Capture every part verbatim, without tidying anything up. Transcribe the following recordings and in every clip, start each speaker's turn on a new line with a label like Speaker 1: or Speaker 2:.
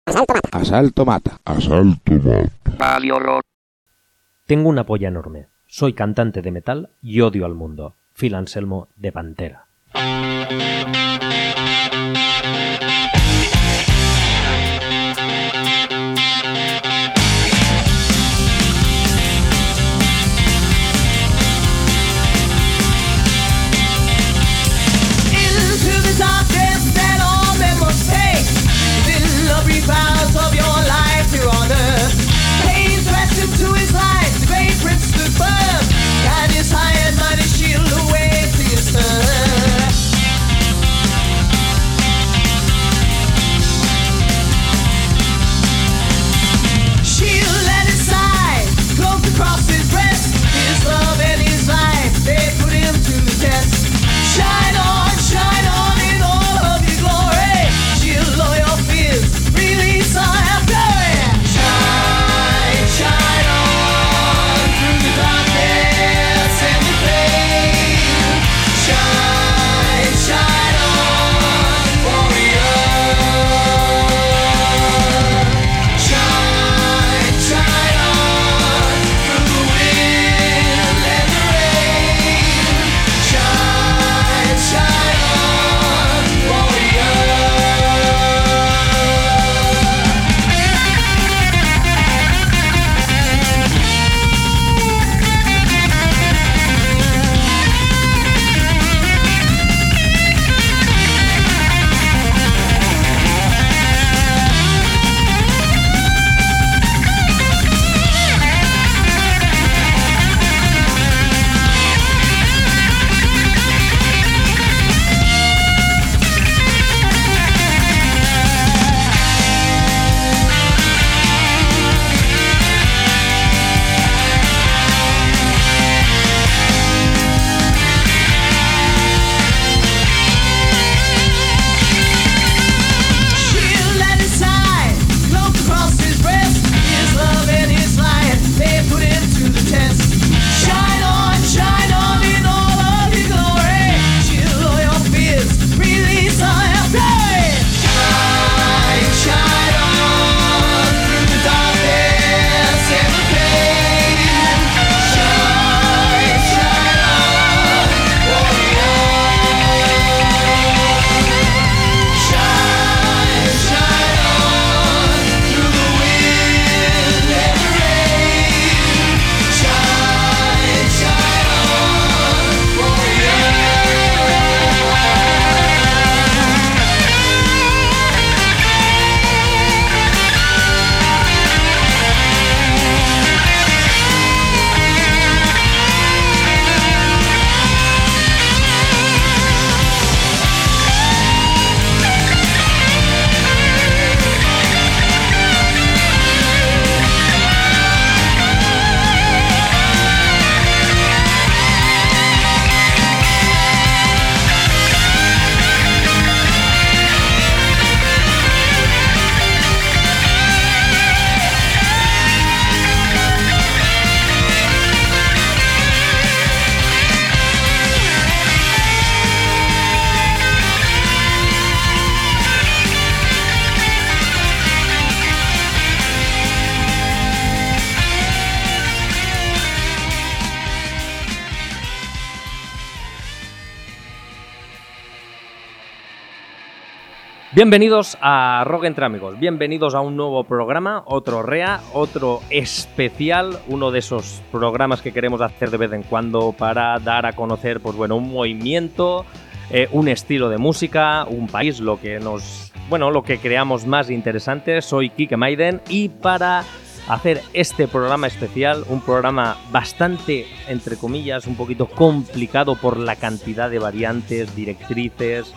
Speaker 1: Asalto mata.
Speaker 2: Asalto mata. Asalto mata.
Speaker 3: Tengo una polla enorme. Soy cantante de metal y odio al mundo. Phil Anselmo de Pantera.
Speaker 4: Powers of your life here on earth. Pain threatened to his life. The great prince stood firm. Guide his high and mighty shield away to your turn. Shield at his side, cloak across his breast. His love and his life, they put him to the test. Shine on, shine on in all of your glory. Shield all your fears. Release all your glory. Shine, shine on through the darkness and the pain. Shine, shine on, warrior. Shine, shine on through the wind and the rain. Shine, shine on, warrior. Shield at his side, cloak across his breast. His love and his light, they put him to the test. Shine on, shine on in all of your glory. Shield all your fears, release all your glory. Shine, shine on through the darkness and the pain. Shine, shine on, warrior. Shine, shine on through the wind and the rain. Shine, shine on, warrior.
Speaker 3: Bienvenidos a Rock Entre Amigos, bienvenidos a un nuevo programa, otro R E A, otro especial, uno de esos programas que queremos hacer de vez en cuando para dar a conocer, pues bueno, un movimiento, eh, un estilo de música, un país, lo que nos, bueno, lo que creamos más interesante. Soy Quique Maiden y para hacer este programa especial, un programa bastante, entre comillas, un poquito complicado por la cantidad de variantes, directrices.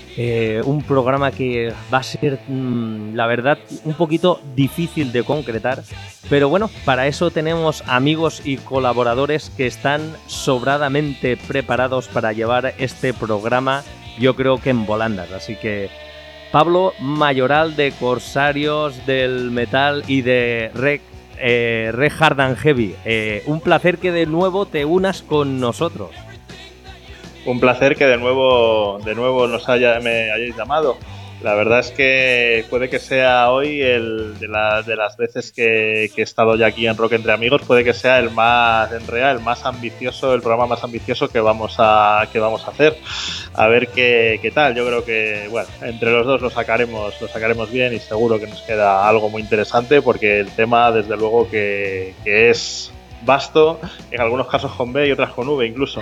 Speaker 3: Eh, un programa que va a ser, mmm, la verdad, un poquito difícil de concretar, pero bueno, para eso tenemos amigos y colaboradores que están sobradamente preparados para llevar este programa, yo creo que en volandas. Así que Pablo Mayoral de Corsarios del Metal y de Reg, eh, Reg Hard and Heavy, eh, un placer que de nuevo te unas con nosotros.
Speaker 5: Un placer que de nuevo, de nuevo nos haya, me hayáis llamado.
Speaker 1: La verdad es que puede que sea hoy el de, la, de las veces que, que he estado ya aquí en Rock Entre Amigos, puede que sea el más, en realidad, el más ambicioso, el programa más ambicioso que vamos a, que vamos a hacer. A ver qué, qué tal. Yo creo que, bueno, entre los dos lo sacaremos, lo sacaremos bien y seguro que nos queda algo muy interesante porque el tema, desde luego, que, que es vasto, en algunos casos con B y otras con V incluso.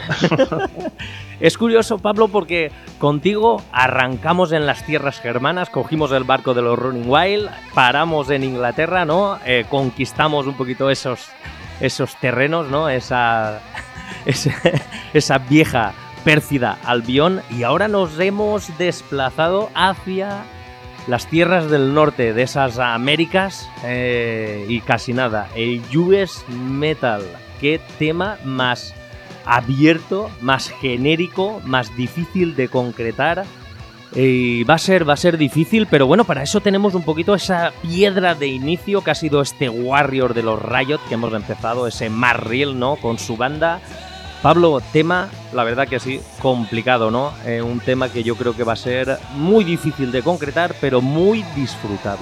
Speaker 3: Es curioso, Pablo, porque contigo arrancamos en las tierras germanas, cogimos el barco de los Running Wild, paramos en Inglaterra, ¿no? Eh, conquistamos un poquito esos, esos terrenos, ¿no? Esa, esa, esa vieja pérfida Albión, y ahora nos hemos desplazado hacia las tierras del norte de esas Américas eh, y casi nada, el U S Metal. Qué tema más abierto, más genérico, más difícil de concretar. Y va a ser, va a ser difícil, pero bueno, para eso tenemos un poquito esa piedra de inicio que ha sido este Warrior de los Riot que hemos empezado, ese Matt Riel, ¿no? Con su banda. Pablo, tema, la verdad que sí, complicado, ¿no? Eh, un tema que yo creo que va a ser muy difícil de concretar, pero muy disfrutable.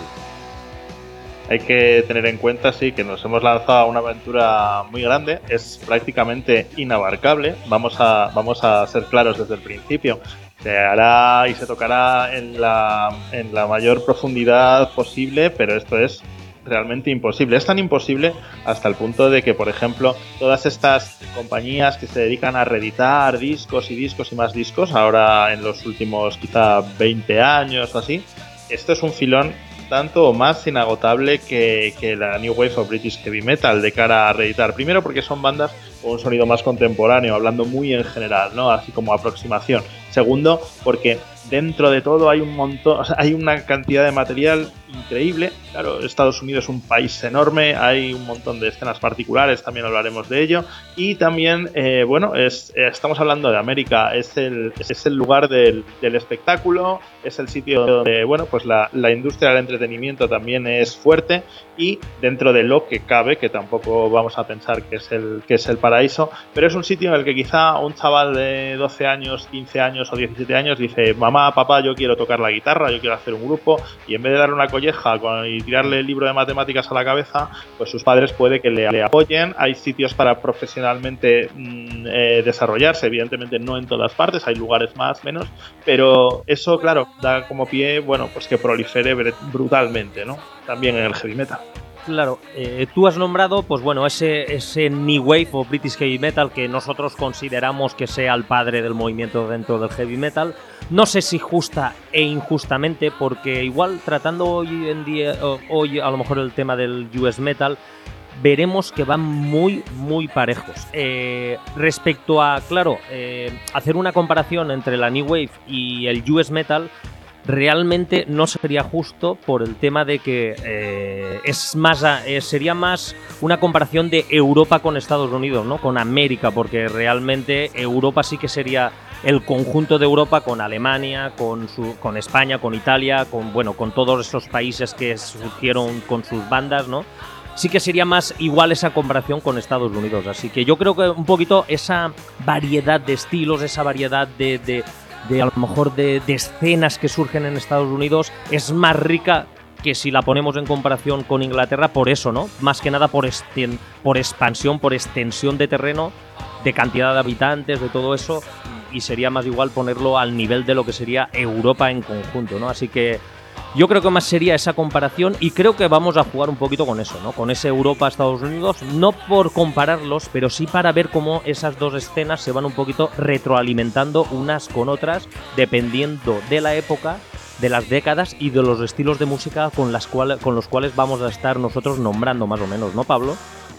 Speaker 1: Hay que tener en cuenta, sí, que nos hemos lanzado a una aventura muy grande, es prácticamente inabarcable, vamos a, vamos a ser claros desde el principio. Se hará y se tocará en la, en la mayor profundidad posible, pero esto es realmente imposible. Es tan imposible hasta el punto de que, por ejemplo, todas estas compañías que se dedican a reeditar discos y discos y más discos, ahora en los últimos quizá veinte años o así, esto es un filón tanto o más inagotable que, que la New Wave of British Heavy Metal de cara a reeditar. Primero porque son bandas con un sonido más contemporáneo, hablando muy en general, ¿no? Así como aproximación. Segundo, porque dentro de todo hay un montón, o sea, hay una cantidad de material increíble. Claro, Estados Unidos es un país enorme, hay un montón de escenas particulares, también hablaremos de ello. Y también, eh, bueno, es, eh, estamos hablando de América, es el, es el lugar del, del espectáculo, es el sitio donde, bueno, pues la, la industria del entretenimiento también es fuerte y dentro de lo que cabe, que tampoco vamos a pensar que es el, que es el paraíso, pero es un sitio en el que quizá un chaval de doce años, quince años o diecisiete años dice: mamá, papá, yo quiero tocar la guitarra, yo quiero hacer un grupo, y en vez de darle una colleja con, y tirarle el libro de matemáticas a la cabeza, pues sus padres puede que le, le apoyen. Hay sitios para profesionalmente mmm, eh, desarrollarse, evidentemente no en todas partes, hay lugares más, menos, pero eso, claro, da como pie, bueno, pues que prolifere brutalmente, ¿no? También en el heavy metal.
Speaker 3: Claro, eh, tú has nombrado, pues bueno, ese, ese New Wave o British Heavy Metal que nosotros consideramos que sea el padre del movimiento dentro del heavy metal. No sé si justa e injustamente, porque igual tratando hoy en día, hoy a lo mejor el tema del U S Metal, veremos que van muy, muy parejos. Eh, respecto a, claro, eh, hacer una comparación entre la New Wave y el U S Metal, realmente no sería justo por el tema de que eh, es más eh, sería más una comparación de Europa con Estados Unidos, ¿no? Con América, porque realmente Europa sí que sería el conjunto de Europa con Alemania, con su, con España, con Italia, con bueno, con todos esos países que surgieron con sus bandas, ¿no? Sí que sería más igual esa comparación con Estados Unidos. Así que yo creo que un poquito esa variedad de estilos, esa variedad de, de de a lo mejor de, de escenas que surgen en Estados Unidos es más rica que si la ponemos en comparación con Inglaterra, por eso, ¿no? Más que nada por, esten, por expansión, por extensión de terreno, de cantidad de habitantes, de todo eso, y sería más igual ponerlo al nivel de lo que sería Europa en conjunto, ¿no? Así que yo creo que más sería esa comparación y creo que vamos a jugar un poquito con eso, ¿no? Con ese Europa-Estados Unidos, no por compararlos, pero sí para ver cómo esas dos escenas se van un poquito retroalimentando unas con otras, dependiendo de la época, de las décadas y de los estilos de música con, las cual, con los cuales vamos a estar nosotros nombrando más o menos, ¿no, Pablo?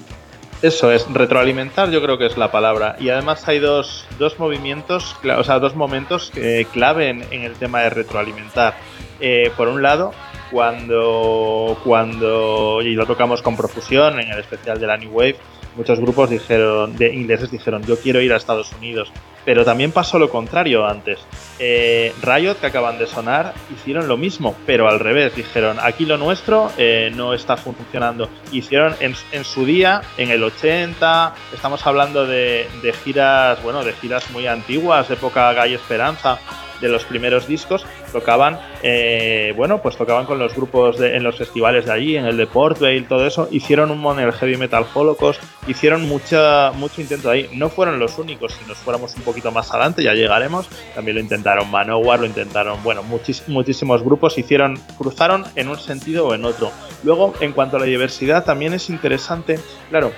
Speaker 1: Eso es, retroalimentar yo creo que es la palabra. Y además hay dos, dos movimientos, o sea, dos momentos eh, clave en, en el tema de retroalimentar. Eh, por un lado, cuando, cuando, y lo tocamos con profusión en el especial de la New Wave, muchos grupos dijeron, de ingleses dijeron, yo quiero ir a Estados Unidos. Pero también pasó lo contrario antes. Eh, Riot, que acaban de sonar, hicieron lo mismo, pero al revés. Dijeron, aquí lo nuestro eh, no está funcionando. Hicieron en, en su día, en el ochenta, estamos hablando de, de giras, bueno, de giras muy antiguas, época Gay Esperanza. de los primeros discos, tocaban, eh, bueno, pues tocaban con los grupos de, en los festivales de allí, en el de Port Vale, todo eso, hicieron un mon el Heavy Metal Holocaust, hicieron mucha, mucho intento ahí, no fueron los únicos, si nos fuéramos un poquito más adelante, ya llegaremos, también lo intentaron Manowar, lo intentaron, bueno, muchis, muchísimos grupos, hicieron, cruzaron en un sentido o en otro. Luego, en cuanto a la diversidad, también es interesante, claro,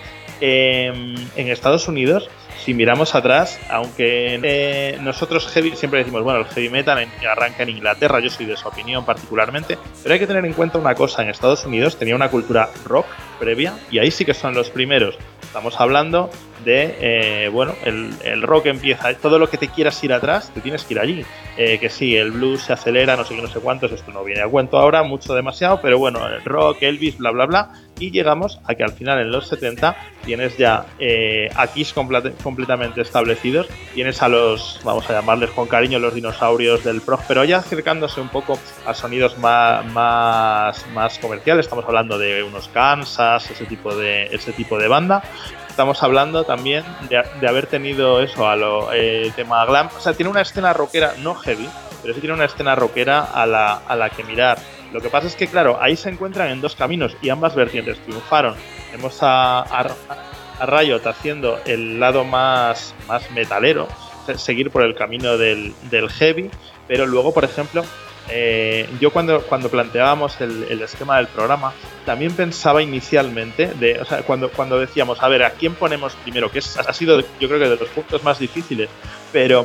Speaker 1: eh, en Estados Unidos, si miramos atrás, aunque eh, nosotros heavy, siempre decimos, bueno, el heavy metal en, arranca en Inglaterra, yo soy de esa opinión particularmente, pero hay que tener en cuenta una cosa, en Estados Unidos tenía una cultura rock previa y ahí sí que son los primeros. Estamos hablando de, eh, bueno, el, el rock empieza, todo lo que te quieras ir atrás, te tienes que ir allí. Eh, que sí, el blues se acelera, no sé qué, no sé cuántos, esto no viene a cuento ahora, mucho demasiado, pero bueno, el rock, Elvis, bla, bla, bla. Y llegamos a que al final, en los setenta, tienes ya eh, a Kiss complet- completamente establecidos, tienes a los, vamos a llamarles con cariño, los dinosaurios del prog, pero ya acercándose un poco a sonidos más, más, más comerciales. Estamos hablando de unos Kansas, ese tipo de, ese tipo de banda. Estamos hablando también de, de haber tenido eso, a lo, eh, el tema glam. O sea, tiene una escena rockera, no heavy, pero sí tiene una escena rockera a la, a la que mirar. Lo que pasa es que, claro, ahí se encuentran en dos caminos y ambas vertientes triunfaron. Tenemos a, a, a Riot haciendo el lado más, más metalero, seguir por el camino del, del heavy, pero luego, por ejemplo, Eh, yo cuando, cuando planteábamos el, el esquema del programa también pensaba inicialmente de, o sea, cuando, cuando decíamos, a ver, ¿a quién ponemos primero? Que es, ha sido, yo creo que de los puntos más difíciles, pero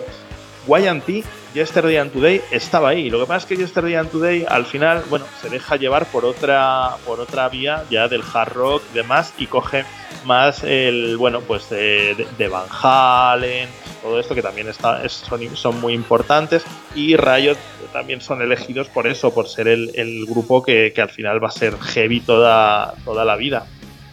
Speaker 1: Y and T, Yesterday and Today, estaba ahí. Lo que pasa es que Yesterday and Today al final, bueno, se deja llevar por otra, por otra vía ya del hard rock y demás, y coge más el, bueno, pues de, de, de Van Halen, todo esto que también está, es, son, son muy importantes, y Riot también son elegidos por eso, por ser el, el grupo que, que al final va a ser heavy toda, toda la vida.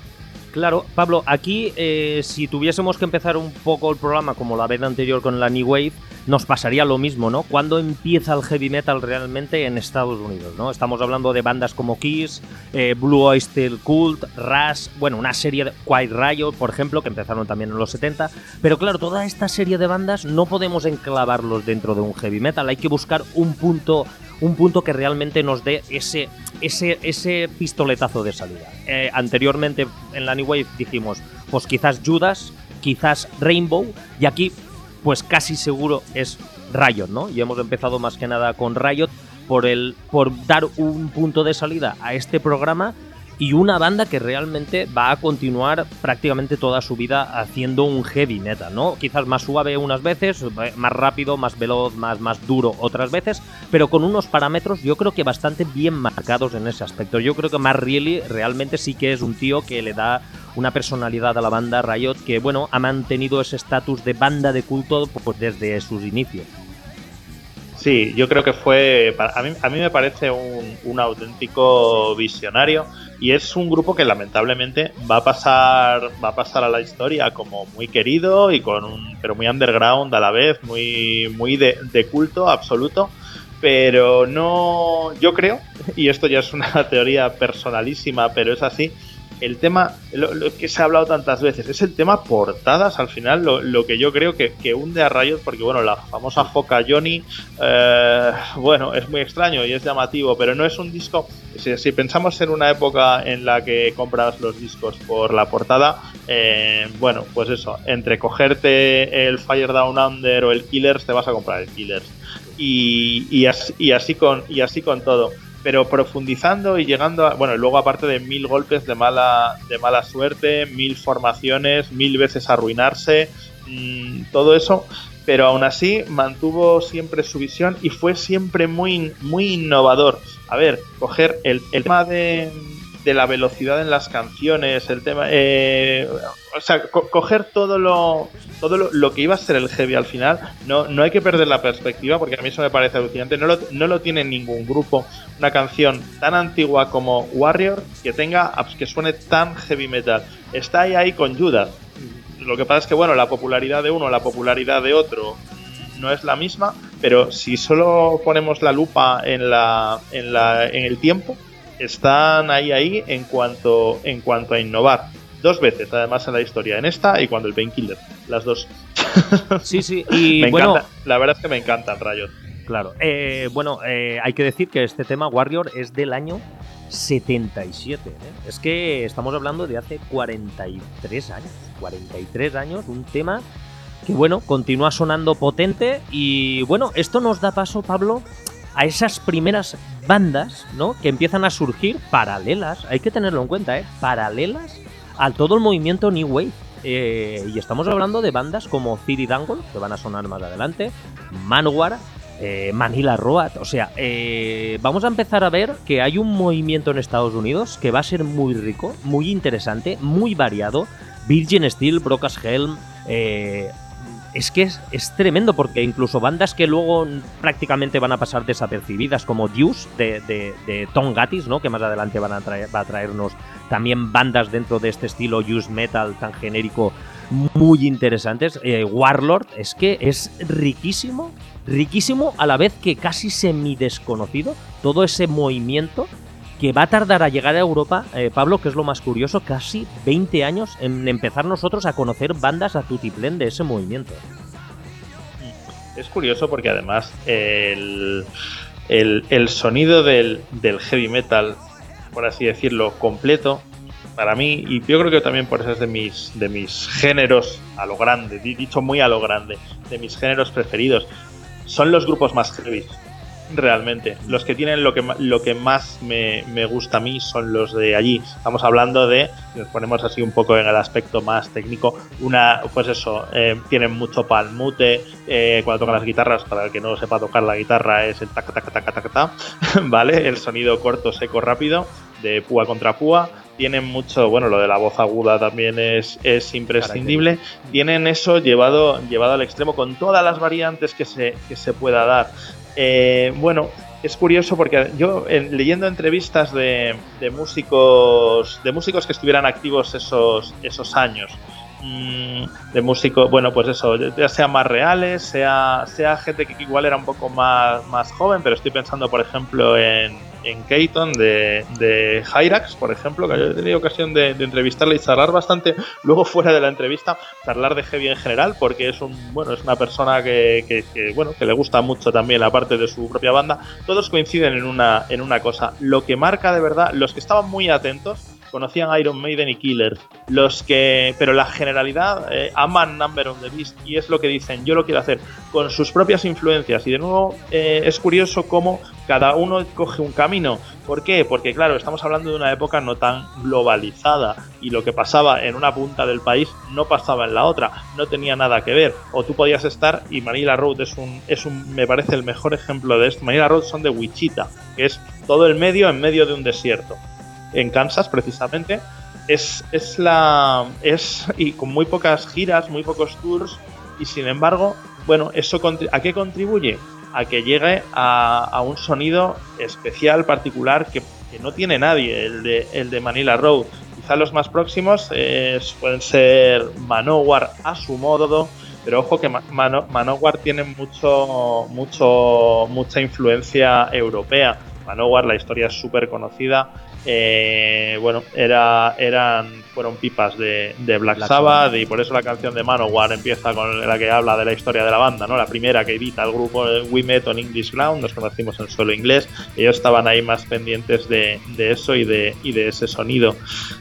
Speaker 3: Claro, Pablo, aquí eh, si tuviésemos que empezar un poco el programa como la vez anterior con la New Wave, nos pasaría lo mismo, ¿no? ¿Cuándo empieza el heavy metal realmente en Estados Unidos, ¿no? Estamos hablando de bandas como Kiss, eh, Blue Oyster Cult, Rush, bueno, una serie de Quiet Riot, por ejemplo, que empezaron también en los setenta, pero claro, toda esta serie de bandas no podemos enclavarlos dentro de un heavy metal, hay que buscar un punto... un punto que realmente nos dé ese, ese, ese pistoletazo de salida. Eh, anteriormente en la New Wave dijimos, pues quizás Judas, quizás Rainbow, y aquí pues casi seguro es Riot, ¿no? Y hemos empezado más que nada con Riot por, el, por dar un punto de salida a este programa, y una banda que realmente va a continuar prácticamente toda su vida haciendo un heavy metal, ¿no? Quizás más suave unas veces, más rápido, más veloz, más, más duro otras veces, pero con unos parámetros yo creo que bastante bien marcados en ese aspecto. Yo creo que Mark Reilly realmente sí que es un tío que le da una personalidad a la banda Riot, que bueno, ha mantenido ese estatus de banda de culto pues desde sus inicios.
Speaker 1: Sí, yo creo que fue, a mí, a mí me parece un, un auténtico visionario, y es un grupo que lamentablemente va a pasar va a pasar a la historia como muy querido y con un, pero muy underground a la vez, muy muy de, de culto absoluto, pero no, yo creo, y esto ya es una teoría personalísima, pero es así. El tema, lo, lo que se ha hablado tantas veces, es el tema portadas, al final, lo, lo que yo creo que, que hunde a Riot, porque bueno, la famosa foca Johnny, eh, bueno, es muy extraño y es llamativo, pero no es un disco, si, si pensamos en una época en la que compras los discos por la portada, eh, bueno, pues eso, entre cogerte el Fire Down Under o el Killers, te vas a comprar el Killers, y, y, así, y, así, con, y así con todo. Pero profundizando y llegando a, bueno, luego aparte de mil golpes de mala de mala suerte, mil formaciones, mil veces arruinarse, mmm, todo eso, pero aún así mantuvo siempre su visión y fue siempre muy, muy innovador. A ver, coger el, el tema de, de la velocidad en las canciones, el tema, eh, o sea, co- coger todo lo todo lo, lo que iba a ser el heavy al final, no, no hay que perder la perspectiva, porque a mí eso me parece alucinante, no lo, no lo tiene ningún grupo, una canción tan antigua como Warrior que tenga, que suene tan heavy metal. Está ahí, ahí con Judas. Lo que pasa es que, bueno, la popularidad de uno, la popularidad de otro no es la misma, pero si solo ponemos la lupa en la, en la, en el tiempo, están ahí, ahí en cuanto, en cuanto a innovar. Dos veces, además, en la historia, en esta y cuando el Painkiller, las dos.
Speaker 3: Sí, sí, y
Speaker 1: me
Speaker 3: bueno,
Speaker 1: encanta, la verdad es que me encantan Riot.
Speaker 3: Claro. Eh, bueno, eh, hay que decir que este tema Warrior es del año setenta y siete. ¿eh? Es que estamos hablando de hace cuarenta y tres años. cuarenta y tres años, un tema que, bueno, continúa sonando potente. Y, bueno, esto nos da paso, Pablo, a esas primeras bandas, ¿no? Que empiezan a surgir paralelas, hay que tenerlo en cuenta, ¿eh? Paralelas a todo el movimiento New Wave. Eh, y estamos hablando de bandas como Theory Dangle, que van a sonar más adelante, Manowar, eh, Manila Road. O sea, eh, vamos a empezar a ver que hay un movimiento en Estados Unidos que va a ser muy rico, muy interesante, muy variado. Virgin Steel, Broca's Helm, eh, es que es, es tremendo, porque incluso bandas que luego prácticamente van a pasar desapercibidas, como Deuce de, de, de Tom Gatis, ¿no? Que más adelante van a traer, va a traernos también bandas dentro de este estilo use metal tan genérico muy interesantes. eh, Warlord, es que es riquísimo, riquísimo a la vez que casi semi desconocido todo ese movimiento que va a tardar a llegar a Europa, eh, Pablo, que es lo más curioso, casi veinte años en empezar nosotros a conocer bandas a tutiplén de ese movimiento.
Speaker 1: Es curioso porque además el, el, el sonido del, del heavy metal, por así decirlo, completo, para mí, y yo creo que también por eso es de mis, de mis géneros a lo grande, dicho muy a lo grande, de mis géneros preferidos, son los grupos más heavy. Realmente, los que tienen lo que, lo que más me, me gusta a mí son los de allí. Estamos hablando de, si nos ponemos así un poco en el aspecto más técnico, una, pues eso, eh, tienen mucho palmute, eh, cuando tocan las guitarras, para el que no sepa tocar la guitarra es el tac tac tac tac tac, ¿vale? El sonido corto, seco, rápido, de púa contra púa. Tienen mucho, bueno, lo de la voz aguda también es, es imprescindible. Tienen eso llevado, llevado al extremo con todas las variantes que se, que se pueda dar. Eh, bueno, es curioso porque yo en, leyendo entrevistas de, de músicos de músicos que estuvieran activos esos, esos años, mmm, de músicos, bueno, pues eso, ya sea más reales, sea, sea gente que igual era un poco más, más joven, pero estoy pensando, por ejemplo, en, en Keaton de, de Hyrax, por ejemplo, que yo he tenido ocasión de, de entrevistarle y charlar bastante, luego fuera de la entrevista, charlar de heavy en general, porque es un bueno es una persona que, que, que bueno que le gusta mucho también la parte de su propia banda. Todos coinciden en una, en una cosa, lo que marca de verdad, los que estaban muy atentos conocían Iron Maiden y Killer, los que, pero la generalidad eh, aman Number of the Beast y es lo que dicen, yo lo quiero hacer con sus propias influencias. Y de nuevo eh, es curioso cómo cada uno coge un camino. ¿Por qué? Porque claro, estamos hablando de una época no tan globalizada y lo que pasaba en una punta del país no pasaba en la otra, no tenía nada que ver. O tú podías estar, y Manila Road es un, es un me parece el mejor ejemplo de esto. Manila Road son de Wichita, que es todo el medio en medio de un desierto. En Kansas, precisamente, es, es la. es y con muy pocas giras, muy pocos tours, y sin embargo, bueno, eso ¿a qué contribuye? A que llegue a, a un sonido especial, particular, que, que no tiene nadie, el de, el de Manila Road. Quizá los más próximos eh, pueden ser Manowar a su modo, pero ojo que Mano, Manowar tiene mucho, mucho, mucha influencia europea. Manowar, la historia es súper conocida. Eh, bueno, era, eran, fueron pipas de, de Black, Black Sabbath, Sabbath, y por eso la canción de Manowar empieza con la que habla de la historia de la banda, ¿no? La primera que edita el grupo, We Met on English Ground, nos conocimos en suelo inglés. Ellos estaban ahí más pendientes de, de eso y de, y de ese sonido.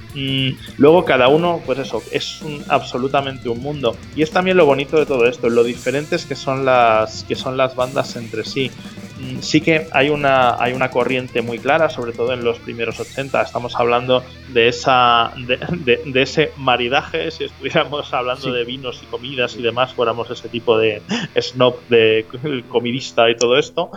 Speaker 1: Y luego cada uno, pues eso, es un, absolutamente un mundo. Y es también lo bonito de todo esto, lo diferentes que son las, que son las bandas entre sí. Sí que hay una, hay una corriente muy clara, sobre todo en los primeros ochenta. Estamos hablando de esa de, de, de ese maridaje. Si estuviéramos hablando sí. de vinos y comidas y demás, fuéramos ese tipo de snob, de comidista y todo esto.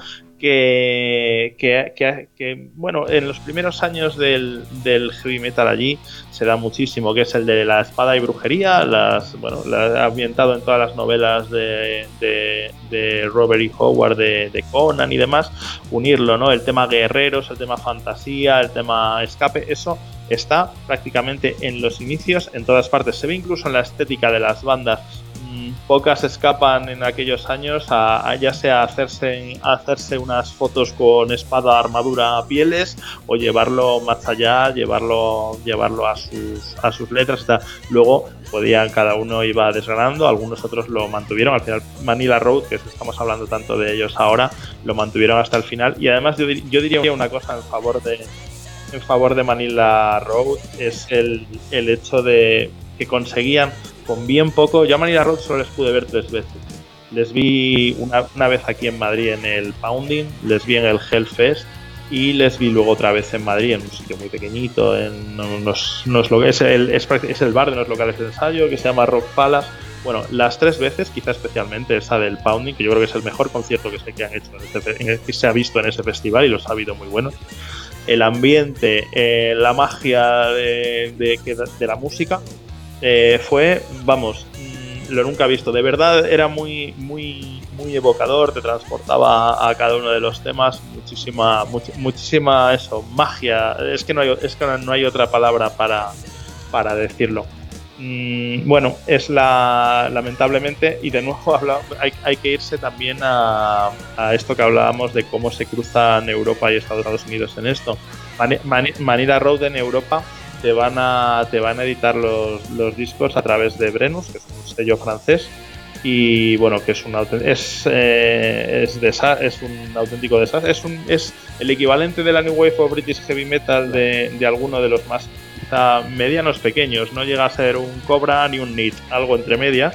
Speaker 1: Que, que, que, que, bueno, en los primeros años del, del heavy metal allí se da muchísimo, que es el de la espada y brujería, las, bueno, la, ambientado en todas las novelas de, de, de Robert E. Howard, de, de Conan y demás, unirlo, ¿no? El tema guerreros, el tema fantasía, el tema escape, eso está prácticamente en los inicios, en todas partes. Se ve incluso en la estética de las bandas. pocas escapan en aquellos años a, a ya sea hacerse, a hacerse unas fotos con espada, armadura, pieles, o llevarlo más allá, llevarlo, llevarlo a sus, a sus letras y tal. Luego podían, cada uno iba desgranando, algunos otros lo mantuvieron. Al final Manila Road, que estamos hablando tanto de ellos ahora, lo mantuvieron hasta el final. Y además yo, yo diría una cosa en favor de en favor de Manila Road, es el, el hecho de que conseguían con bien poco. Yo a Manila Road solo les pude ver tres veces. Les vi una, una vez aquí en Madrid en el Pounding, les vi en el Hellfest y les vi luego otra vez en Madrid, en un sitio muy pequeñito, en unos, unos, es, el, es, es el bar de los locales de ensayo que se llama Rock Palace. Bueno, las tres veces, quizá especialmente esa del Pounding, que yo creo que es el mejor concierto que sé que han hecho, en este, en el, que se ha visto en ese festival, y los ha habido muy buenos. El ambiente, eh, la magia de, de, de, de la música, eh, fue, vamos, mmm, lo nunca visto. De verdad era muy, muy, muy evocador, te transportaba a cada uno de los temas, muchísima, much, muchísima eso, magia. Es que no hay, es que no hay otra palabra para, para decirlo. Mm, bueno, es la lamentablemente, y de nuevo habla, hay, hay que irse también a, a esto que hablábamos de cómo se cruzan Europa y Estados Unidos en esto. Man, Man, Manila Road en Europa te van a te van a editar los, los discos a través de Brennus, que es un sello francés, y bueno, que es un es eh, es, desa, es un auténtico desastre. Es un es el equivalente de la New Wave of British Heavy Metal de, de alguno de los más medianos pequeños. No llega a ser un Cobra ni un Nit, algo entre medias,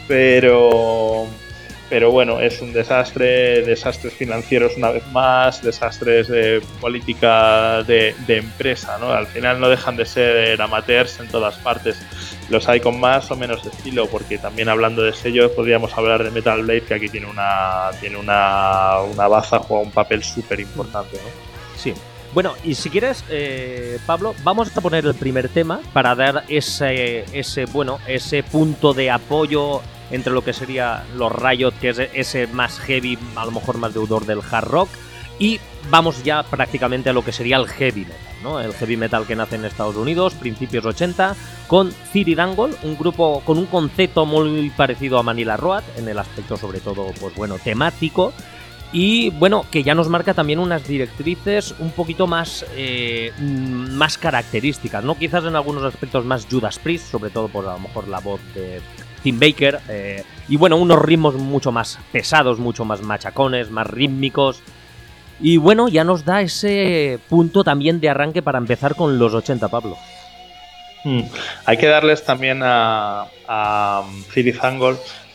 Speaker 1: pero pero bueno, es un desastre, desastres financieros una vez más, desastres de política de, de empresa, ¿no? Al final no dejan de ser amateurs en todas partes. Los hay con más o menos estilo, porque también hablando de sellos podríamos hablar de Metal Blade, que aquí tiene una tiene una, una baza, juega un papel súper importante, ¿no?
Speaker 3: Sí. Bueno, y si quieres, eh, Pablo, vamos a poner el primer tema para dar ese, ese, bueno, ese punto de apoyo entre lo que sería los Riot, que es ese más heavy, a lo mejor más deudor del hard rock, y vamos ya prácticamente a lo que sería el heavy metal, ¿no? El heavy metal que nace en Estados Unidos, principios ochenta, con Theory Dangle, un grupo con un concepto muy parecido a Manila Road, en el aspecto sobre todo, pues bueno, temático. Y bueno, que ya nos marca también unas directrices un poquito más, eh, más características, ¿no? Quizás en algunos aspectos más Judas Priest, sobre todo por a lo mejor la voz de Tim Baker. Eh, y bueno, unos ritmos mucho más pesados, mucho más machacones, más rítmicos. Y bueno, ya nos da ese punto también de arranque para empezar con los ochenta, Pablo.
Speaker 1: Hmm. Hay que darles también a, a Theory Dangle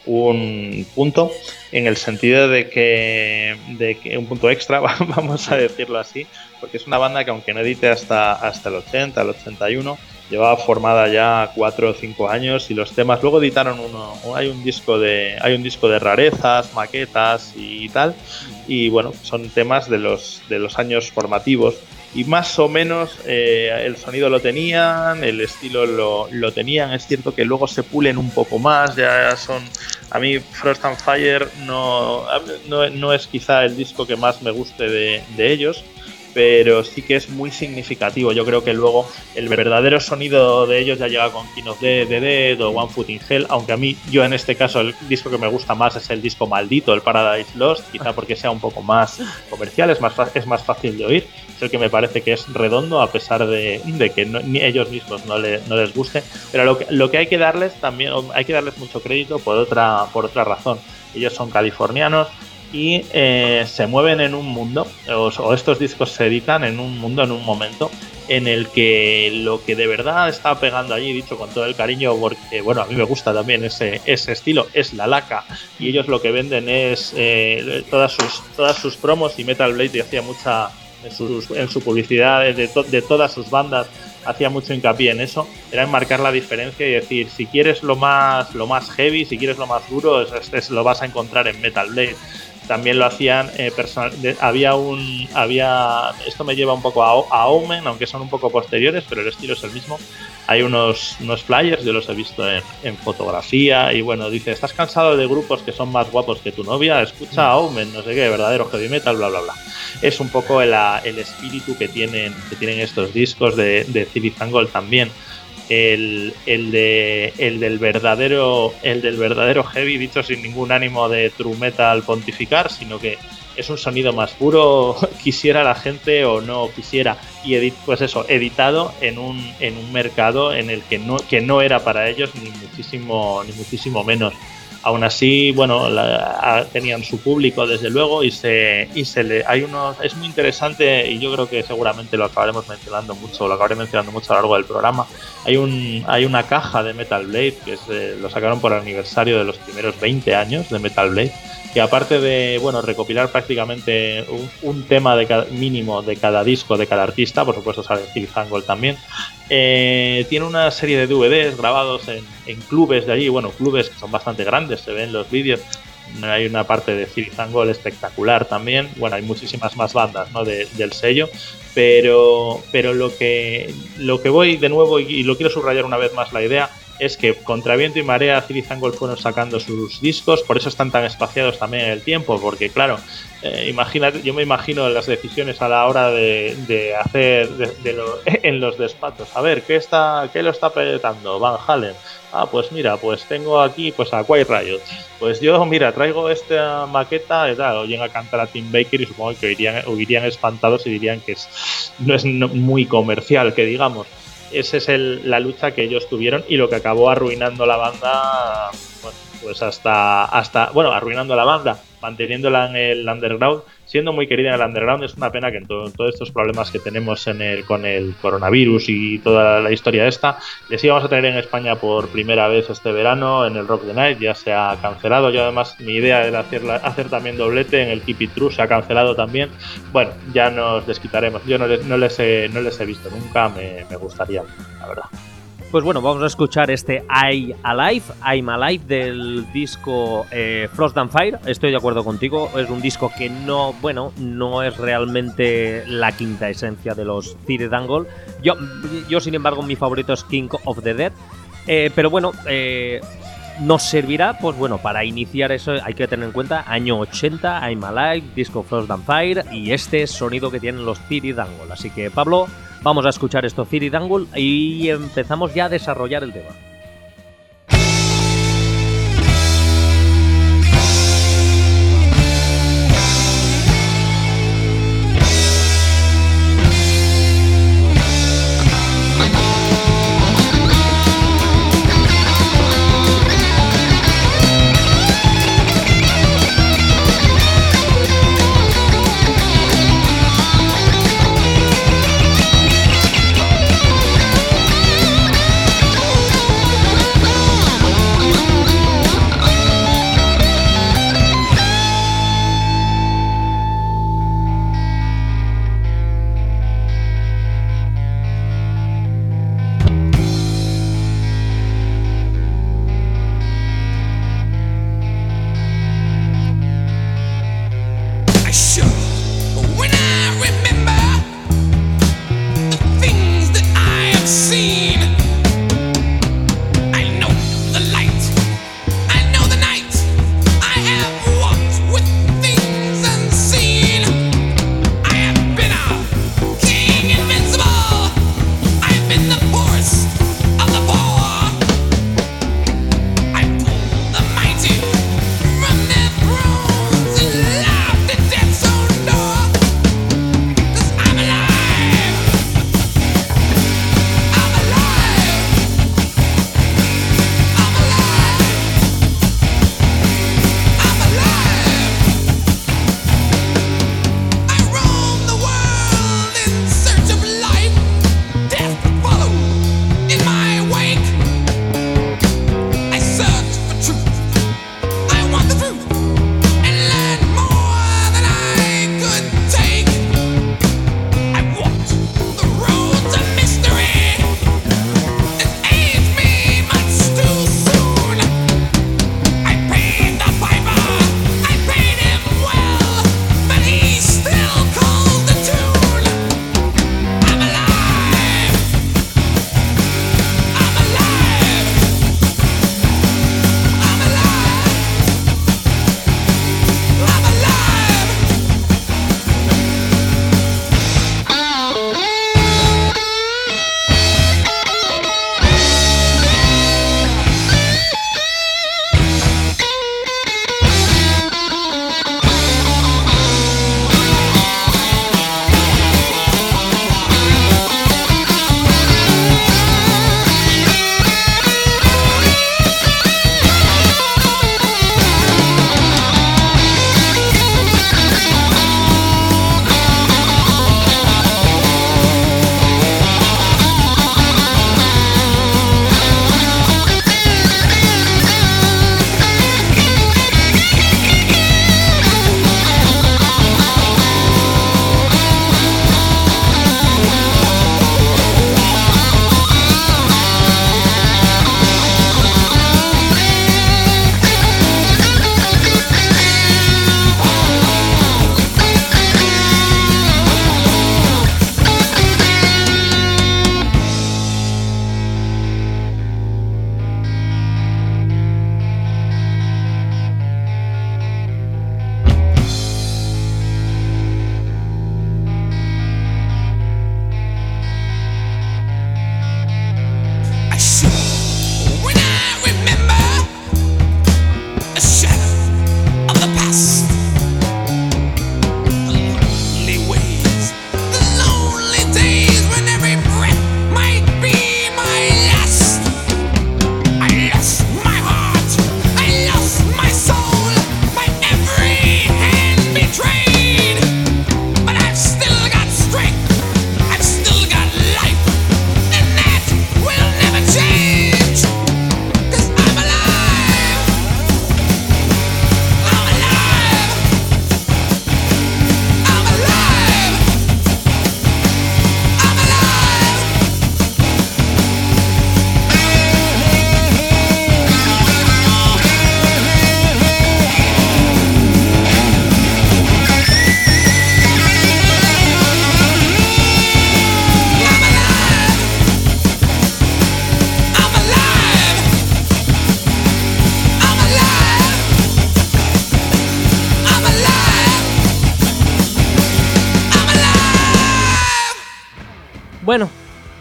Speaker 1: un punto, en el sentido de que, de que un punto extra, vamos a decirlo así, porque es una banda que aunque no edite hasta, hasta el ochenta, el ochenta y uno, llevaba formada ya cuatro o cinco años, y los temas luego editaron uno, hay un disco de hay un disco de rarezas, maquetas y tal, y bueno, son temas de los de los años formativos. Y más o menos eh, el sonido lo tenían, el estilo lo, lo tenían. Es cierto que luego se pulen un poco más, ya son... A mí Frost and Fire no, no, no es quizá el disco que más me guste de, de ellos, pero sí que es muy significativo. Yo creo que luego el verdadero sonido de ellos ya llega con King of the Dead o One Foot in Hell, aunque a mí, yo en este caso, el disco que me gusta más es el disco maldito, el Paradise Lost, quizá porque sea un poco más comercial, es más, es más fácil de oír, es el que me parece que es redondo, a pesar de, de que no, ni ellos mismos no, le, no les guste, pero lo que, lo que hay que darles también, hay que darles mucho crédito por otra, por otra razón. Ellos son californianos, y eh, se mueven en un mundo, o, o estos discos se editan en un mundo, en un momento en el que lo que de verdad está pegando allí, dicho con todo el cariño, porque bueno, a mí me gusta también ese, ese estilo, es la laca, y ellos lo que venden es eh, todas sus todas sus promos, y Metal Blade hacía mucha en, sus, en su publicidad de, to, de todas sus bandas, hacía mucho hincapié en eso, era en marcar la diferencia y decir, si quieres lo más lo más heavy, si quieres lo más duro, es, es, lo vas a encontrar en Metal Blade. También lo hacían eh, personal, de, había un había esto me lleva un poco a, a Omen, aunque son un poco posteriores, pero el estilo es el mismo. Hay unos unos flyers, yo los he visto en, en fotografía, y bueno, dice, ¿estás cansado de grupos que son más guapos que tu novia? Escucha a Omen, no sé qué, verdadero heavy metal, bla bla bla. Es un poco el, el espíritu que tienen que tienen estos discos de, de Theory Dangle también. el, el, de, el, del verdadero, el del verdadero heavy, dicho sin ningún ánimo de true metal pontificar, sino que es un sonido más puro, quisiera la gente o no quisiera, y edit, pues eso, editado en un, en un mercado en el que no, que no era para ellos ni muchísimo, ni muchísimo menos. Aún así, bueno, la, a, tenían su público desde luego y se y se le hay unos es muy interesante y yo creo que seguramente lo acabaremos mencionando mucho, lo acabaré mencionando mucho a lo largo del programa. Hay un hay una caja de Metal Blade que es de, lo sacaron por el aniversario de los primeros veinte años de Metal Blade, que aparte de bueno recopilar prácticamente un, un tema de cada, mínimo de cada disco de cada artista, por supuesto sale Phil Angle también. Eh, tiene una serie de D V Ds grabados en, en clubes de allí, bueno, clubes que son bastante grandes, se ven los vídeos. Hay una parte de Phil Angle espectacular también. Bueno, hay muchísimas más bandas, ¿no? de, del sello, pero, pero lo que lo que voy de nuevo y, y lo quiero subrayar una vez más la idea es que contra viento y marea Phil Angle fueron sacando sus discos, por eso están tan espaciados también en el tiempo, porque claro, eh, imagínate, yo me imagino las decisiones a la hora de, de hacer de, de lo, en los despachos, a ver, ¿qué está qué lo está petando? Van Halen. Ah, pues mira, pues tengo aquí pues a Quiet Riot. Pues yo, mira, traigo esta maqueta y tal, oyen a cantar a Tim Baker y supongo que irían, irían espantados y dirían que es, no es no, muy comercial, que digamos. Esa es el, la lucha que ellos tuvieron y lo que acabó arruinando la banda, bueno, pues hasta, hasta, bueno, arruinando la banda, manteniéndola en el underground, siendo muy querida en el underground. Es una pena que en todo, todos estos problemas que tenemos en el, con el coronavirus y toda la historia esta, les íbamos a tener en España por primera vez este verano en el Rock the Night, ya se ha cancelado. Yo además mi idea era hacer, hacer también doblete en el Keep It True, se ha cancelado también. Bueno, ya nos desquitaremos. Yo no les, no les, he, no les he visto nunca, me, me gustaría, la verdad.
Speaker 3: Pues bueno, vamos a escuchar este I Alive, I'm Alive del disco eh, Frost and Fire. Estoy de acuerdo contigo, es un disco que no, bueno, no es realmente la quinta esencia de los Theory Dangle. Yo, yo sin embargo, mi favorito es King of the Dead, eh, pero bueno, eh, nos servirá, pues bueno, para iniciar eso hay que tener en cuenta año ochenta, I'm Alive, disco Frost and Fire y este sonido que tienen los Theory Dangle. Así que Pablo, vamos a escuchar esto, Theory Dangle, y empezamos ya a desarrollar el tema.
Speaker 4: Thank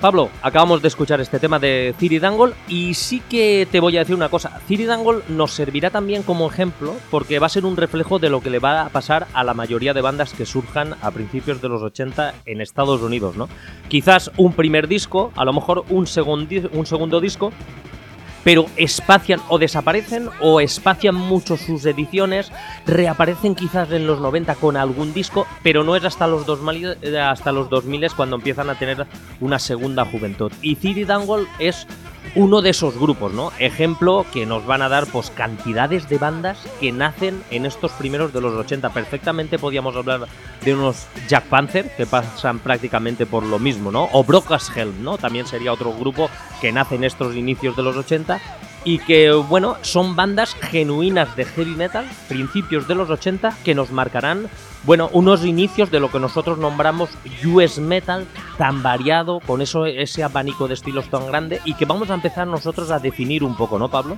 Speaker 3: Pablo, acabamos de escuchar este tema de Theory Dangle y sí que te voy a decir una cosa. Theory Dangle nos servirá también como ejemplo porque va a ser un reflejo de lo que le va a pasar a la mayoría de bandas que surjan a principios de los ochenta en Estados Unidos, ¿no? Quizás un primer disco, a lo mejor un, segundi- un segundo disco, pero espacian o desaparecen o espacian mucho sus ediciones, reaparecen quizás en los noventa con algún disco, pero no es hasta los dos mil, hasta los dos mil cuando empiezan a tener una segunda juventud. Y Theory Dangle es uno de esos grupos, ¿no? Ejemplo que nos van a dar pues cantidades de bandas que nacen en estos primeros de los ochenta. Perfectamente podíamos hablar de unos Jack Panther que pasan prácticamente por lo mismo, ¿no? O Brockashelm, ¿no? También sería otro grupo que nace en estos inicios de los ochenta y que, bueno, son bandas genuinas de heavy metal, principios de los ochenta, que nos marcarán, bueno, unos inicios de lo que nosotros nombramos U S Metal, tan variado, con eso ese abanico de estilos tan grande, y que vamos a empezar nosotros a definir un poco, ¿no, Pablo?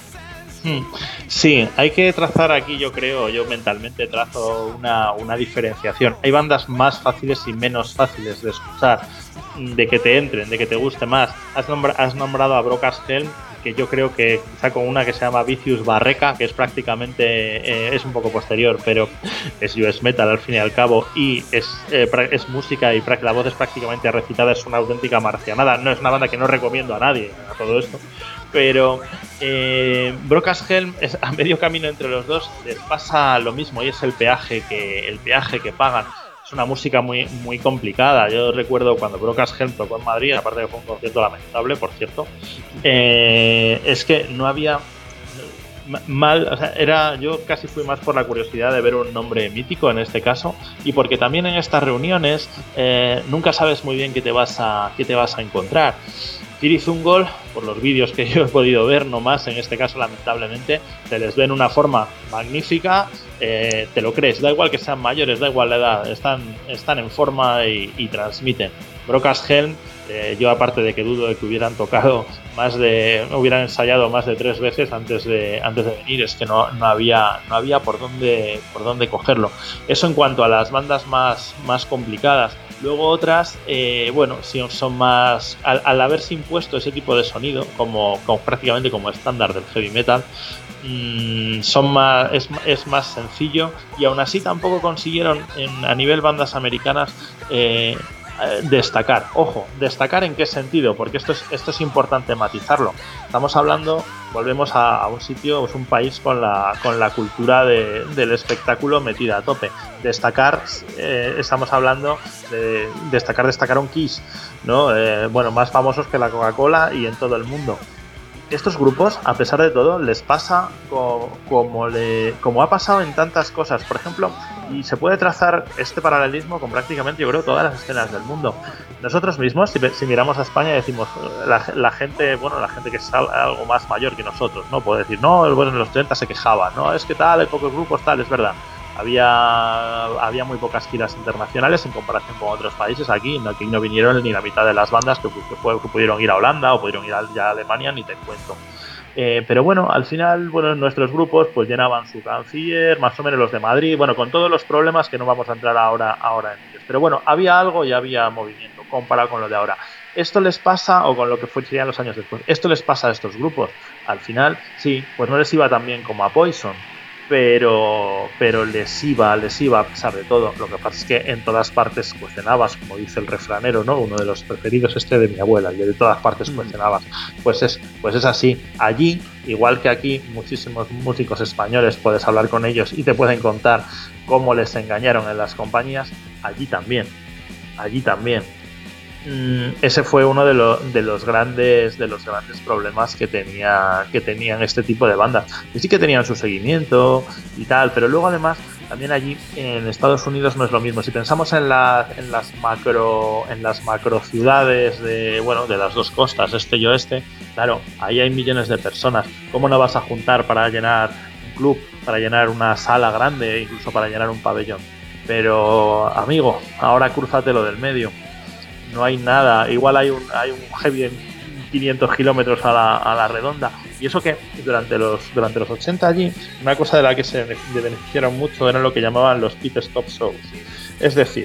Speaker 1: Sí, hay que trazar aquí, yo creo, yo mentalmente trazo una, una diferenciación. Hay bandas más fáciles y menos fáciles de escuchar, de que te entren, de que te guste más. Has, nombra, has nombrado a Brockashelm, que yo creo que quizá con una que se llama Vicious Barreca, que es prácticamente, eh, es un poco posterior, pero es U S Metal al fin y al cabo, y es, eh, es música y la voz es prácticamente recitada, es una auténtica marcianada. No es una banda que no recomiendo a nadie a todo esto, pero eh, Brockashelm es a medio camino entre los dos, les pasa lo mismo y es el peaje que, el peaje que pagan. Es una música muy, muy complicada. Yo recuerdo cuando Brockashelm tocó en Madrid, aparte de que fue un concierto lamentable, por cierto, eh, es que no había mal, o sea, era, yo casi fui más por la curiosidad de ver un nombre mítico en este caso, y porque también en estas reuniones eh, nunca sabes muy bien qué te vas a, qué te vas a encontrar. Theory Dangle, por los vídeos que yo he podido ver, no más, en este caso lamentablemente, se les ve en una forma magnífica, eh, te lo crees, da igual que sean mayores, da igual la edad, están, están en forma y, y transmiten. Brockashelm, eh, yo aparte de que dudo de que hubieran tocado más de, hubieran ensayado más de tres veces antes de, antes de venir, es que no, no había, no había por dónde, por dónde cogerlo. Eso en cuanto a las bandas más, más complicadas. Luego otras, eh, bueno, sí son más, al, al haberse impuesto ese tipo de sonido, como, como prácticamente como estándar del heavy metal, mmm, son más, es, es más sencillo, y aún así tampoco consiguieron en, a nivel bandas americanas eh, destacar. Ojo, destacar en qué sentido, porque esto es, esto es importante matizarlo. Estamos hablando, volvemos a, a un sitio, es un país con la, con la cultura de, del espectáculo metida a tope. Destacar, eh, estamos hablando de destacar, destacar un Kiss, ¿no? Eh, bueno, más famosos que la Coca-Cola y en todo el mundo. Estos grupos, a pesar de todo, les pasa como, como, le, como ha pasado en tantas cosas. Por ejemplo, y se puede trazar este paralelismo con prácticamente, yo creo, todas las escenas del mundo. Nosotros mismos, si, si miramos a España, decimos, la, la gente, bueno, la gente que es algo más mayor que nosotros, ¿no? Puede decir, no, bueno, en los treinta se quejaba, ¿no? Es que tal, hay pocos grupos, tal, es verdad. Había, había muy pocas giras internacionales en comparación con otros países. Aquí, aquí no vinieron ni la mitad de las bandas que, que, que pudieron ir a Holanda o pudieron ir a, ya a Alemania, ni te cuento. Eh, pero bueno, al final, bueno, nuestros grupos pues llenaban su canciller, más o menos los de Madrid, bueno, con todos los problemas que no vamos a entrar ahora, ahora en ellos. Pero bueno, había algo y había movimiento comparado con lo de ahora. Esto les pasa, o con lo que fue, serían los años después, esto les pasa a estos grupos. Al final, sí, pues no les iba tan bien como a Poison, pero pero les iba, les iba a pesar de todo. Lo que pasa es que en todas partes cuestionabas, como dice el refranero, ¿no? Uno de los preferidos este de mi abuela, y de todas partes cuestionabas. Pues es, pues es así. Allí, igual que aquí, muchísimos músicos españoles, puedes hablar con ellos y te pueden contar cómo les engañaron en las compañías. Allí también, allí también. Ese fue uno de, lo, de los grandes de los grandes problemas que tenía que tenían este tipo de bandas. Y sí que tenían su seguimiento y tal, pero luego además también allí en Estados Unidos no es lo mismo. Si pensamos en, la, en las macro en las macro ciudades de bueno de las dos costas, este y oeste, claro, ahí hay millones de personas. ¿Cómo no vas a juntar para llenar un club, para llenar una sala grande, incluso para llenar un pabellón? Pero amigo, ahora crúzatelo del medio. No hay nada, igual hay un, hay un heavy en quinientos kilómetros a la, a la redonda. Y eso que durante los, durante los ochenta allí, una cosa de la que se beneficiaron mucho eran lo que llamaban los pit stop shows. Es decir,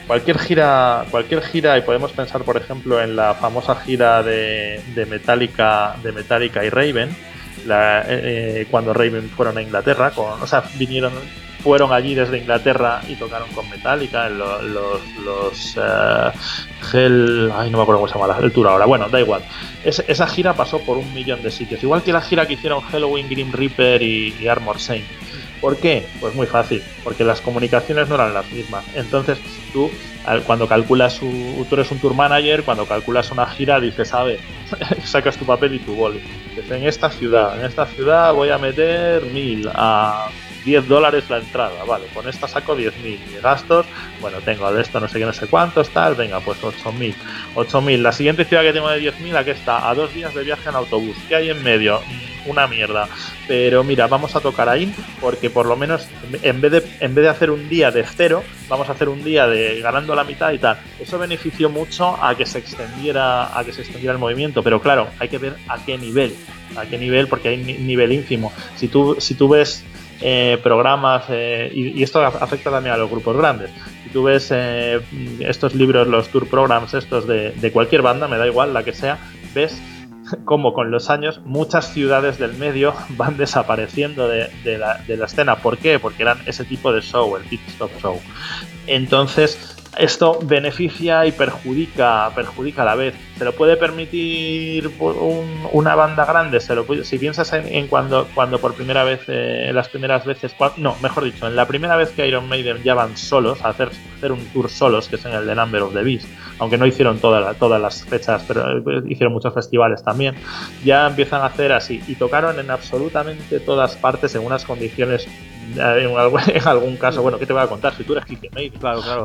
Speaker 1: cualquier gira, cualquier gira, y podemos pensar, por ejemplo, en la famosa gira de, de Metallica, de Metallica y Raven, la, eh, cuando Raven fueron a Inglaterra, con, o sea, vinieron, fueron allí desde Inglaterra y tocaron con Metallica, en lo, los, los uh, Hell, ay, no me acuerdo cómo se llama el tour ahora, bueno, da igual. Es, esa gira pasó por un millón de sitios, igual que la gira que hicieron Halloween, Grim Reaper y, y Armor Saint. ¿Por qué? Pues muy fácil, porque las comunicaciones no eran las mismas. Entonces, tú, cuando calculas, su, tú eres un tour manager, cuando calculas una gira, dices, a ver, sacas tu papel y tu boli. Dices, en esta ciudad, en esta ciudad voy a meter mil a diez dólares la entrada, vale, con esta saco diez mil. Y gastos, bueno, tengo de esto no sé qué, no sé cuántos, tal, venga, pues ocho mil. ocho mil. La siguiente ciudad que tengo de diez mil, aquí está, a dos días de viaje en autobús. ¿Qué hay en medio? Una mierda. Pero mira, vamos a tocar ahí porque por lo menos en vez de en vez de hacer un día de cero, vamos a hacer un día de ganando la mitad y tal. Eso benefició mucho a que se extendiera a que se extendiera el movimiento, pero claro, hay que ver a qué nivel, a qué nivel, porque hay nivel ínfimo. Si tú si tú ves eh, programas eh, y, y esto afecta también a los grupos grandes. Si tú ves eh, estos libros, los tour programs estos de, de cualquier banda, me da igual la que sea, ves como con los años muchas ciudades del medio van desapareciendo de, de, la, de la escena. ¿Por qué? Porque eran ese tipo de show, el pit stop show. Entonces esto beneficia y perjudica perjudica a la vez. ¿Se lo puede permitir un, una banda grande? Se lo puede, si piensas en, en cuando, cuando por primera vez, eh, en las primeras veces, cuando, no, mejor dicho, en la primera vez que Iron Maiden ya van solos a hacer, hacer un tour solos, que es en el de Number of the Beast, aunque no hicieron toda, todas las fechas, pero hicieron muchos festivales también, ya empiezan a hacer así, y tocaron en absolutamente todas partes en unas condiciones, en algún, en algún caso, bueno, ¿qué te voy a contar? Si tú eres Kike Maiden.
Speaker 3: Claro, claro.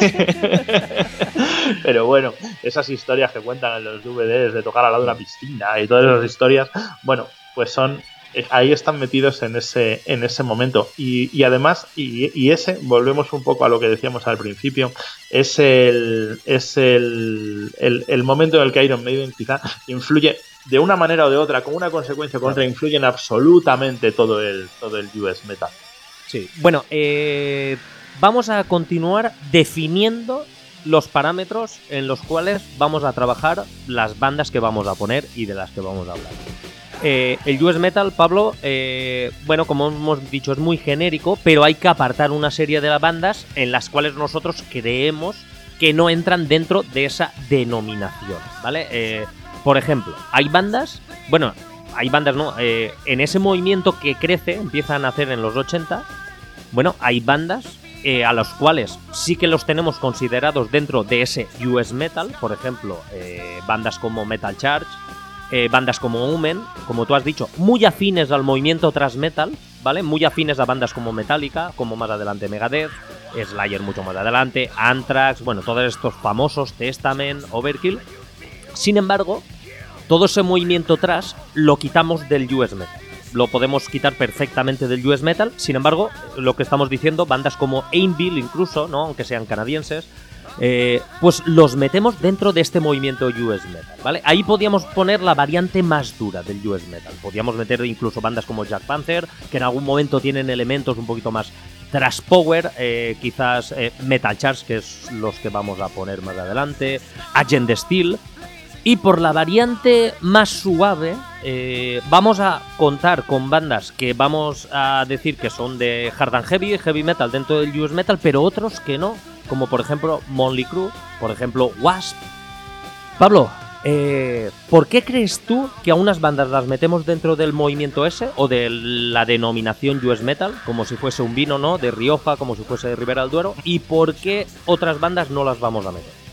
Speaker 1: Pero bueno, esas historias que cuentan en los D V Ds de tocar al lado de una piscina y todas esas historias, bueno, pues son, ahí están metidos en ese en ese momento. Y, y además, y, y ese, volvemos un poco a lo que decíamos al principio, es el es el, el, el momento en el que Iron Maiden quizá influye de una manera o de otra, con una consecuencia o con otra, influye en absolutamente todo el, todo el U S Metal.
Speaker 3: Sí. Bueno, eh, vamos a continuar definiendo los parámetros en los cuales vamos a trabajar las bandas que vamos a poner y de las que vamos a hablar. Eh, el U S Metal, Pablo, eh, bueno, como hemos dicho, es muy genérico, pero hay que apartar una serie de las bandas en las cuales nosotros creemos que no entran dentro de esa denominación, ¿vale? Eh, por ejemplo, hay bandas, bueno, hay bandas, ¿no? Eh, en ese movimiento que crece, empiezan a hacer en los ochenta, bueno, hay bandas eh, a los cuales sí que los tenemos considerados dentro de ese U S Metal, por ejemplo, eh, bandas como Metal Church, eh, bandas como Omen, como tú has dicho, muy afines al movimiento thrash metal, ¿vale? Muy afines a bandas como Metallica, como más adelante Megadeth, Slayer mucho más adelante, Anthrax, bueno, todos estos famosos, Testament, Overkill. Sin embargo, todo ese movimiento thrash lo quitamos del U S Metal. Lo podemos quitar perfectamente del U S Metal. Sin embargo, lo que estamos diciendo, bandas como Anvil incluso, ¿no? Aunque sean canadienses, eh, pues los metemos dentro de este movimiento U S Metal, ¿vale? Ahí podíamos poner la variante más dura del U S Metal. Podíamos meter incluso bandas como Jack Panther, que en algún momento tienen elementos un poquito más thrash power, eh, quizás eh, Metal Church, que es los que vamos a poner más adelante, Agent Steel. Y por la variante más suave, eh, vamos a contar con bandas que vamos a decir que son de hard and heavy, heavy metal dentro del U S Metal, pero otros que no, como por ejemplo Motley Crue, por ejemplo Wasp. Pablo, eh, ¿por qué crees tú que a unas bandas las metemos dentro del movimiento ese o de la denominación U S Metal, como si fuese un vino, ¿no? De Rioja, como si fuese de Ribera del Duero, y por qué otras bandas no las vamos a meter?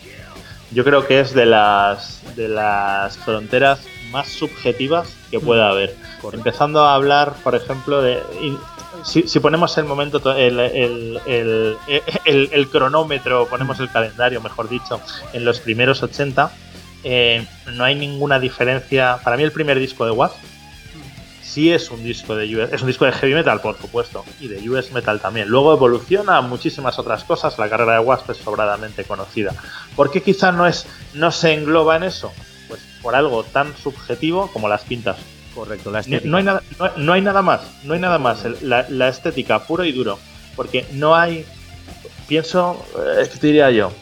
Speaker 1: Yo creo que es de las de las fronteras más subjetivas que pueda haber. Correcto. Empezando a hablar, por ejemplo, de si, si ponemos el momento, el, el, el, el, el cronómetro, ponemos el calendario, mejor dicho, en los primeros ochenta, eh, no hay ninguna diferencia. Para mí el primer disco de Wasp sí es un disco de U S, es un disco de heavy metal, por supuesto, y de U S metal también. Luego evoluciona a muchísimas otras cosas. La carrera de Wasp es sobradamente conocida. ¿Por qué quizá no es no se engloba en eso? Pues por algo tan subjetivo como las pintas.
Speaker 3: Correcto, la estética.
Speaker 1: No hay nada, no, no hay nada más, no hay nada más. La, la estética, puro y duro, porque no hay. pienso, eh, ¿qué te diría yo?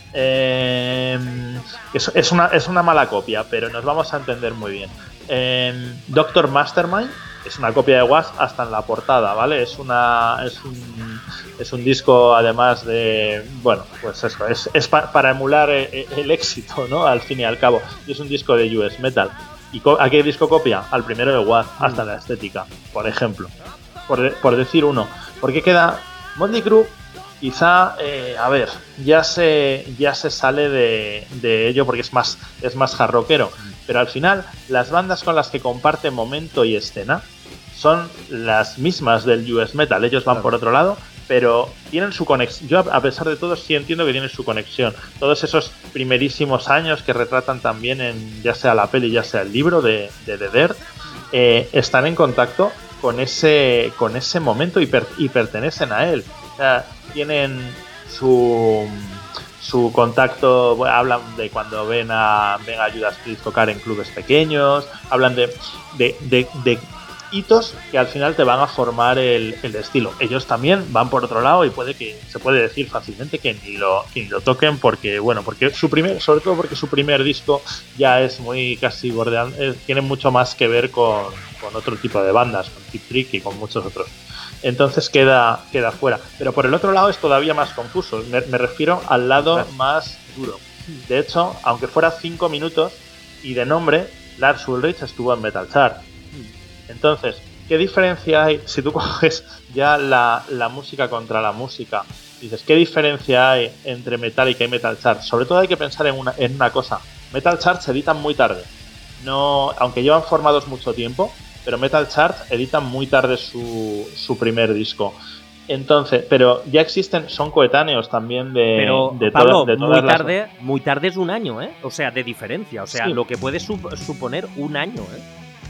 Speaker 1: Eh, es, es, una, es una mala copia, pero nos vamos a entender muy bien. Eh, Doctor Mastermind es una copia de Wasp hasta en la portada, ¿vale? Es una es un, es un disco además de, bueno, pues eso, es, es pa, para emular el, el éxito, ¿no? Al fin y al cabo. Y es un disco de U S Metal. ¿Y co- a qué disco copia? Al primero de Wasp, mm. hasta la estética, por ejemplo. Por, de, por decir uno. Porque queda Motley Crue, quizá, eh, a ver, ya se ya se sale de, de ello porque es más, es más hard rockero. Pero al final, las bandas con las que comparte momento y escena son las mismas del U S Metal. Ellos van claro. por otro lado, pero tienen su conexión. Yo, a pesar de todo, sí entiendo que tienen su conexión. Todos esos primerísimos años que retratan también en ya sea la peli, ya sea el libro de, de The Dirt, eh, están en contacto con ese, con ese momento y, per, y pertenecen a él. O sea, tienen su... su contacto, bueno, hablan de cuando ven a, ven a Judas Priest tocar en clubes pequeños, hablan de, de, de, de hitos que al final te van a formar el, el estilo. Ellos también van por otro lado y puede que se puede decir fácilmente que ni lo, que ni lo toquen porque, bueno, porque su primer, sobre todo porque su primer disco ya es muy casi bordeando, tiene mucho más que ver con, con otro tipo de bandas, con Cheap Trick y con muchos otros. Entonces queda, queda fuera. Pero por el otro lado es todavía más confuso. Me, me refiero al lado claro. más duro. De hecho, aunque fuera cinco minutos y de nombre, Lars Ulrich estuvo en Metal Chart. Entonces, ¿qué diferencia hay si tú coges ya la, la música contra la música? Dices, ¿qué diferencia hay entre Metallica y Metal Chart? Sobre todo hay que pensar en una, en una cosa. Metal Chart se editan muy tarde. No, aunque llevan formados mucho tiempo, pero Metal Chart editan muy tarde su, su primer disco. Entonces, pero ya existen, son coetáneos también de,
Speaker 3: pero,
Speaker 1: de,
Speaker 3: Pablo,
Speaker 1: toda, de todas
Speaker 3: muy tarde,
Speaker 1: las...
Speaker 3: muy tarde es un año, ¿eh? O sea, de diferencia. O sea, sí. lo que puede sup- suponer un año, ¿eh?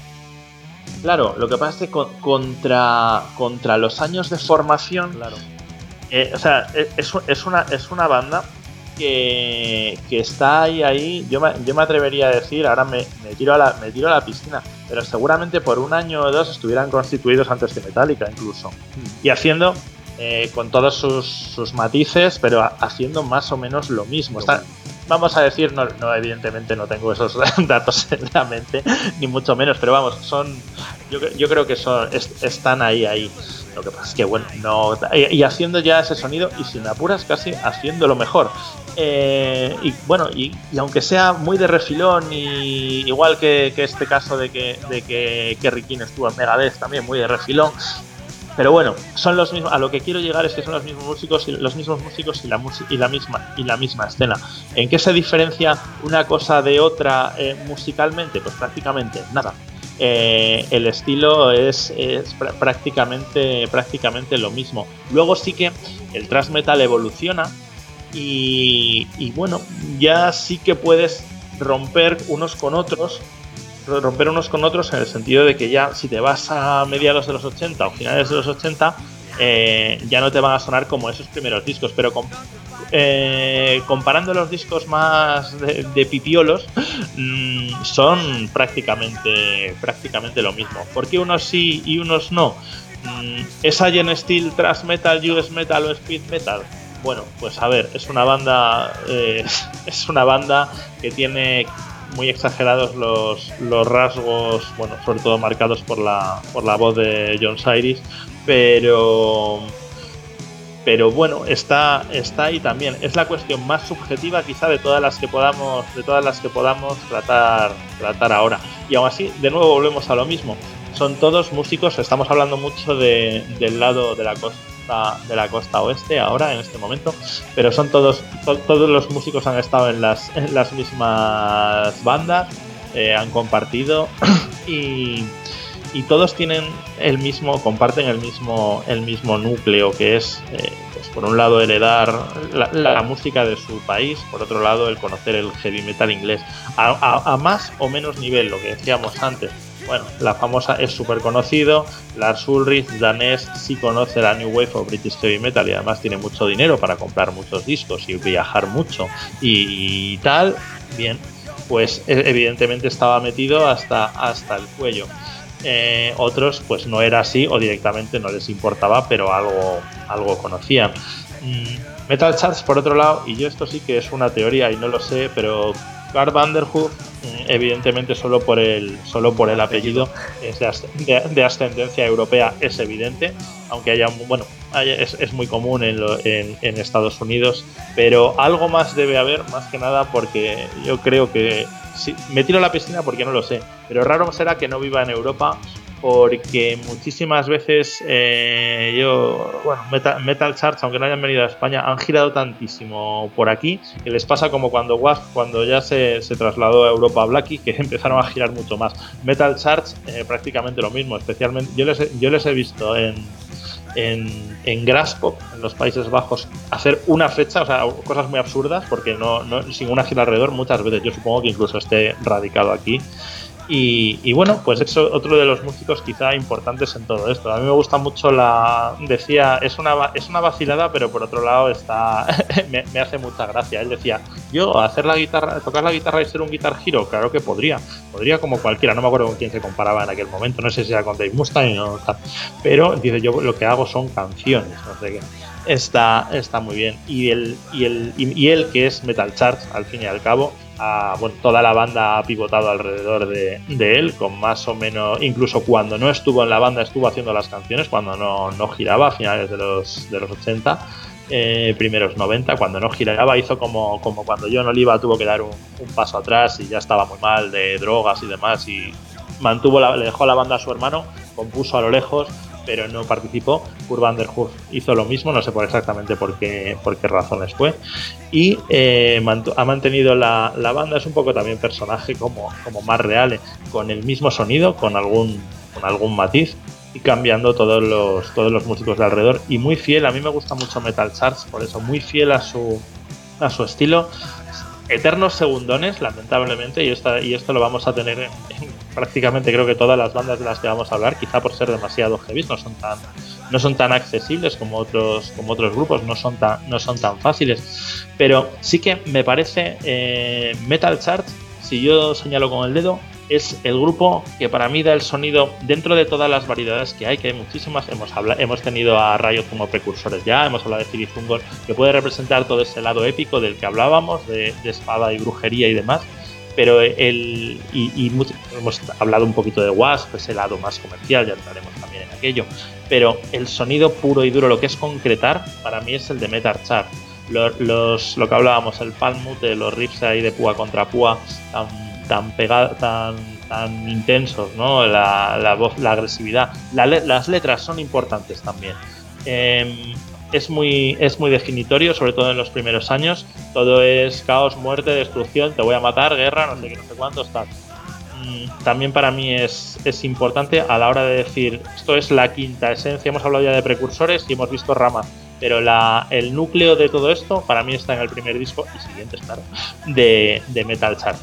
Speaker 1: Claro, lo que pasa es que con, contra, contra los años de formación,
Speaker 3: claro.
Speaker 1: eh, o sea, es, es, una, es una banda que, que está ahí, ahí. Yo me, yo me atrevería a decir, ahora me, me, tiro a la, me tiro a la piscina, pero seguramente por un año o dos estuvieran constituidos antes que Metallica incluso. Mm. Y haciendo, eh, con todos sus, sus matices, pero haciendo más o menos lo mismo. Está, vamos a decir, no, no, evidentemente no tengo esos datos en la mente, ni mucho menos, pero vamos, son, yo, yo creo que son, est, están ahí, ahí. Lo que pasa es que, bueno, no, y, y haciendo ya ese sonido, y sin apuras casi haciéndolo mejor. Eh, y bueno, y, y aunque sea muy de refilón, y igual que, que este caso de que, de que Kerry King estuvo en Megadeth también muy de refilón, pero bueno, son los mismos. A lo que quiero llegar es que son los mismos músicos y los mismos músicos y la y la misma y la misma escena. ¿En qué se diferencia una cosa de otra eh, musicalmente? Pues prácticamente nada. Eh, el estilo es, es pr- prácticamente prácticamente lo mismo. Luego sí que el thrash metal evoluciona y, y bueno, ya sí que puedes romper unos con otros. romper unos con otros en el sentido de que ya si te vas a mediados de los ochenta o finales de los ochenta eh, ya no te van a sonar como esos primeros discos, pero con, eh, comparando los discos más de, de pipiolos mmm, son prácticamente prácticamente lo mismo. ¿Por qué unos sí y unos no? Mm, ¿es Iron Steel thrash metal, U S metal o speed metal? Bueno, pues a ver, es una banda eh, es una banda que tiene muy exagerados los, los rasgos, bueno, sobre todo marcados por la por la voz de John Cyrus, pero pero bueno, está está ahí también. Es la cuestión más subjetiva quizá de todas las que podamos de todas las que podamos tratar tratar ahora. Y aún así, de nuevo volvemos a lo mismo. Son todos músicos, estamos hablando mucho de, del lado de la costa de la costa oeste ahora en este momento, pero son todos to, todos los músicos han estado en las en las mismas bandas, eh, han compartido y, y todos tienen el mismo comparten el mismo el mismo núcleo, que es eh, pues por un lado heredar la, la música de su país, por otro lado el conocer el heavy metal inglés a, a, a más o menos nivel, lo que decíamos antes. Bueno, la famosa es súper conocido, Lars Ulrich, danés, sí conoce la New Wave of British Heavy Metal y además tiene mucho dinero para comprar muchos discos y viajar mucho y, y tal, bien, pues evidentemente estaba metido hasta, hasta el cuello. Eh, otros pues no era así o directamente no les importaba, pero algo, algo conocían. Metal Charge, por otro lado, y yo esto sí que es una teoría y no lo sé, pero Carl Vanderhoof, evidentemente solo por el solo por el apellido, es de, de, de ascendencia europea, es evidente, aunque haya, bueno, haya, es, es muy común en, lo, en, en Estados Unidos, pero algo más debe haber, más que nada porque yo creo que, sí, me tiro a la piscina porque no lo sé, pero raro será que no viva en Europa, porque muchísimas veces eh, yo, bueno, Metal, Metal Charge, aunque no hayan venido a España, han girado tantísimo por aquí que les pasa como cuando Wasp, cuando ya se, se trasladó a Europa a Blackie, que empezaron a girar mucho más. Metal Charge, eh, prácticamente lo mismo, especialmente yo les, yo les he visto en, en, en Graspop, en los Países Bajos, hacer una fecha, o sea, cosas muy absurdas, porque no, no sin una gira alrededor muchas veces, yo supongo que incluso esté radicado aquí. Y, y bueno, pues eso, otro de los músicos quizá importantes en todo esto. A mí me gusta mucho la... Decía, es una, es una vacilada, pero por otro lado está me, me hace mucha gracia. Él decía, yo hacer la guitarra, tocar la guitarra y ser un Guitar Hero, claro que podría. Podría como cualquiera, no me acuerdo con quién se comparaba en aquel momento, no sé si era con Dave Mustaine o tal. Pero dice, yo lo que hago son canciones, no sé qué. Está, está muy bien. Y él, y, el, y, y él, que es Metal Charge, al fin y al cabo, a, bueno, toda la banda ha pivotado alrededor de, de él, con más o menos, incluso cuando no estuvo en la banda estuvo haciendo las canciones, cuando no, no giraba a finales de los, de los ochenta, eh, primeros noventa, cuando no giraba hizo como, como cuando John Oliva tuvo que dar un, un paso atrás y ya estaba muy mal de drogas y demás, y mantuvo la, le dejó la banda a su hermano, compuso a lo lejos, pero no participó. Kurt Vanderhoof hizo lo mismo, no sé por exactamente por qué, por qué razones fue, y eh, mantu- ha mantenido la, la banda. Es un poco también personaje como, como más real, con el mismo sonido, con algún, con algún matiz, y cambiando todos los, todos los músicos de alrededor, y muy fiel. A mí me gusta mucho Metal Charge, por eso, muy fiel a su, a su estilo. Eternos segundones, lamentablemente, y, esta, y esto lo vamos a tener en, en prácticamente creo que todas las bandas de las que vamos a hablar, quizá por ser demasiado heavy, no son tan, no son tan accesibles como otros, como otros grupos, no son tan, no son tan fáciles, pero sí que me parece eh, Metal Charge, si yo señalo con el dedo, es el grupo que para mí da el sonido dentro de todas las variedades que hay, que hay muchísimas. Hemos, habla, hemos tenido a Riot como precursores ya, hemos hablado de Filifungor, que puede representar todo ese lado épico del que hablábamos, de, de espada y brujería y demás, pero el y, y mucho, hemos hablado un poquito de Wasp, ese lado más comercial, ya entraremos también en aquello, pero el sonido puro y duro, lo que es concretar, para mí es el de Metal Charge. Los, los, lo que hablábamos, el palm mute, los riffs ahí de púa contra púa, tan tan pegada, tan, tan intensos, ¿no? La, la voz, la agresividad, la, las letras son importantes también. Eh, es muy, es muy definitorio, sobre todo en los primeros años. Todo es caos, muerte, destrucción, te voy a matar, guerra, no sé qué, no sé cuántos, tal. Mm, también para mí es, es importante a la hora de decir, esto es la quinta esencia. Hemos hablado ya de precursores y hemos visto ramas, pero la, el núcleo de todo esto para mí está en el primer disco y siguientes, claro, de, de Metal Charge.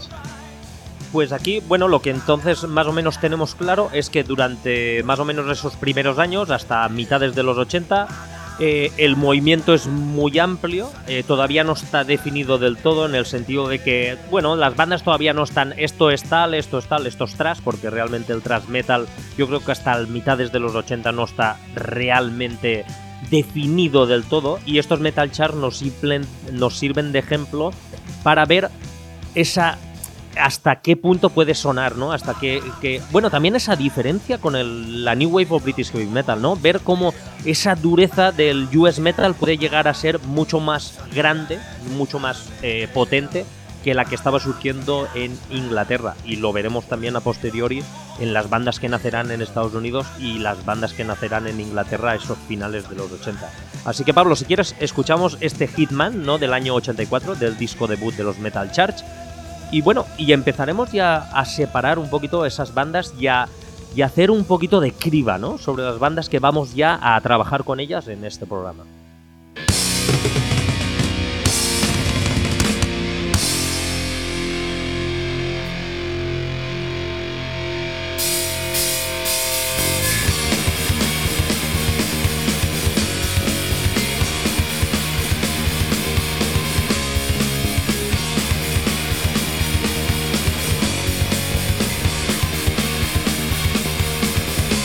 Speaker 3: Pues aquí, bueno, lo que entonces más o menos tenemos claro es que durante más o menos esos primeros años, hasta mitades de los ochenta, eh, el movimiento es muy amplio, eh, todavía no está definido del todo, en el sentido de que, bueno, las bandas todavía no están, esto es tal, esto es tal, esto es thrash, porque realmente el thrash metal, yo creo que hasta mitades de los ochenta no está realmente definido del todo, y estos Metal Charge nos sirven, nos sirven de ejemplo para ver esa... hasta qué punto puede sonar, ¿no? Hasta que, que... Bueno, también esa diferencia con el, la New Wave of British Heavy Metal, ¿no? Ver cómo esa dureza del U S Metal puede llegar a ser mucho más grande, mucho más eh, potente que la que estaba surgiendo en Inglaterra. Y lo veremos también a posteriori en las bandas que nacerán en Estados Unidos y las bandas que nacerán en Inglaterra a esos finales de los ochenta. Así que, Pablo, si quieres, escuchamos este Hitman, ¿no? Del año ochenta y cuatro, del disco debut de los Metal Charge. Y bueno, y empezaremos ya a separar un poquito esas bandas y a, y a hacer un poquito de criba, ¿no? Sobre las bandas que vamos ya a trabajar con ellas en este programa.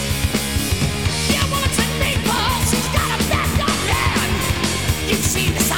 Speaker 4: See the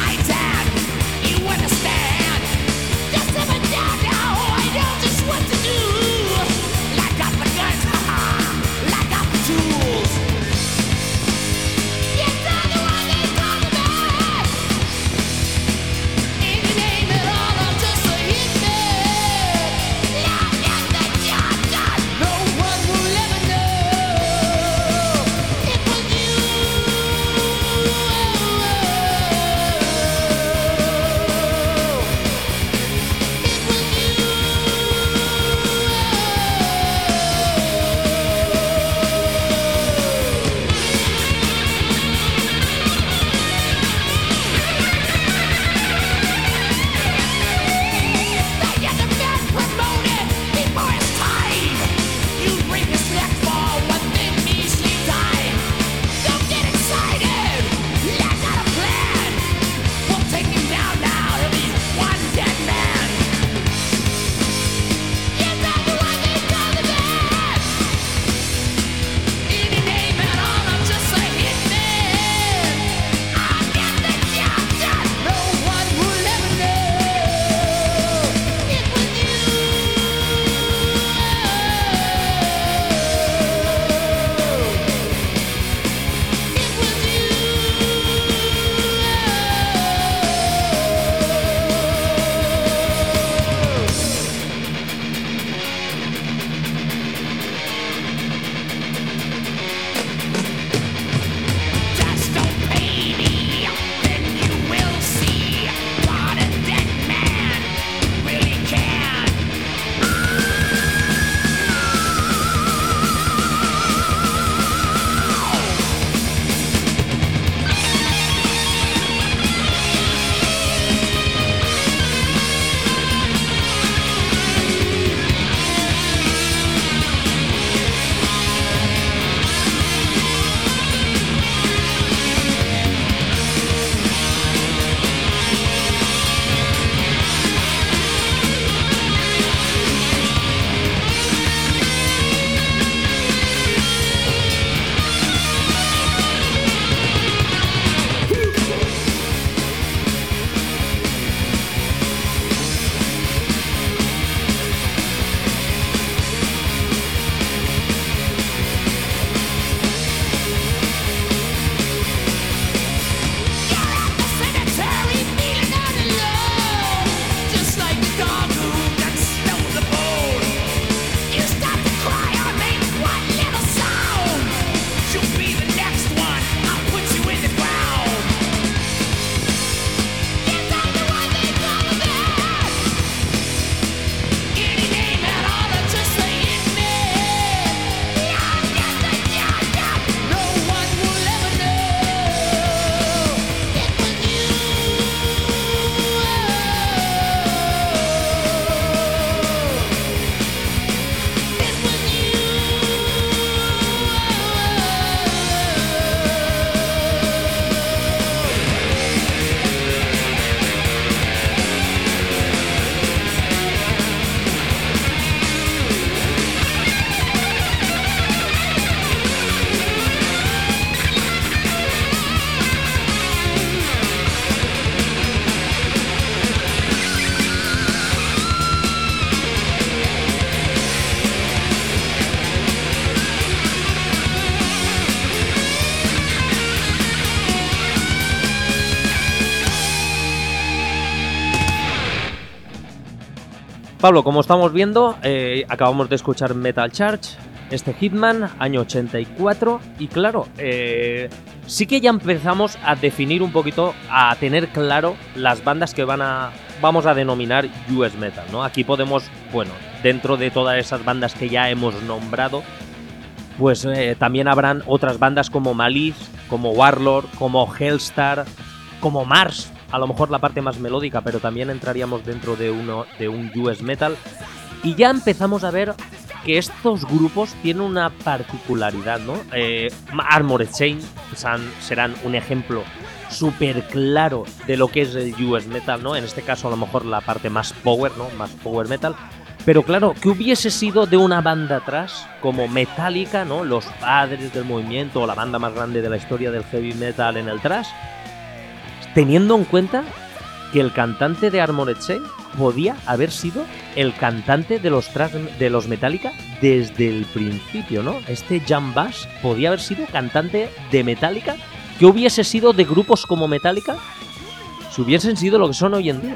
Speaker 3: Pablo, como estamos viendo, eh, acabamos de escuchar Metal Charge, este Hitman, año ochenta y cuatro, y claro, eh, sí que ya empezamos a definir un poquito, a tener claro las bandas que van a, vamos a denominar U S Metal, ¿no? Aquí podemos, bueno, dentro de todas esas bandas que ya hemos nombrado, pues eh, también habrán otras bandas como Malice, como Warlord, como Hellstar, como Mars, a lo mejor la parte más melódica, pero también entraríamos dentro de, uno, de un U S Metal. Y ya empezamos a ver que estos grupos tienen una particularidad, ¿no? Eh, Armored Saint serán un ejemplo súper claro de lo que es el U S Metal, ¿no? En este caso a lo mejor la parte más power, ¿no? Más power metal. Pero claro, ¿qué hubiese sido de una banda atrás como Metallica, ¿no? Los padres del movimiento, o la banda más grande de la historia del heavy metal en el thrash, teniendo en cuenta que el cantante de Armored Saint podía haber sido el cantante de los thrash, de los Metallica desde el principio, ¿no? Este Jan Bass podía haber sido cantante de Metallica. ¿Qué hubiese sido de grupos como Metallica si hubiesen sido lo que son hoy en día?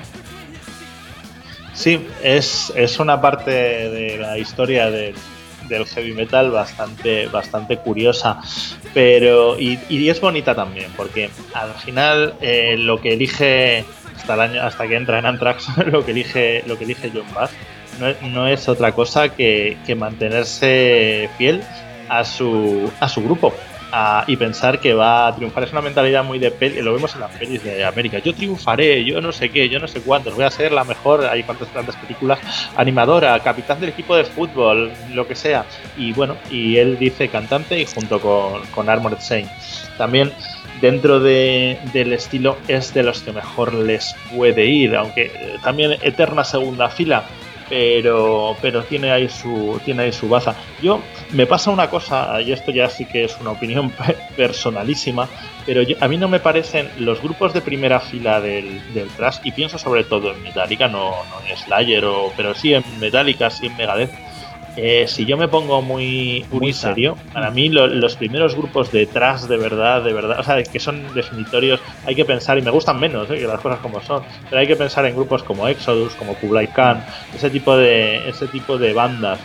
Speaker 1: Sí, es, es una parte de la historia de, del heavy metal bastante, bastante curiosa, pero y, y es bonita también, porque al final eh, lo que elige hasta el año, hasta que entra en Anthrax, lo que elige, lo que elige John Bass no, no es otra cosa que, que mantenerse fiel a su, a su grupo. A, y pensar que va a triunfar. Es una mentalidad muy de peli, lo vemos en las pelis de América. Yo triunfaré, yo no sé qué, yo no sé cuántos, voy a ser la mejor, hay cuantas tantas películas, animadora, capitán del equipo de fútbol, lo que sea. Y bueno, y él dice cantante y junto con, con Armored Saint. También dentro de, del estilo es de los que mejor les puede ir, aunque eh, también eterna segunda fila. Pero, pero tiene ahí su tiene ahí su baza. Yo me pasa una cosa, y esto ya sí que es una opinión personalísima, pero yo, a mí no me parecen los grupos de primera fila del, del thrash, y pienso sobre todo en Metallica, no, no en Slayer, o, pero sí en Metallica, sí en Megadeth. Eh, si yo me pongo muy, muy serio, para mí lo, los primeros grupos de thrash de verdad, de verdad, o sea, que son definitorios, hay que pensar, y me gustan menos, eh, que las cosas como son, pero hay que pensar en grupos como Exodus, como Kublai Khan, ese tipo de, ese tipo de bandas.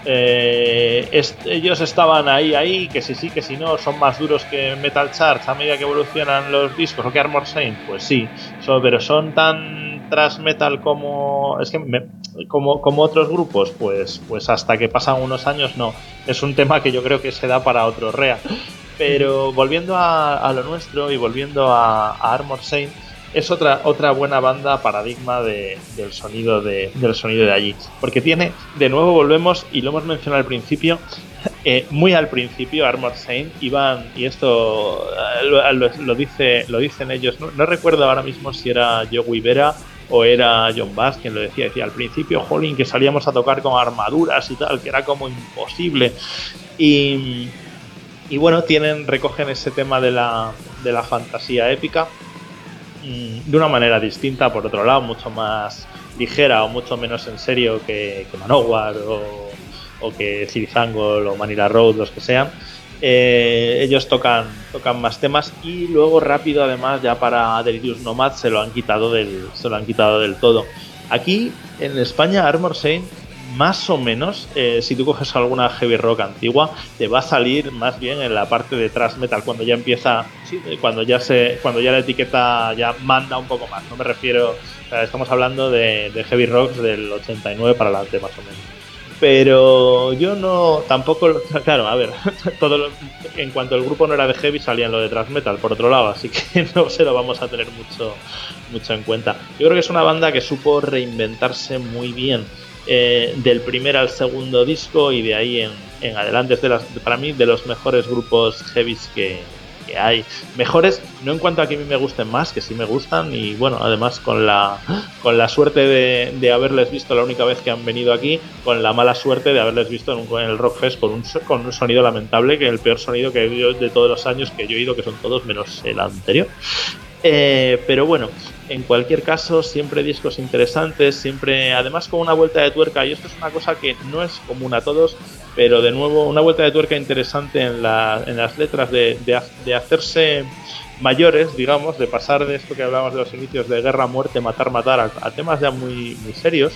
Speaker 1: Eh, est- ellos estaban ahí, ahí, que si sí, que si no, son más duros que Metal Charge a medida que evolucionan los discos, o que Armored Saint, pues sí, so, pero son tan thrash metal como es que me, como, como otros grupos, pues, pues hasta que pasan unos años no, es un tema que yo creo que se da para otro rea. Pero volviendo a, a lo nuestro y volviendo a, a Armored Saint, es otra otra buena banda paradigma de, del sonido de del sonido de allí, porque tiene, de nuevo volvemos y lo hemos mencionado al principio, eh, muy al principio Armored Saint iban, y esto eh, lo, lo, lo dice lo dicen ellos, no, no recuerdo ahora mismo si era Joey Vera o era John Bass quien lo decía, decía al principio, jolín, que salíamos a tocar con armaduras y tal, que era como imposible, y y bueno, tienen recogen ese tema de la de la fantasía épica de una manera distinta, por otro lado, mucho más ligera o mucho menos en serio que, que Manowar o, o que Zirizangol o Manila Road, los que sean. Eh, ellos tocan tocan más temas y luego rápido, además, ya para Delirious Nomad se lo han quitado del se lo han quitado del todo. Aquí en España Armored Saint, más o menos, eh, si tú coges alguna heavy rock antigua, te va a salir más bien en la parte de thrash metal, cuando ya empieza, sí, cuando ya se, cuando ya la etiqueta ya manda un poco más. No me refiero, o sea, estamos hablando de, de heavy rocks del ochenta y nueve para adelante más o menos. Pero yo no, tampoco, claro, a ver, todo lo, en cuanto el grupo no era de heavy salían lo de thrash metal por otro lado, así que no se lo vamos a tener mucho, mucho en cuenta. Yo creo que es una banda que supo reinventarse muy bien. Eh, del primer al segundo disco y de ahí en, en adelante es de las, para mí de los mejores grupos heavies que, que hay. Mejores no en cuanto a que a mí me gusten más, que sí me gustan, y bueno, además con la con la suerte de, de haberles visto la única vez que han venido aquí, con la mala suerte de haberles visto en, un, en el Rockfest con un, con un sonido lamentable, que es el peor sonido que he oído de todos los años que yo he oído, que son todos menos el anterior. Eh, pero bueno, en cualquier caso, siempre discos interesantes, siempre, además con una vuelta de tuerca, y esto es una cosa que no es común a todos, pero de nuevo una vuelta de tuerca interesante en, la, en las letras, de, de, de hacerse mayores, digamos, de pasar de esto que hablábamos de los inicios de guerra, muerte, matar, matar, a, a temas ya muy, muy serios,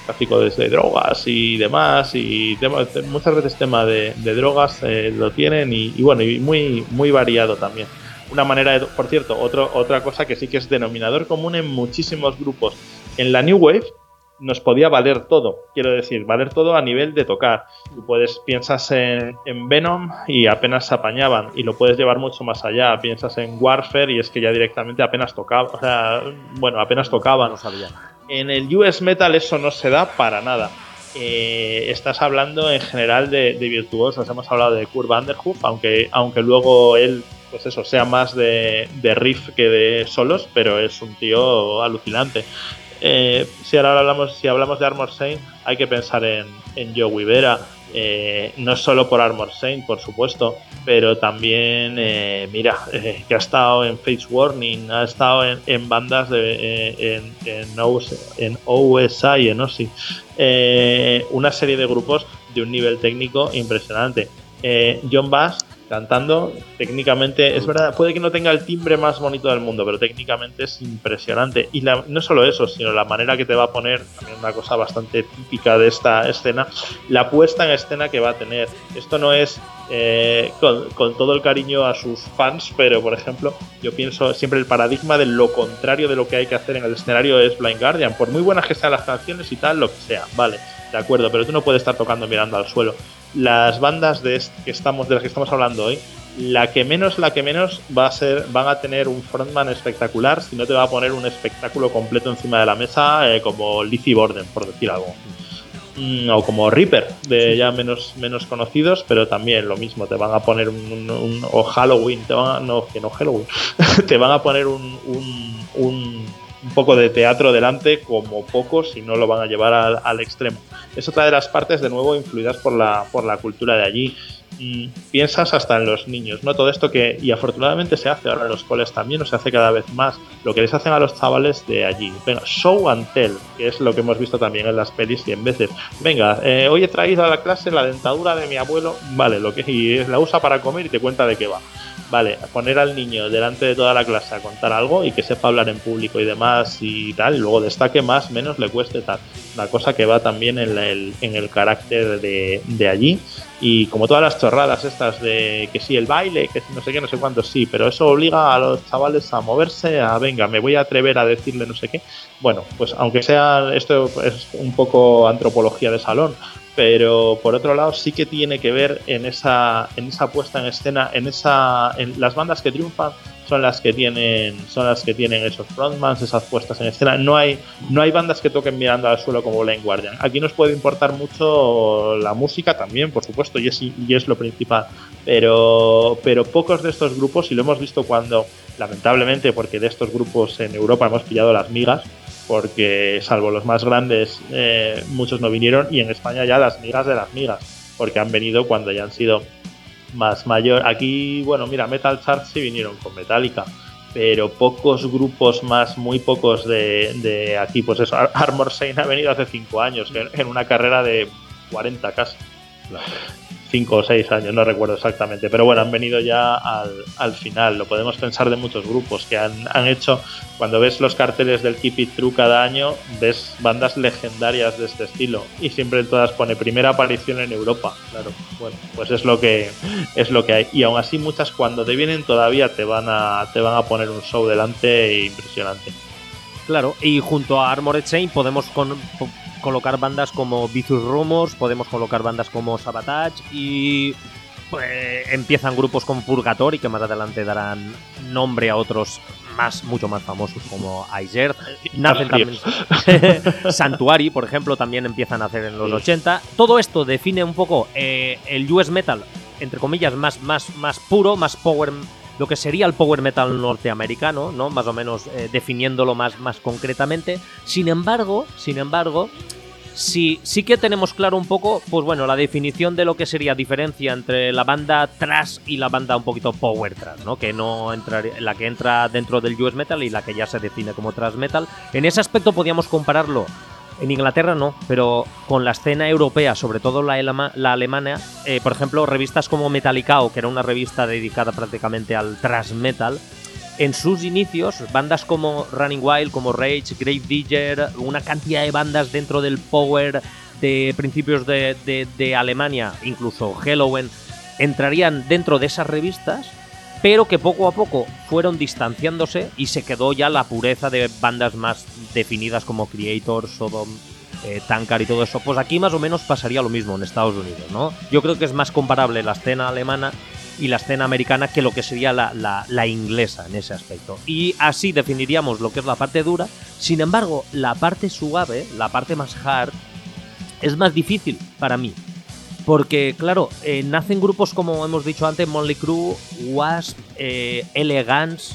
Speaker 1: tráfico de, de drogas y demás, y tema, muchas veces tema de, de drogas eh, lo tienen, y, y bueno, y muy, muy variado también. Una manera de, por cierto, otro, otra cosa que sí que es denominador común en muchísimos grupos. En la New Wave nos podía valer todo, quiero decir, valer todo a nivel de tocar. Tú puedes, piensas en, en Venom y apenas se apañaban, y lo puedes llevar mucho más allá. Piensas en Warfare y es que ya directamente apenas tocaban, o sea, bueno, apenas tocaban.
Speaker 3: No sabía.
Speaker 1: En el U S Metal eso no se da para nada. Eh, estás hablando en general de, de virtuosos. Hemos hablado de Kurt Vanderhoof, aunque, aunque luego él, pues eso, sea más de, de riff que de solos, pero es un tío alucinante. Eh, si ahora hablamos, si hablamos de Armored Saint, hay que pensar en, en Joey Vera. Eh, no solo por Armored Saint, por supuesto, pero también, eh, mira, eh, que ha estado en Fates Warning, ha estado en, en bandas de, eh, en, en, O S, en O S I, en O S I, eh, una serie de grupos de un nivel técnico impresionante. Eh, John Bass cantando, técnicamente, es verdad, puede que no tenga el timbre más bonito del mundo, pero técnicamente es impresionante. Y la, no solo eso, sino la manera que te va a poner, también una cosa bastante típica de esta escena, la puesta en escena que va a tener. Esto no es eh, con, con todo el cariño a sus fans, pero por ejemplo, yo pienso siempre el paradigma de lo contrario de lo que hay que hacer en el escenario es Blind Guardian. Por muy buenas que sean las canciones y tal, lo que sea, vale, de acuerdo, pero tú no puedes estar tocando mirando al suelo. Las bandas de, est- que estamos, de las que estamos hablando hoy, la que menos, la que menos va a ser, van a tener un frontman espectacular, si no te va a poner un espectáculo completo encima de la mesa, eh, como Lizzie Borden, por decir algo. Mm, o como Reaper, de ya menos, menos conocidos, pero también lo mismo, te van a poner un, un, un o Halloween, te van a, no, que no Halloween, te van a poner un, un, un, un poco de teatro delante, como pocos, y no lo van a llevar al, al extremo. Es otra de las partes, de nuevo, influidas por la, por la cultura de allí. Mm, piensas hasta en los niños, ¿no? Todo esto que, y afortunadamente se hace ahora en los coles también, o se hace cada vez más, lo que les hacen a los chavales de allí. Venga, show and tell, que es lo que hemos visto también en las pelis cien veces. Venga, eh, hoy he traído a la clase la dentadura de mi abuelo, vale, lo que y la usa para comer y te cuenta de qué va. Vale, poner al niño delante de toda la clase a contar algo y que sepa hablar en público y demás y tal, y luego destaque más, menos le cueste tal. Una cosa que va también en el, en el carácter de, de allí. Y como todas las chorradas estas de que sí, el baile, que no sé qué, no sé cuánto, sí, pero eso obliga a los chavales a moverse, a venga, me voy a atrever a decirle no sé qué. Bueno, pues aunque sea, esto es un poco antropología de salón, pero por otro lado sí que tiene que ver en esa, en esa puesta en escena, en esa, en las bandas que triunfan son las que tienen, son las que tienen esos frontmans, esas puestas en escena. No hay, no hay bandas que toquen mirando al suelo como Blind Guardian. Aquí nos puede importar mucho la música también, por supuesto, y es, y es lo principal. Pero, pero pocos de estos grupos, y lo hemos visto cuando, lamentablemente, porque de estos grupos en Europa hemos pillado las migas, porque salvo los más grandes, eh, muchos no vinieron, y en España ya las migas de las migas, porque han venido cuando ya han sido más mayor. Aquí, bueno, mira, Metal Church sí vinieron con Metallica, pero pocos grupos más, muy pocos de, de aquí, pues eso, Armored Saint ha venido hace cinco años, en, en una carrera de cuarenta casi. Claro. cinco o seis años, no recuerdo exactamente, pero bueno, han venido ya al, al final. Lo podemos pensar de muchos grupos que han, han hecho, cuando ves los carteles del Keep It True cada año, ves bandas legendarias de este estilo, y siempre en todas pone primera aparición en Europa. Claro, bueno, pues es lo que es lo que hay, y aún así muchas cuando te vienen todavía te van a te van a poner un show delante impresionante.
Speaker 3: Claro, y junto a Armored Saint podemos con, po, colocar bandas como Vicious Rumors, podemos colocar bandas como Sabotage, y pues, empiezan grupos como Purgatory, que más adelante darán nombre a otros más, mucho más famosos como Aizer. Nacen también Sanctuary, por ejemplo, también empiezan a hacer en los sí. ochenta. Todo esto define un poco eh, el U S Metal, entre comillas, más, más, más puro, más power, lo que sería el power metal norteamericano, ¿no? Más o menos eh, definiéndolo más, más concretamente. Sin embargo, sin embargo, sí, sí que tenemos claro un poco, pues bueno, la definición de lo que sería diferencia entre la banda thrash y la banda un poquito power thrash, ¿no? Que no entraría, la que entra dentro del U S Metal y la que ya se define como thrash metal. En ese aspecto podríamos compararlo. En Inglaterra no, pero con la escena europea, sobre todo la, elama, la alemana, eh, por ejemplo, revistas como Metallicao, que era una revista dedicada prácticamente al thrash metal, en sus inicios, bandas como Running Wild, como Rage, Grave Digger, una cantidad de bandas dentro del power de principios de, de, de Alemania, incluso Helloween, entrarían dentro de esas revistas, pero que poco a poco fueron distanciándose y se quedó ya la pureza de bandas más definidas como Creator, Sodom, eh, Tankard y todo eso. Pues aquí más o menos pasaría lo mismo en Estados Unidos, ¿no? Yo creo que es más comparable la escena alemana y la escena americana que lo que sería la, la, la inglesa en ese aspecto. Y así definiríamos lo que es la parte dura. Sin embargo, la parte suave, la parte más hard, es más difícil para mí. Porque, claro, eh, nacen grupos como hemos dicho antes, Motley Crue, Wasp, eh, Elegance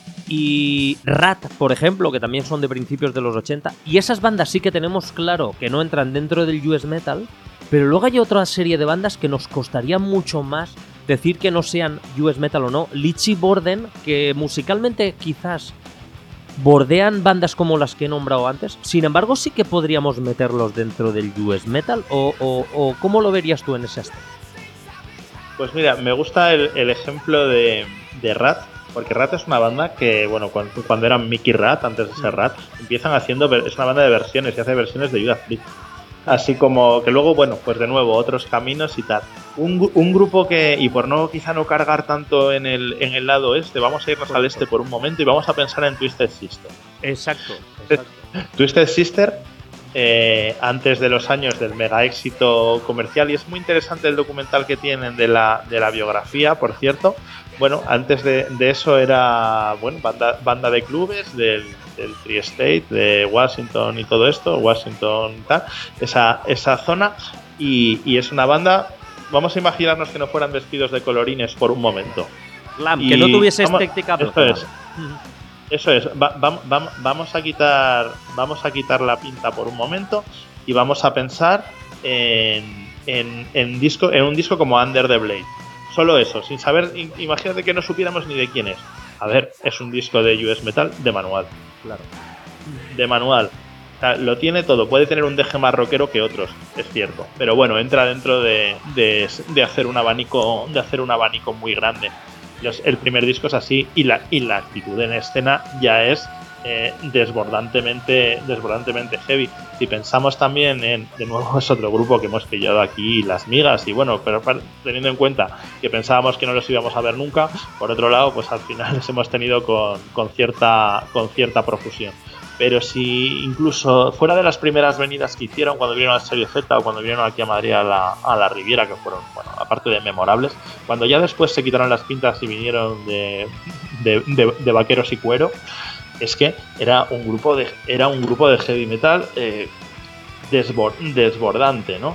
Speaker 3: y Rat, por ejemplo, que también son de principios de los ochenta. Y esas bandas sí que tenemos claro que no entran dentro del U S Metal, pero luego hay otra serie de bandas que nos costaría mucho más decir que no sean U S Metal o no. Litchi Borden, que musicalmente quizás bordean bandas como las que he nombrado antes, sin embargo sí que podríamos meterlos dentro del U S Metal, o, o, o ¿cómo lo verías tú en ese aspecto?
Speaker 1: Pues mira, me gusta el, el ejemplo de, de Rat, porque Rat es una banda que, bueno, cuando, cuando eran Mickey Rat, antes de ser Rat, empiezan haciendo, es una banda de versiones y hace versiones de Judas Priest. Así como que luego, bueno, pues de nuevo, otros caminos y tal. Un, un grupo que, y por no quizá no cargar tanto en el, en el lado este, vamos a irnos al este por un momento y vamos a pensar en Twisted Sister.
Speaker 3: Exacto, exacto.
Speaker 1: Twisted Sister, eh, antes de los años del mega éxito comercial, y es muy interesante el documental que tienen de la, de la biografía, por cierto. Bueno, antes de, de eso era, bueno, banda, banda de clubes del, del Free State, de Washington y todo esto, Washington y tal, esa, esa zona, y, y es una banda, vamos a imaginarnos que no fueran vestidos de colorines por un momento.
Speaker 3: Glam, que no tuviese
Speaker 1: vamos,
Speaker 3: estética.
Speaker 1: Eso es, eso es, va, va, va, vamos a quitar, vamos a quitar la pinta por un momento y vamos a pensar en, en, en, disco, en un disco como Under the Blade. Solo eso, sin saber, imagínate que no supiéramos ni de quién es. A ver, es un disco de U S Metal de manual.
Speaker 3: Claro.
Speaker 1: De manual. O sea, lo tiene todo. Puede tener un deje más rockero que otros, es cierto. Pero bueno, entra dentro de, de, de hacer un abanico, de hacer un abanico muy grande. Los, el primer disco es así y la, y la actitud en escena ya es eh, desbordantemente, desbordantemente heavy. Si pensamos también en, de nuevo es otro grupo que hemos pillado aquí, Las Migas, y bueno, pero para, teniendo en cuenta que pensábamos que no los íbamos a ver nunca, por otro lado, pues al final les hemos tenido con, con cierta, con cierta profusión. Pero si incluso fuera de las primeras venidas que hicieron cuando vinieron a Serie Z o cuando vinieron aquí a Madrid a la, a la Riviera, que fueron, bueno, aparte de memorables, cuando ya después se quitaron las pintas y vinieron de, de, de, de vaqueros y cuero, es que era un grupo de, era un grupo de heavy metal eh, desbord, desbordante, ¿no?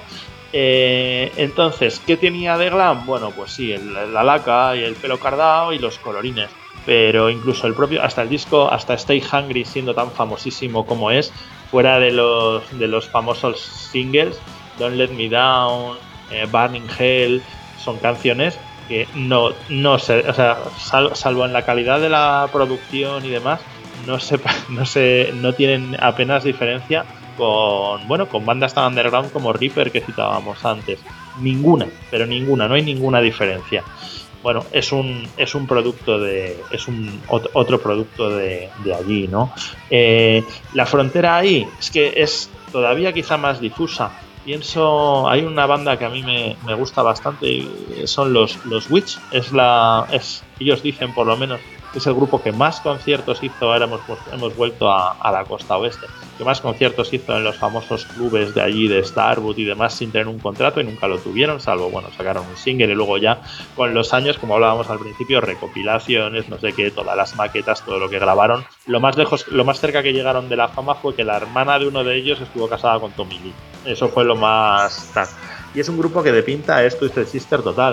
Speaker 1: Eh, entonces, ¿qué tenía de glam? Bueno, pues sí, el, la laca y el pelo cardado y los colorines. Pero incluso el propio, hasta el disco, hasta Stay Hungry, siendo tan famosísimo como es, fuera de los, de los famosos singles, Don't Let Me Down, eh, Burning Hell, son canciones que no, no se, o sea, sal, salvo en la calidad de la producción y demás, no se, no se, no tienen apenas diferencia con, bueno, con bandas tan underground como Reaper que citábamos antes. Ninguna, pero ninguna, no hay ninguna diferencia. Bueno, es un es un producto de es un otro producto de, de allí, ¿no? Eh, la frontera ahí es que es todavía quizá más difusa. Pienso, hay una banda que a mí me, me gusta bastante, son los los Witch. Es la es ellos dicen por lo menos que es el grupo que más conciertos hizo. Ahora hemos hemos vuelto a, a la costa oeste. Que más conciertos hizo en los famosos clubes de allí de Starwood y demás sin tener un contrato, y nunca lo tuvieron, salvo, bueno, sacaron un single y luego ya con los años, como hablábamos al principio, recopilaciones, no sé qué, todas las maquetas, todo lo que grabaron. Lo más lejos, lo más cerca que llegaron de la fama fue que la hermana de uno de ellos estuvo casada con Tommy Lee. Eso fue lo más tal. Y es un grupo que de pinta es Twisted Sister total.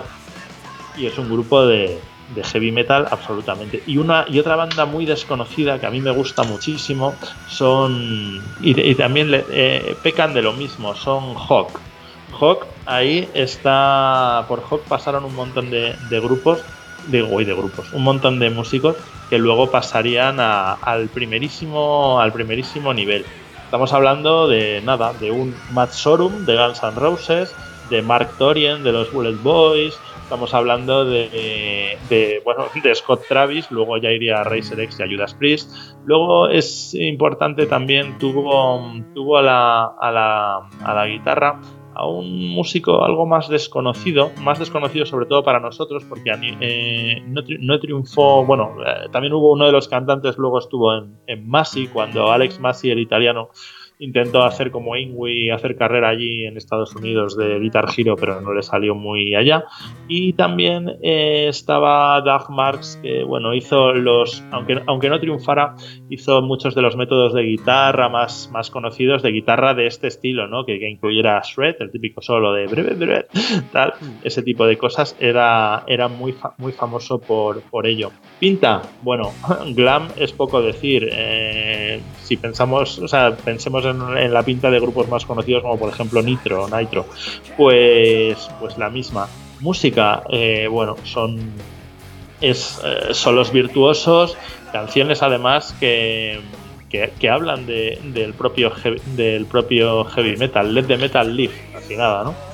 Speaker 1: Y es un grupo de de heavy metal absolutamente. Y una y otra banda muy desconocida que a mí me gusta muchísimo son, y, y también le, eh, pecan de lo mismo, son Hawk. Hawk, ahí está, por Hawk pasaron un montón de, de grupos, digo, de grupos, un montón de músicos que luego pasarían a, al primerísimo al primerísimo nivel. Estamos hablando de nada, de un Matt Sorum de Guns N' Roses, de Mark Torien, de los Bullet Boys. Estamos hablando de, de, bueno, de Scott Travis, luego ya iría a Razor X y a Judas Priest. Luego es importante también, tuvo, tuvo a, la, a, la, a la guitarra a un músico algo más desconocido, más desconocido sobre todo para nosotros, porque eh, no, tri- no triunfó, bueno, eh, también hubo uno de los cantantes, luego estuvo en, en Masi, cuando Alex Masi, el italiano, intentó hacer como Ingui, hacer carrera allí en Estados Unidos de Guitar Hero, pero no le salió muy allá. Y también eh, estaba Doug Marks, que bueno, hizo los, aunque, aunque no triunfara, hizo muchos de los métodos de guitarra más, más conocidos de guitarra de este estilo, ¿no? Que, que incluyera shred, el típico solo de breve, breve, tal, ese tipo de cosas, era, era muy, fa- muy famoso por, por ello. Pinta, bueno, glam es poco decir. Eh, si pensamos, o sea, pensemos en, en la pinta de grupos más conocidos como por ejemplo Nitro, Nitro, pues, pues la misma. Música, eh, bueno, son es, eh, solos virtuosos, canciones además que, que, que hablan de, del, propio heavy, del propio heavy metal, Let the Metal Live, así nada, ¿no?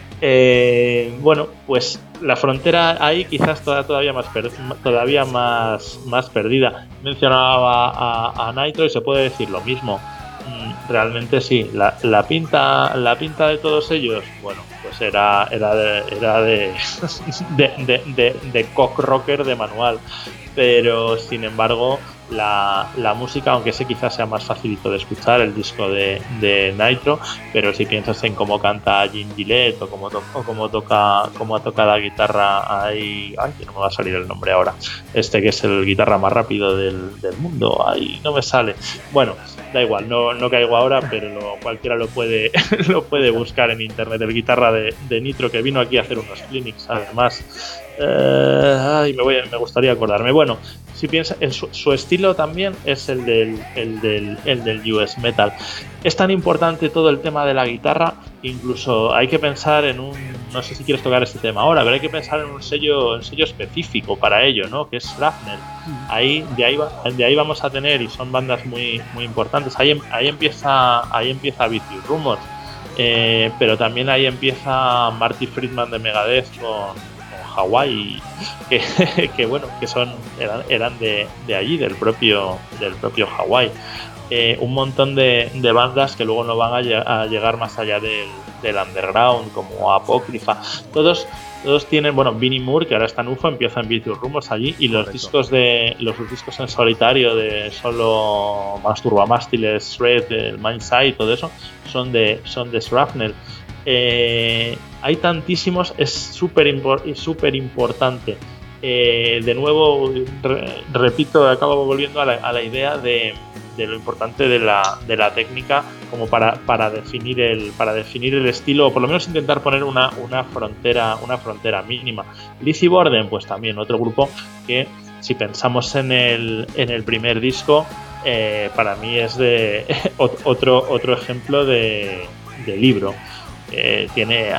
Speaker 1: Eh, bueno, pues la frontera ahí quizás toda, todavía más per, todavía más, más perdida. Mencionaba a, a Nitro y se puede decir lo mismo. Mm, realmente sí, la, la pinta la pinta de todos ellos, bueno, pues era era de, era de, de, de, de, de cock rocker de manual, pero sin embargo la, la música, aunque sé quizás sea más facilito de escuchar el disco de, de Nitro, pero si piensas en cómo canta Jim Gillette o cómo, to, o cómo toca cómo toca la guitarra ahí, ay, que no me va a salir el nombre ahora, este que es el guitarra más rápido del, del mundo, ay, no me sale, bueno, da igual, no, no caigo ahora, pero lo, cualquiera lo puede lo puede buscar en internet, el guitarra de, de Nitro, que vino aquí a hacer unos clinics además. Eh, ay, me, voy, me gustaría acordarme. Bueno, si piensas, su, su estilo también es el del, el, del, el del U S Metal. Es tan importante todo el tema de la guitarra, incluso hay que pensar en un, no sé si quieres tocar este tema ahora, pero hay que pensar en un sello, un sello específico para ello, ¿no? Que es Shrapnel. Ahí, de ahí, va, de ahí vamos a tener, y son bandas muy, muy importantes. Ahí, ahí empieza, ahí empieza Vicious Rumors, eh, pero también ahí empieza Marty Friedman de Megadeth con Hawaii, que, que bueno, que son eran, eran de, de allí, del propio del propio Hawaii. Eh, un montón de, de bandas que luego no van a, lleg- a llegar más allá del, del underground, como Apócrifa. Todos todos tienen, bueno, Vinnie Moore, que ahora está en U F O, empieza en Vicious Rumors allí, y los Correcto. discos de los discos en solitario de solo Masturbamástiles, Shred, el Mindside, todo eso, son de son de Shrapnel. Eh, hay tantísimos, es súper impor- súper importante. Eh, de nuevo, re- repito, acabo volviendo a la, a la idea de, de lo importante de la, de la técnica como para, para definir el para definir el estilo, o por lo menos intentar poner una, una frontera una frontera mínima. Lizzy Borden, pues también otro grupo que, si pensamos en el, en el primer disco, eh, para mí es de otro, otro ejemplo de, de libro. Eh, tiene,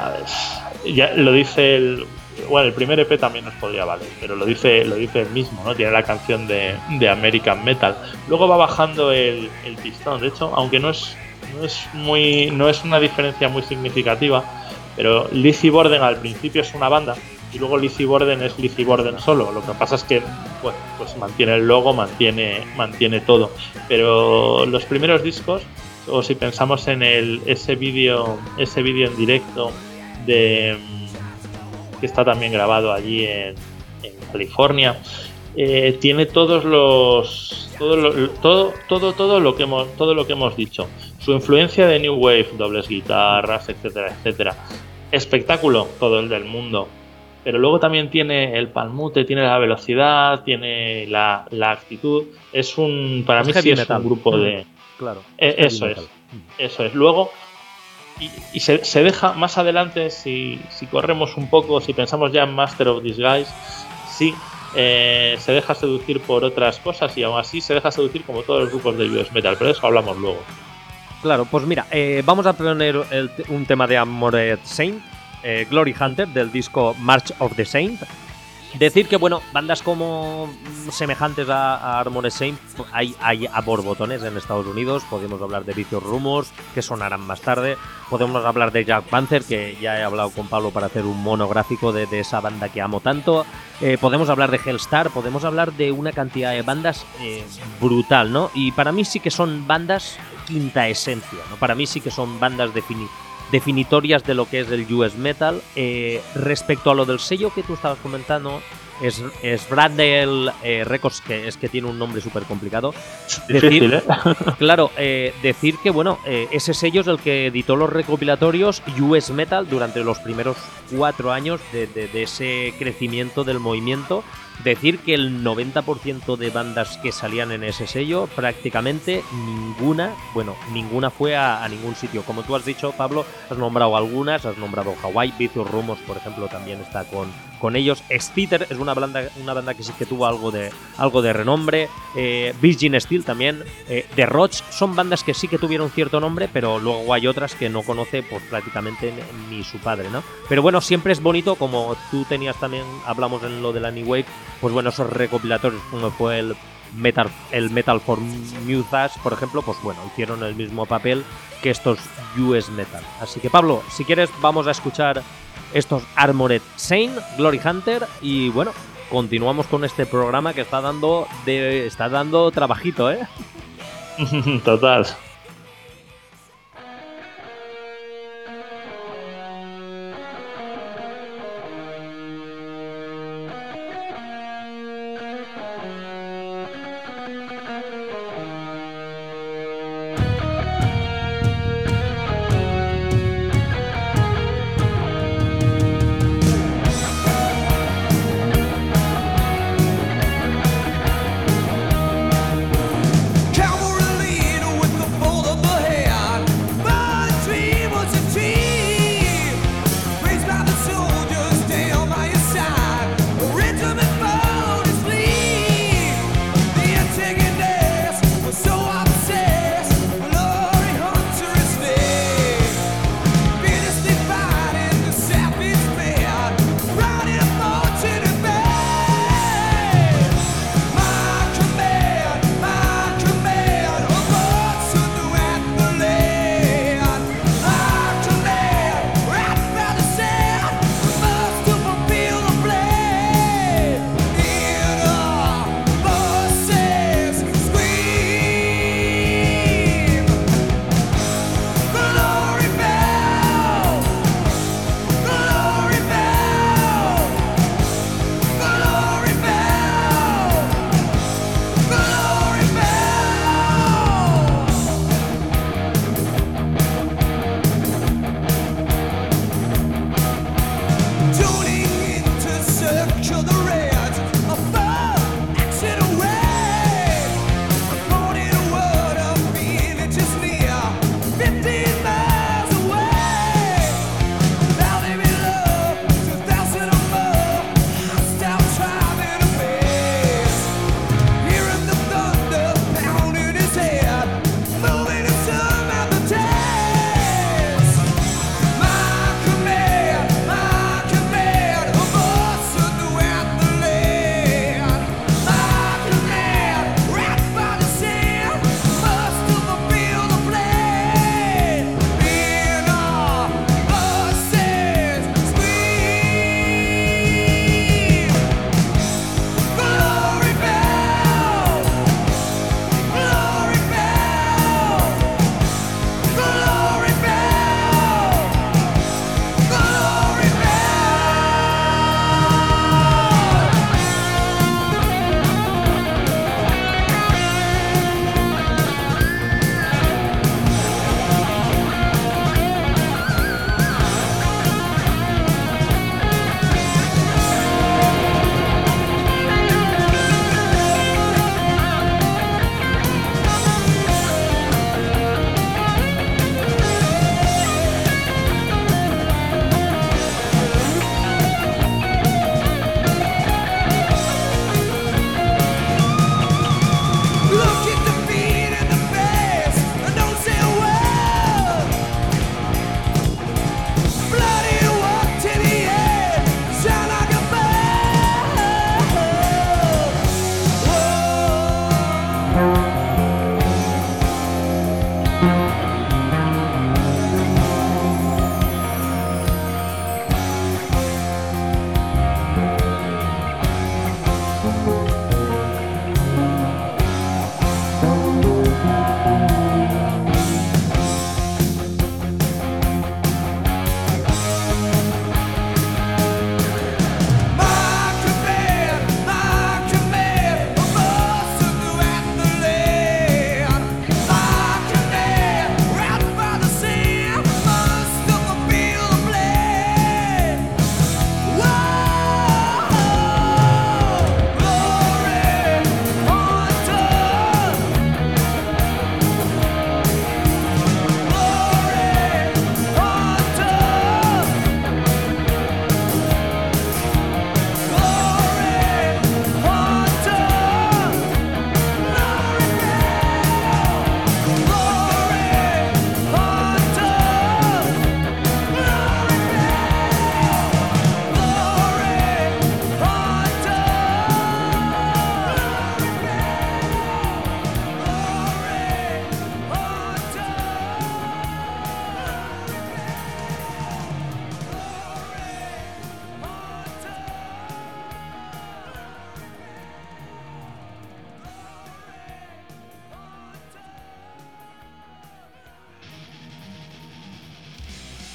Speaker 1: ya lo dice el, bueno, el primer E P también nos podría valer, pero lo dice lo dice él mismo, ¿no? Tiene la canción de, de American Metal. Luego va bajando el, el pistón. De hecho, aunque no es no es muy no es una diferencia muy significativa, pero Lizzy Borden al principio es una banda y luego Lizzy Borden es Lizzy Borden solo. Lo que pasa es que, bueno, pues mantiene el logo, mantiene mantiene todo, pero los primeros discos, o si pensamos en el ese vídeo ese vídeo en directo de que está también grabado allí en, en California, eh, tiene todos los todo lo, todo todo todo lo que hemos todo lo que hemos dicho, su influencia de New Wave, dobles guitarras, etcétera, etcétera. Espectáculo todo el del mundo, pero luego también tiene el palmute, tiene la velocidad, tiene la, la actitud. Es un, para es mí sí es metal. Un grupo de
Speaker 3: Claro.
Speaker 1: Eh, eso metal. es, eso es. Luego, y, y se, se deja más adelante, si, si corremos un poco, si pensamos ya en Master of Disguise, sí, eh, se deja seducir por otras cosas y aún así se deja seducir como todos los grupos de U S Metal, pero de eso hablamos luego.
Speaker 3: Claro, pues mira, eh, vamos a poner el, un tema de Amored Saint, eh, Glory Hunter, del disco March of the Saint. Decir que, bueno, bandas como semejantes a, a Armored Saint hay, hay a borbotones en Estados Unidos. Podemos hablar de Vicious Rumors, que sonarán más tarde. Podemos hablar de Jack Panther, que ya he hablado con Pablo para hacer un monográfico de, de esa banda que amo tanto. Eh, podemos hablar de Hellstar, podemos hablar de una cantidad de bandas eh, brutal, ¿no? Y para mí sí que son bandas quinta esencia, ¿no? Para mí sí que son bandas definidas. definitorias de lo que es el U S Metal. Eh, respecto a lo del sello que tú estabas comentando, es, es Brandel eh, Records, que es que tiene un nombre súper complicado.
Speaker 1: Difícil, ¿eh?
Speaker 3: Claro, eh, decir que, bueno, eh, ese sello es el que editó los recopilatorios U S Metal durante los primeros cuatro años de, de, de ese crecimiento del movimiento. Decir que el noventa por ciento de bandas que salían en ese sello, prácticamente ninguna, bueno, ninguna fue a, a ningún sitio. Como tú has dicho, Pablo, has nombrado algunas, has nombrado Hawaii, Vicious Rumors, por ejemplo, también está con, con ellos. Spitter es una banda, una banda que sí que tuvo algo de, algo de renombre. Eh, Virgin Steel también. Eh, The Roach son bandas que sí que tuvieron cierto nombre, pero luego hay otras que no conoce pues prácticamente ni su padre, ¿no? Pero bueno, siempre es bonito, como tú tenías también, hablamos en lo de la New Wave, pues bueno, esos recopilatorios, como fue el Metal, el Metal for Muthas, por ejemplo, pues bueno, hicieron el mismo papel que estos U S Metal. Así que, Pablo, si quieres, vamos a escuchar estos Armored Saint, Glory Hunter, y bueno, continuamos con este programa que está dando, de, está dando trabajito, ¿eh?
Speaker 1: Total.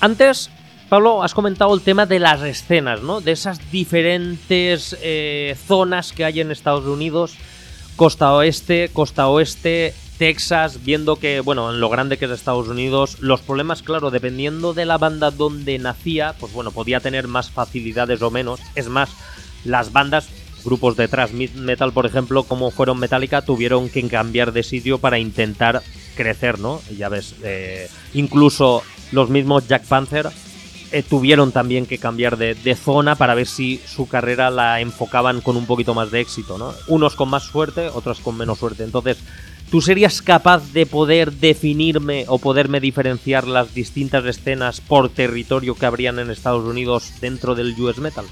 Speaker 3: Antes, Pablo, has comentado el tema de las escenas, ¿no? De esas diferentes eh, zonas que hay en Estados Unidos, costa oeste, costa oeste, Texas, viendo que, bueno, en lo grande que es Estados Unidos, los problemas, claro, dependiendo de la banda donde nacía, pues bueno, podía tener más facilidades o menos. Es más, las bandas, grupos de thrash metal, por ejemplo, como fueron Metallica, tuvieron que cambiar de sitio para intentar crecer, ¿no? Y ya ves, eh, incluso los mismos Jack Panther eh, tuvieron también que cambiar de, de zona para ver si su carrera la enfocaban con un poquito más de éxito, ¿no? Unos con más suerte, otros con menos suerte. Entonces, ¿tú serías capaz de poder definirme o poderme diferenciar las distintas escenas por territorio que habrían en Estados Unidos dentro del U S Metal?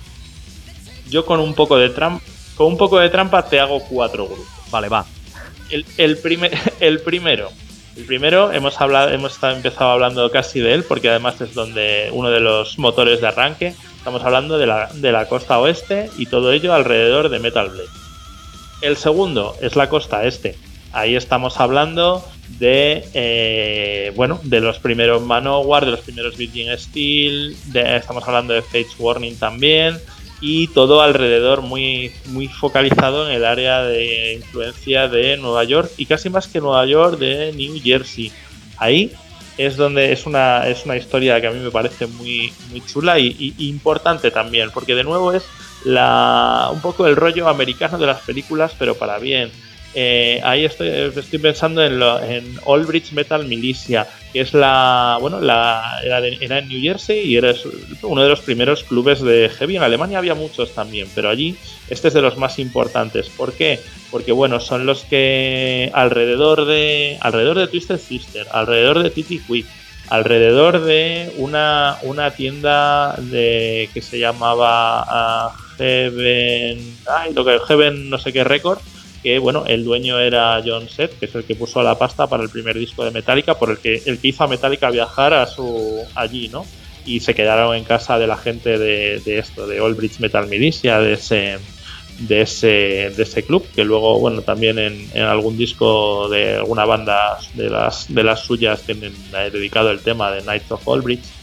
Speaker 1: Yo con un poco de trampa, con un poco de trampa te hago cuatro grupos.
Speaker 3: Vale, va.
Speaker 1: El, el, primer, el primero, el primero hemos hablado, hemos estado, empezado hablando casi de él, porque además es donde uno de los motores de arranque. Estamos hablando de la, de la costa oeste y todo ello alrededor de Metal Blade. El segundo es la costa este. Ahí estamos hablando de eh, bueno, de los primeros Manowar, de los primeros Virgin Steel, de, estamos hablando de Fates Warning también, y todo alrededor muy, muy focalizado en el área de influencia de Nueva York, y casi más que Nueva York, de New Jersey. Ahí es donde es una, es una historia que a mí me parece muy, muy chula y, y, y importante también, porque de nuevo es la, un poco el rollo americano de las películas, pero para bien. Eh, ahí estoy, estoy pensando en, lo, en All Bridge Metal Militia, que es la, bueno, la, era, de, era en New Jersey y era uno de los primeros clubes de heavy. En Alemania había muchos también, pero allí este es de los más importantes. ¿Por qué? Porque bueno, son los que alrededor de alrededor de Twisted Sister, alrededor de Titi Quick, alrededor de una, una tienda de que se llamaba uh, Heaven, ay, lo que Heaven no sé qué Record, que bueno, el dueño era John Seth, que es el que puso la pasta para el primer disco de Metallica, por el que el que hizo a Metallica viajar a su allí, ¿no? Y se quedaron en casa de la gente de, de esto, de All Bridge Metal Militia, de ese de ese de ese club, que luego bueno, también en, en algún disco de alguna banda de las de las suyas tienen dedicado el tema de Knights of All Bridge.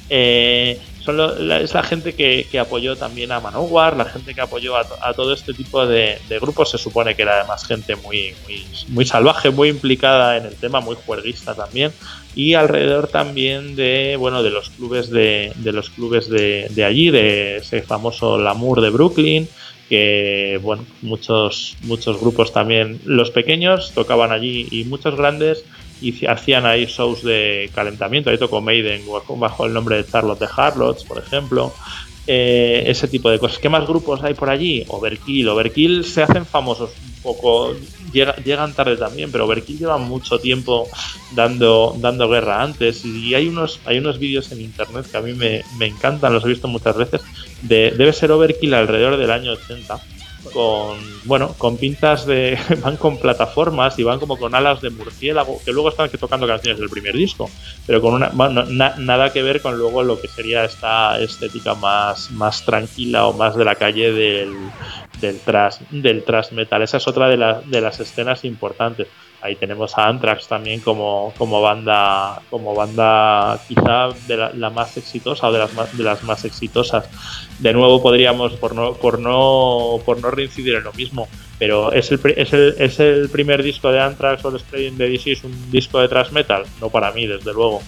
Speaker 1: Eh, son lo, la, es la gente que, que apoyó también a Manowar, la gente que apoyó a, a todo este tipo de, de grupos. Se supone que era además gente muy, muy, muy salvaje, muy implicada en el tema, muy juerguista también, y alrededor también de bueno de los clubes de, de los clubes de, de allí, de ese famoso Lamour de Brooklyn, que bueno, muchos muchos grupos también, los pequeños tocaban allí y muchos grandes, y hacían ahí shows de calentamiento. Ahí tocó Maiden bajo el nombre de Charlotte de Harlots, por ejemplo. Eh, ese tipo de cosas. ¿Qué más grupos hay por allí? Overkill. Overkill se hacen famosos un poco, llega, llegan tarde también, pero Overkill lleva mucho tiempo dando, dando guerra antes, y hay unos, hay unos vídeos en internet que a mí me, me encantan, los he visto muchas veces, de, debe ser Overkill alrededor del año ochenta, con bueno con pintas de van con plataformas y van como con alas de murciélago, que luego están tocando canciones del primer disco, pero con una bueno, na, nada que ver con luego lo que sería esta estética más, más tranquila o más de la calle del del thrash, del thrash metal. Esa es otra de, la, de las escenas importantes. Ahí tenemos a Anthrax también como, como banda como banda quizá de la, la más exitosa o de las más, de las más exitosas. De nuevo podríamos, por no por no por no reincidir en lo mismo, pero ¿es el, es el, es el primer disco de Anthrax o el Spreading the Disease un disco de thrash metal? No para mí, desde luego.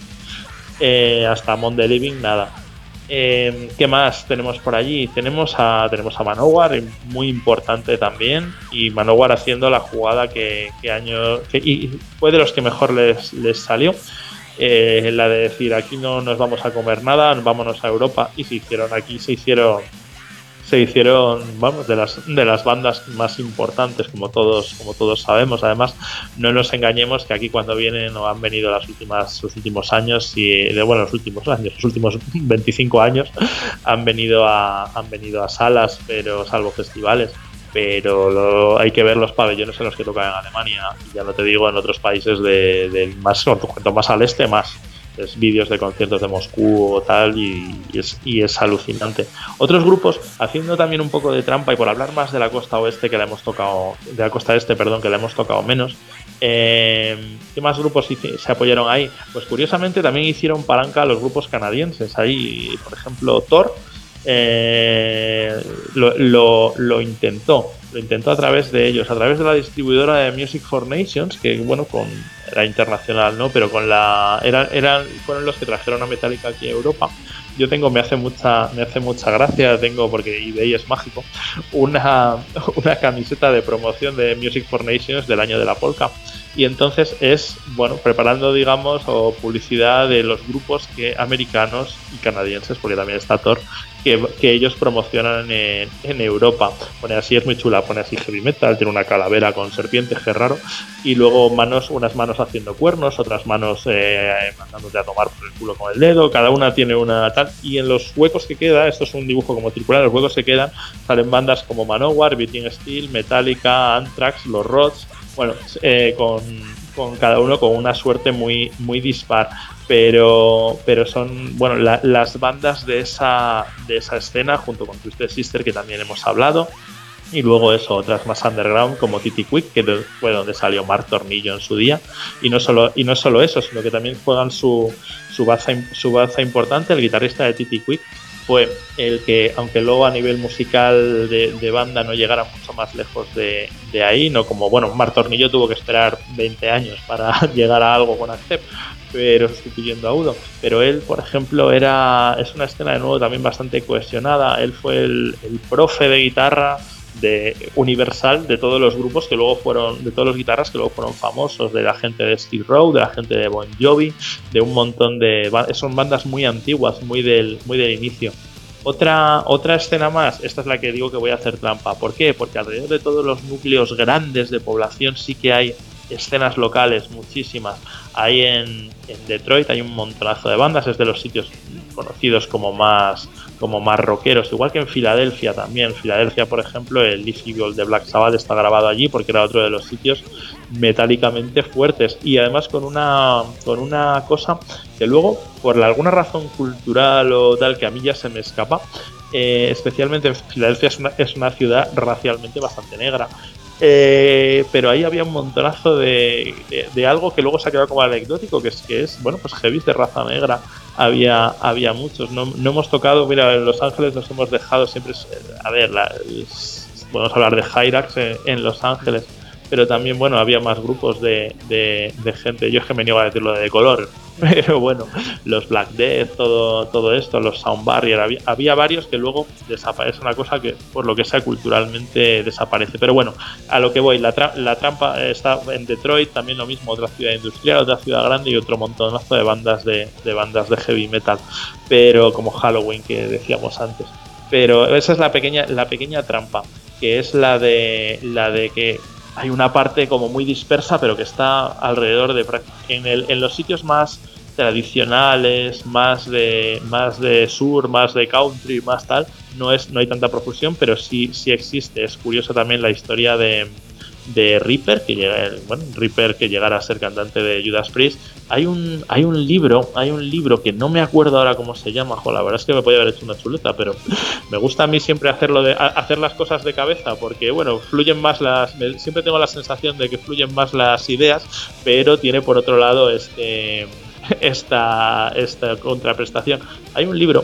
Speaker 1: Eh, hasta Among the Living, nada. Eh, ¿Qué más tenemos por allí? Tenemos a tenemos a Manowar, muy importante también, y Manowar haciendo la jugada que, que año que, y fue de los que mejor les, les salió, eh, la de decir aquí no nos vamos a comer nada, vámonos a Europa, y se hicieron aquí, se hicieron se hicieron, vamos, de las de las bandas más importantes, como todos como todos sabemos. Además, no nos engañemos que aquí cuando vienen o han venido las últimas los últimos años y de bueno los últimos años, los últimos veinticinco años han venido a han venido a salas, pero salvo festivales. Pero lo, hay que ver los pabellones en los que tocan en Alemania, y ya no te digo en otros países de, de más, cuanto más al este más. Es vídeos de conciertos de Moscú o tal, y, y, es, y es alucinante. Otros grupos, haciendo también un poco de trampa y por hablar más de la costa oeste que la hemos tocado, de la costa este, perdón, que la hemos tocado menos, Eh, ¿Qué más grupos se apoyaron ahí? Pues curiosamente también hicieron palanca a los grupos canadienses. Ahí, por ejemplo, Thor eh, lo, lo, lo intentó. Lo intentó a través de ellos, a través de la distribuidora de Music for Nations, que bueno, con era internacional, ¿no? Pero con la eran, eran fueron los que trajeron a Metallica aquí a Europa. Yo tengo, me hace mucha, me hace mucha gracia, tengo, porque eBay es mágico, una, una camiseta de promoción de Music for Nations del año de la polka. Y entonces es, bueno, preparando, digamos, o publicidad de los grupos que americanos y canadienses, porque también está Thor, que, que ellos promocionan en, en Europa. Pone así, es muy chula, pone así heavy metal, tiene una calavera con serpientes, que raro, y luego manos, unas manos haciendo cuernos, otras manos eh, mandándote a tomar por el culo con el dedo, cada una tiene una tal, y en los huecos que queda, esto es un dibujo como circular, los huecos que quedan, salen bandas como Manowar, Beating Steel, Metallica, Anthrax, Los Rods, bueno, eh, con, con cada uno con una suerte muy, muy dispar, pero, pero son, bueno, la, las bandas de esa, de esa escena, junto con Twisted Sister, que también hemos hablado, y luego eso, otras más underground como Titty Quick, que fue donde salió Mark Tornillo en su día, y no solo, y no solo eso, sino que también juegan su, su, baza, su baza importante. El guitarrista de Titty Quick fue el que, aunque luego a nivel musical de, de banda no llegara mucho más lejos de, de ahí, no como, bueno, Mark Tornillo tuvo que esperar veinte años para llegar a algo con Accept, pero sustituyendo a Udo, pero él, por ejemplo, era es una escena de nuevo también bastante cohesionada. Él fue el, el profe de guitarra de universal de todos los grupos que luego fueron, de todos los guitarras que luego fueron famosos, de la gente de Skid Row, de la gente de Bon Jovi, de un montón de, son bandas muy antiguas, muy del, muy del inicio. Otra, otra escena más, esta es la que digo que voy a hacer trampa. ¿Por qué? Porque alrededor de todos los núcleos grandes de población sí que hay escenas locales, muchísimas. Ahí en, en Detroit hay un montonazo de bandas, es de los sitios conocidos como más como más rockeros, igual que en Filadelfia también. En Filadelfia, por ejemplo, el Live Evil de Black Sabbath está grabado allí porque era otro de los sitios metálicamente fuertes, y además con una con una cosa que luego, por alguna razón cultural o tal que a mí ya se me escapa, eh, especialmente en Filadelfia es una, es una ciudad racialmente bastante negra. Eh, pero ahí había un montonazo de, de, de algo que luego se ha quedado como anecdótico, que es que es, bueno, pues heavies de raza negra. Había, había muchos, no, no hemos tocado, mira, en Los Ángeles nos hemos dejado siempre, a ver, la, podemos hablar de Hyrax en, en Los Ángeles, pero también, bueno, había más grupos de, de, de gente, yo es que me niego a decirlo de color, pero bueno, los Black Death, todo, todo esto, los Sound Barrier, había, había varios que luego desaparecen, una cosa que por lo que sea culturalmente desaparece. Pero bueno, a lo que voy, la, tra- la trampa está en Detroit, también lo mismo, otra ciudad industrial, otra ciudad grande y otro montonazo de bandas de, de bandas de heavy metal, pero como Halloween que decíamos antes. Pero esa es la pequeña, la pequeña trampa, que es la de la de que hay una parte como muy dispersa, pero que está alrededor de en, el, en los sitios más tradicionales, más de más de sur, más de country, más tal, no es no hay tanta profusión, pero sí sí existe. Es curioso también la historia de de Reaper, que llega, bueno, Reaper que llegara a ser cantante de Judas Priest. Hay un hay un libro, hay un libro que no me acuerdo ahora cómo se llama, jo, la verdad es que me podía haber hecho una chuleta, pero me gusta a mí siempre hacerlo de hacer las cosas de cabeza, porque bueno, fluyen más las siempre tengo la sensación de que fluyen más las ideas, pero tiene por otro lado este esta esta contraprestación. Hay un libro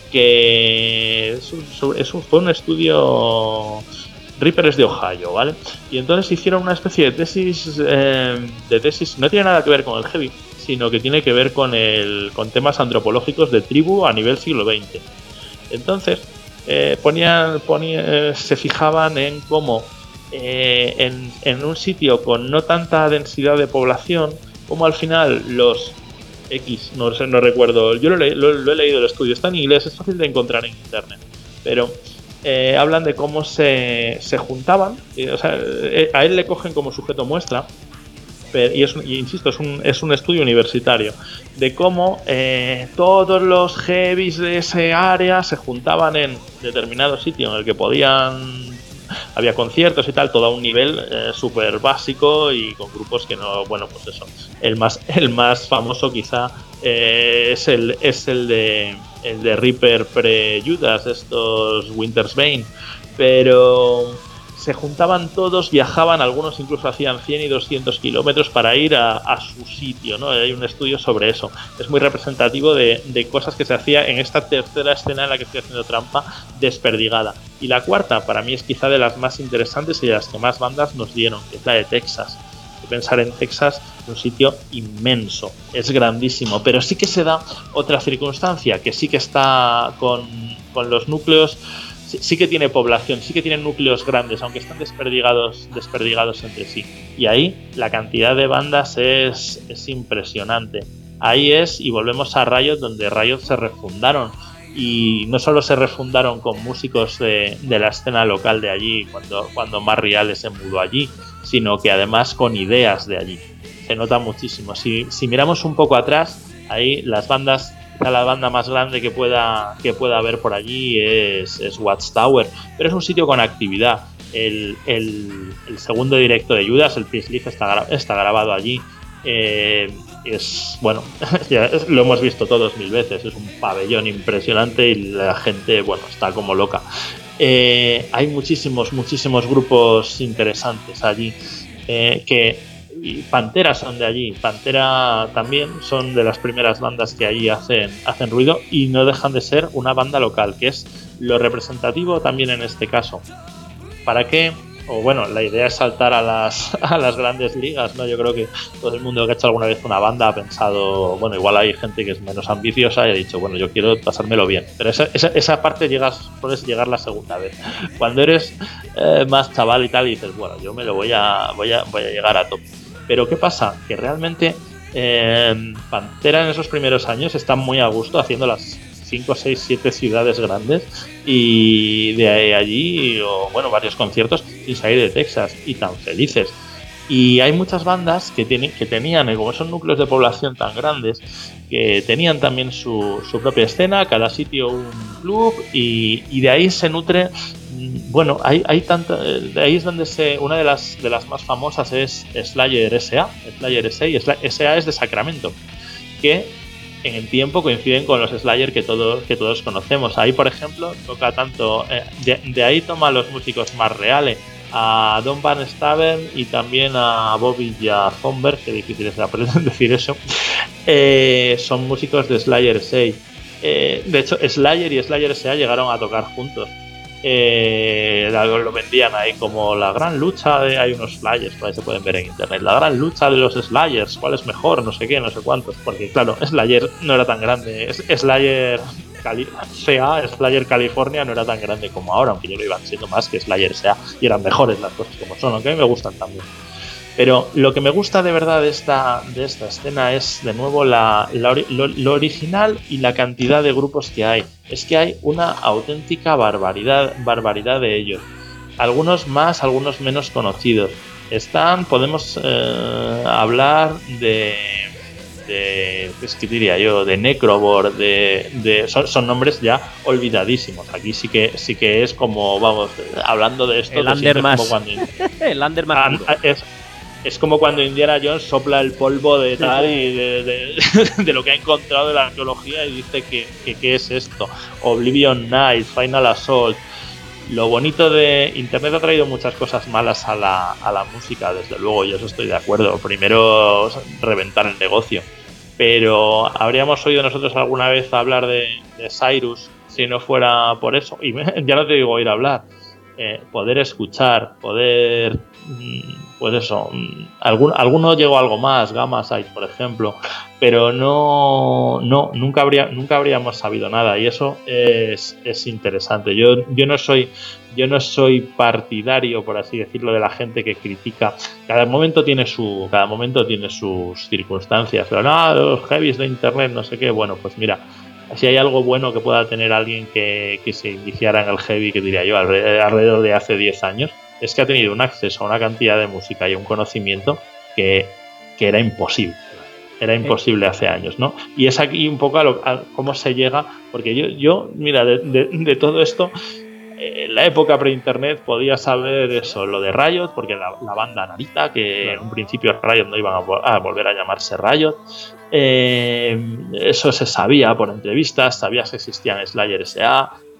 Speaker 1: que es un, es un, fue un estudio. Reaper es de Ohio, ¿vale? Y entonces hicieron una especie de tesis, eh, de tesis, no tiene nada que ver con el heavy, sino que tiene que ver con el con temas antropológicos de tribu a nivel siglo veinte. Entonces, eh, ponían, ponían, eh, se fijaban en cómo eh, en, en un sitio con no tanta densidad de población, como al final los X, no sé, no recuerdo, yo lo he, lo, lo he leído el estudio, está en inglés, es fácil de encontrar en internet, pero Eh, hablan de cómo se, se juntaban, y, o sea, eh, a él le cogen como sujeto muestra, pero, y, es, y insisto, es un, es un estudio universitario, de cómo eh, todos los heavies de ese área se juntaban en determinado sitio en el que podían, había conciertos y tal, todo a un nivel eh, súper básico y con grupos que no, bueno, pues eso, el más, el más famoso quizá eh, es el es el de el de Reaper pre-Judas, estos Winter's Bane, pero se juntaban todos, viajaban, algunos incluso hacían cien y doscientos kilómetros para ir a, a su sitio, ¿no? Hay un estudio sobre eso. Es muy representativo de, de cosas que se hacía en esta tercera escena en la que estoy haciendo trampa, desperdigada. Y la cuarta, para mí, es quizá de las más interesantes y de las que más bandas nos dieron, que es la de Texas. Pensar en Texas, un sitio inmenso, es grandísimo, pero sí que se da otra circunstancia, que sí que está con, con los núcleos, sí, sí que tiene población, sí que tiene núcleos grandes, aunque están desperdigados, desperdigados entre sí. Y ahí la cantidad de bandas es, es impresionante. Ahí es, y volvemos a Riot, donde Riot se refundaron. Y no solo se refundaron con músicos de, de la escena local de allí, cuando, cuando Mark Reale se mudó allí, sino que además con ideas de allí. Se nota muchísimo. Si, si miramos un poco atrás, ahí las bandas, la banda más grande que pueda, que pueda haber por allí es, es Watchtower, pero es un sitio con actividad. El, el, el segundo directo de Judas, el Peace Leaf, está, está grabado allí. Eh, es bueno, ya lo hemos visto todos mil veces, es un pabellón impresionante y la gente, bueno, está como loca. Eh, hay muchísimos, muchísimos grupos interesantes allí, eh, que Pantera son de allí, Pantera también son de las primeras bandas que allí hacen, hacen ruido y no dejan de ser una banda local, que es lo representativo también en este caso. ¿Para qué? O bueno, la idea es saltar a las, a las grandes ligas, ¿no? Yo creo que todo el mundo que ha hecho alguna vez una banda ha pensado, bueno, igual hay gente que es menos ambiciosa y ha dicho, bueno, yo quiero pasármelo bien. Pero esa, esa, esa parte llegas, puedes llegar la segunda vez. Cuando eres eh, más chaval y tal, y dices, bueno, yo me lo voy a, voy a, voy a llegar a tope. Pero ¿qué pasa? Que realmente eh, Pantera en esos primeros años está muy a gusto haciendo las cinco, seis, siete ciudades grandes y de allí, o bueno, varios conciertos sin salir de Texas y tan felices. Y hay muchas bandas que, tienen, que tenían, como son núcleos de población tan grandes, que tenían también su, su propia escena, cada sitio un club, y, y de ahí se nutre. Bueno, hay, hay tanta, de ahí es donde se, una de las, de las más famosas es Slayer S A, Slayer S A, y S A es de Sacramento, que en el tiempo coinciden con los Slayer que todos, que todos conocemos. Ahí, por ejemplo, toca tanto, eh, de, de ahí toma a los músicos Mark Reale, a Don Van Stavern y también a Bobby y a Thomberg, que difícil es decir eso, eh, son músicos de Slayer S A. Eh, de hecho, Slayer y Slayer S A llegaron a tocar juntos. Eh, lo vendían ahí como la gran lucha de, hay unos Slayers, por ahí se pueden ver en internet, la gran lucha de los Slayers, cuál es mejor, no sé qué, no sé cuántos, porque claro, Slayer no era tan grande, Slayer Cali- S A, Slayer California no era tan grande como ahora, aunque yo lo iban siendo más que Slayer S A y eran mejores las cosas como son, aunque a mí me gustan también. Pero lo que me gusta de verdad de esta, de esta escena es, de nuevo, la, la, lo, lo original y la cantidad de grupos que hay. Es que hay una auténtica barbaridad, barbaridad de ellos. Algunos más, algunos menos conocidos. Están, podemos eh, hablar de, de, es que diría yo, de Necrobor, de, de son, son nombres ya olvidadísimos. Aquí sí que sí que es como, vamos, hablando de esto.
Speaker 3: El Under más.
Speaker 1: Como cuando,
Speaker 3: el Under más.
Speaker 1: Es, Es como cuando Indiana Jones sopla el polvo de tal y de, de, de lo que ha encontrado de la arqueología y dice que, que qué es esto. Oblivion Night, Final Assault. Lo bonito de Internet ha traído muchas cosas malas a la, a la música, desde luego, yo eso estoy de acuerdo. Primero, reventar el negocio. Pero ¿habríamos oído nosotros alguna vez hablar de, de Cyrus si no fuera por eso? Y me, ya no te digo oír hablar. Eh, poder escuchar, poder... Pues eso, algún, alguno llegó a algo más, Gamma Sight, por ejemplo, pero no, no nunca, habría, nunca habríamos sabido nada y eso es, es interesante. Yo, yo, no soy, yo no soy partidario, por así decirlo, de la gente que critica. Cada momento tiene, su, cada momento tiene sus circunstancias, pero no, los heavies de internet, no sé qué. Bueno, pues mira, si hay algo bueno que pueda tener alguien que, que se iniciara en el heavy, que diría yo, alrededor de hace diez años, es que ha tenido un acceso a una cantidad de música y un conocimiento que, que era imposible. Era imposible hace años, ¿no? Y es aquí un poco a, lo, a cómo se llega, porque yo, yo mira, de, de, de todo esto, en la época pre-internet podía saber eso, lo de Riot, porque la, la banda Narita, que claro, en un principio Riot no iban a, a volver a llamarse Riot, eh, eso se sabía por entrevistas, sabías que existían Slayer S A,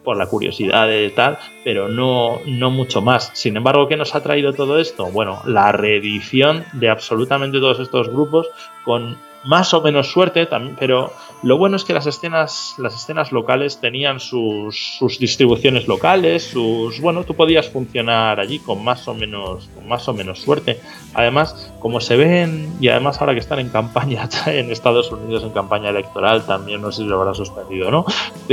Speaker 1: por la curiosidad de tal, pero no, no mucho más. Sin embargo, ¿qué nos ha traído todo esto? Bueno, la reedición de absolutamente todos estos grupos con más o menos suerte también, pero lo bueno es que las escenas las escenas locales tenían sus, sus distribuciones locales, sus bueno, tú podías funcionar allí con más o menos con más o menos suerte. Además, como se ven, y además ahora que están en campaña en Estados Unidos, en campaña electoral, también no sé si lo habrá suspendido, ¿no?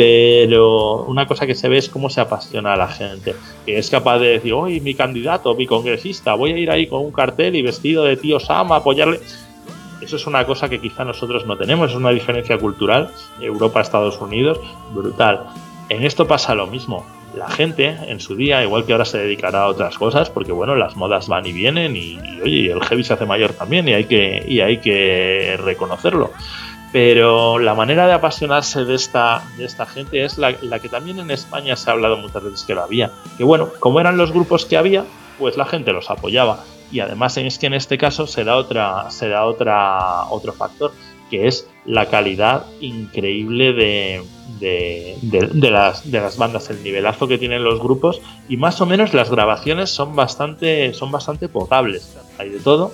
Speaker 1: Pero una cosa que se ve es cómo se apasiona a la gente, que es capaz de decir, hoy mi candidato, mi congresista, voy a ir ahí con un cartel y vestido de tío Sam a apoyarle. Eso es una cosa que quizá nosotros no tenemos, es una diferencia cultural, Europa-Estados Unidos, brutal. En esto pasa lo mismo. La gente en su día, igual que ahora se dedicará a otras cosas, porque bueno, las modas van y vienen y, y oye, el heavy se hace mayor también y hay que, y hay que reconocerlo. Pero la manera de apasionarse de esta, de esta gente es la, la que también en España se ha hablado muchas veces que lo había. Que bueno, como eran los grupos que había, pues la gente los apoyaba. Y además es que en este caso se da otra, se da otra, otro factor, que es la calidad increíble de, de, de, de, las, de las bandas, el nivelazo que tienen los grupos, y más o menos las grabaciones son bastante, son bastante potables. Hay de todo,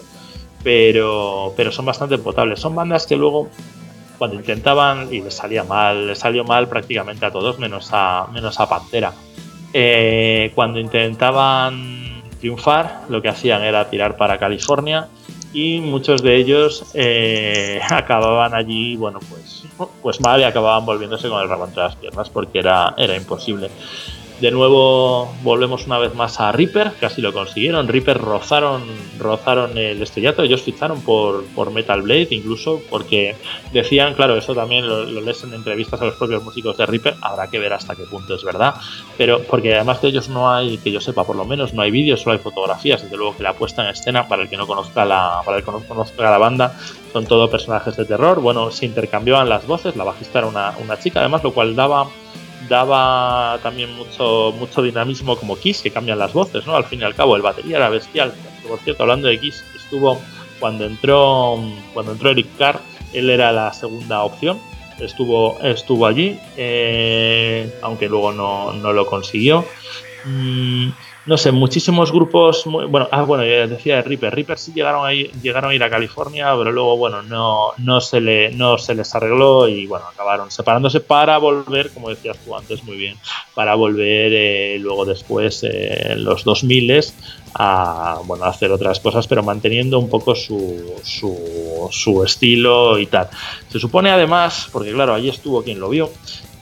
Speaker 1: pero, pero son bastante potables. Son bandas que luego, cuando intentaban, y les salía mal, les salió mal prácticamente a todos, menos a, menos a Pantera. Eh, cuando intentaban triunfar, lo que hacían era tirar para California y muchos de ellos eh, acababan allí, bueno, pues, pues mal, y acababan volviéndose con el rabo entre las piernas porque era, era imposible. De nuevo volvemos una vez más a Reaper, casi lo consiguieron. Reaper rozaron, rozaron el estrellato, ellos ficharon por, por Metal Blade incluso, porque decían, claro, eso también lo, lo lees en entrevistas a los propios músicos de Reaper, habrá que ver hasta qué punto es verdad, pero porque además de ellos no hay, que yo sepa por lo menos, no hay vídeos, solo hay fotografías, desde luego que la puesta en escena, para el que no conozca la, para el que no conozca la banda, son todo personajes de terror. Bueno, se intercambiaban las voces, la bajista era una, una chica, además, lo cual daba daba también mucho mucho dinamismo, como Kiss, que cambian las voces, ¿no? Al fin y al cabo, el batería era bestial. Por cierto, hablando de Kiss, estuvo cuando entró cuando entró Eric Carr, él era la segunda opción, estuvo estuvo allí, eh, aunque luego no, no lo consiguió. Mm, no sé, muchísimos grupos, muy, bueno, ah, bueno, ya decía de Reaper. Reaper sí llegaron a ir, llegaron a ir a California, pero luego, bueno, no, no se le, no se les arregló y, bueno, acabaron separándose para volver, como decías tú antes muy bien, para volver eh, luego después, eh, en los dos mil, a, bueno, a hacer otras cosas, pero manteniendo un poco su, su, su estilo y tal. Se supone además, porque claro, allí estuvo quien lo vio,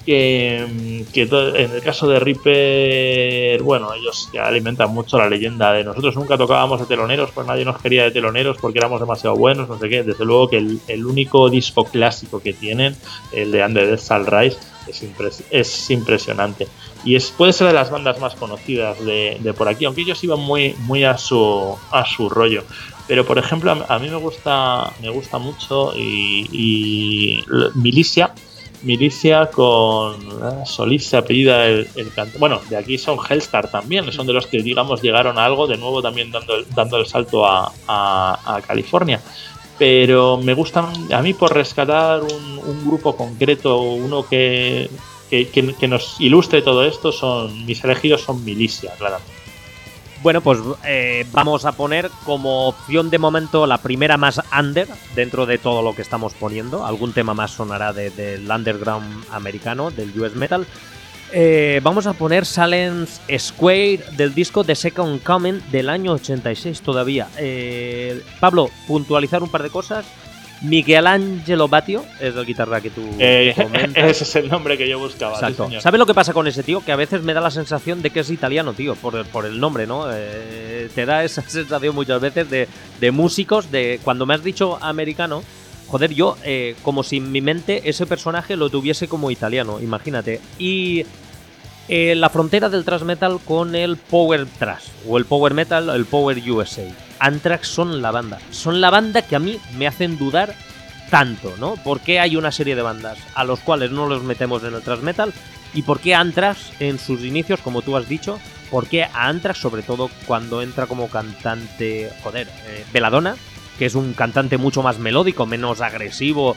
Speaker 1: que, que todo, en el caso de Reaper, bueno, ellos que alimentan mucho la leyenda de nosotros nunca tocábamos de teloneros, pues nadie nos quería de teloneros porque éramos demasiado buenos, no sé qué. Desde luego que el, el único disco clásico que tienen, el de Under the Shall Rise, es, impres, es impresionante y es, puede ser de las bandas más conocidas de, de por aquí, aunque ellos iban muy, muy a su, a su rollo. Pero por ejemplo, a, a mí me gusta, me gusta mucho y, y Milicia Milicia con eh, Solís se apellida el, el cantante. Bueno, de aquí son Hellstar también, son de los que, digamos, llegaron a algo, de nuevo también dando el, dando el salto a, a, a California. Pero me gustan, a mí, por rescatar un, un grupo concreto, uno que, que, que, que nos ilustre todo esto, son mis elegidos son Milicia, claramente.
Speaker 3: Bueno, pues eh, vamos a poner como opción de momento la primera más under dentro de todo lo que estamos poniendo. Algún tema más sonará de, del underground americano, del U S Metal. Eh, vamos a poner Silence Square del disco The Second Coming del año ochenta y seis todavía. Eh, Pablo, puntualizar un par de cosas. Michelangelo Batio es la guitarra que tú
Speaker 1: eh,
Speaker 3: comentas.
Speaker 1: Ese es el nombre que yo buscaba.
Speaker 3: Exacto.
Speaker 1: Sí,
Speaker 3: ¿Sabes lo que pasa con ese tío? Que a veces me da la sensación de que es italiano, tío, por, por el nombre, ¿no? Eh, te da esa sensación muchas veces de, de músicos, de cuando me has dicho americano, joder, yo eh, como si en mi mente ese personaje lo tuviese como italiano, imagínate. Y eh, la frontera del thrash metal con el power thrash, o el power metal, el power U S A. Anthrax son la banda, son la banda que a mí me hacen dudar tanto, ¿no? ¿Por qué hay una serie de bandas a los cuales no los metemos en el thrash metal? ¿Y por qué Anthrax en sus inicios, como tú has dicho? ¿Por qué a Anthrax, sobre todo cuando entra como cantante, joder, eh, Belladonna, que es un cantante mucho más melódico, menos agresivo,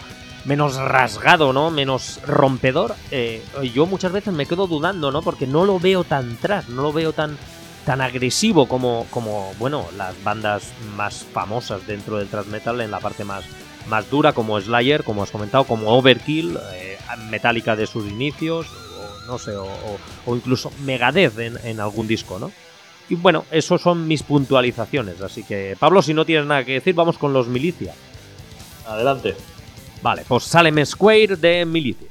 Speaker 3: menos rasgado, ¿no? Menos rompedor. Eh, yo muchas veces me quedo dudando, ¿no? Porque no lo veo tan tras, no lo veo tan, tan agresivo como, como, bueno, las bandas más famosas dentro del thrash metal en la parte más, más dura, como Slayer, como has comentado, como Overkill, eh, Metallica de sus inicios, o no sé, o, o, o incluso Megadeth en, en algún disco, ¿no? Y bueno, esos son mis puntualizaciones, así que, Pablo, si no tienes nada que decir, vamos con los Milicia.
Speaker 1: Adelante.
Speaker 3: Vale, pues Salem Square de Milicia.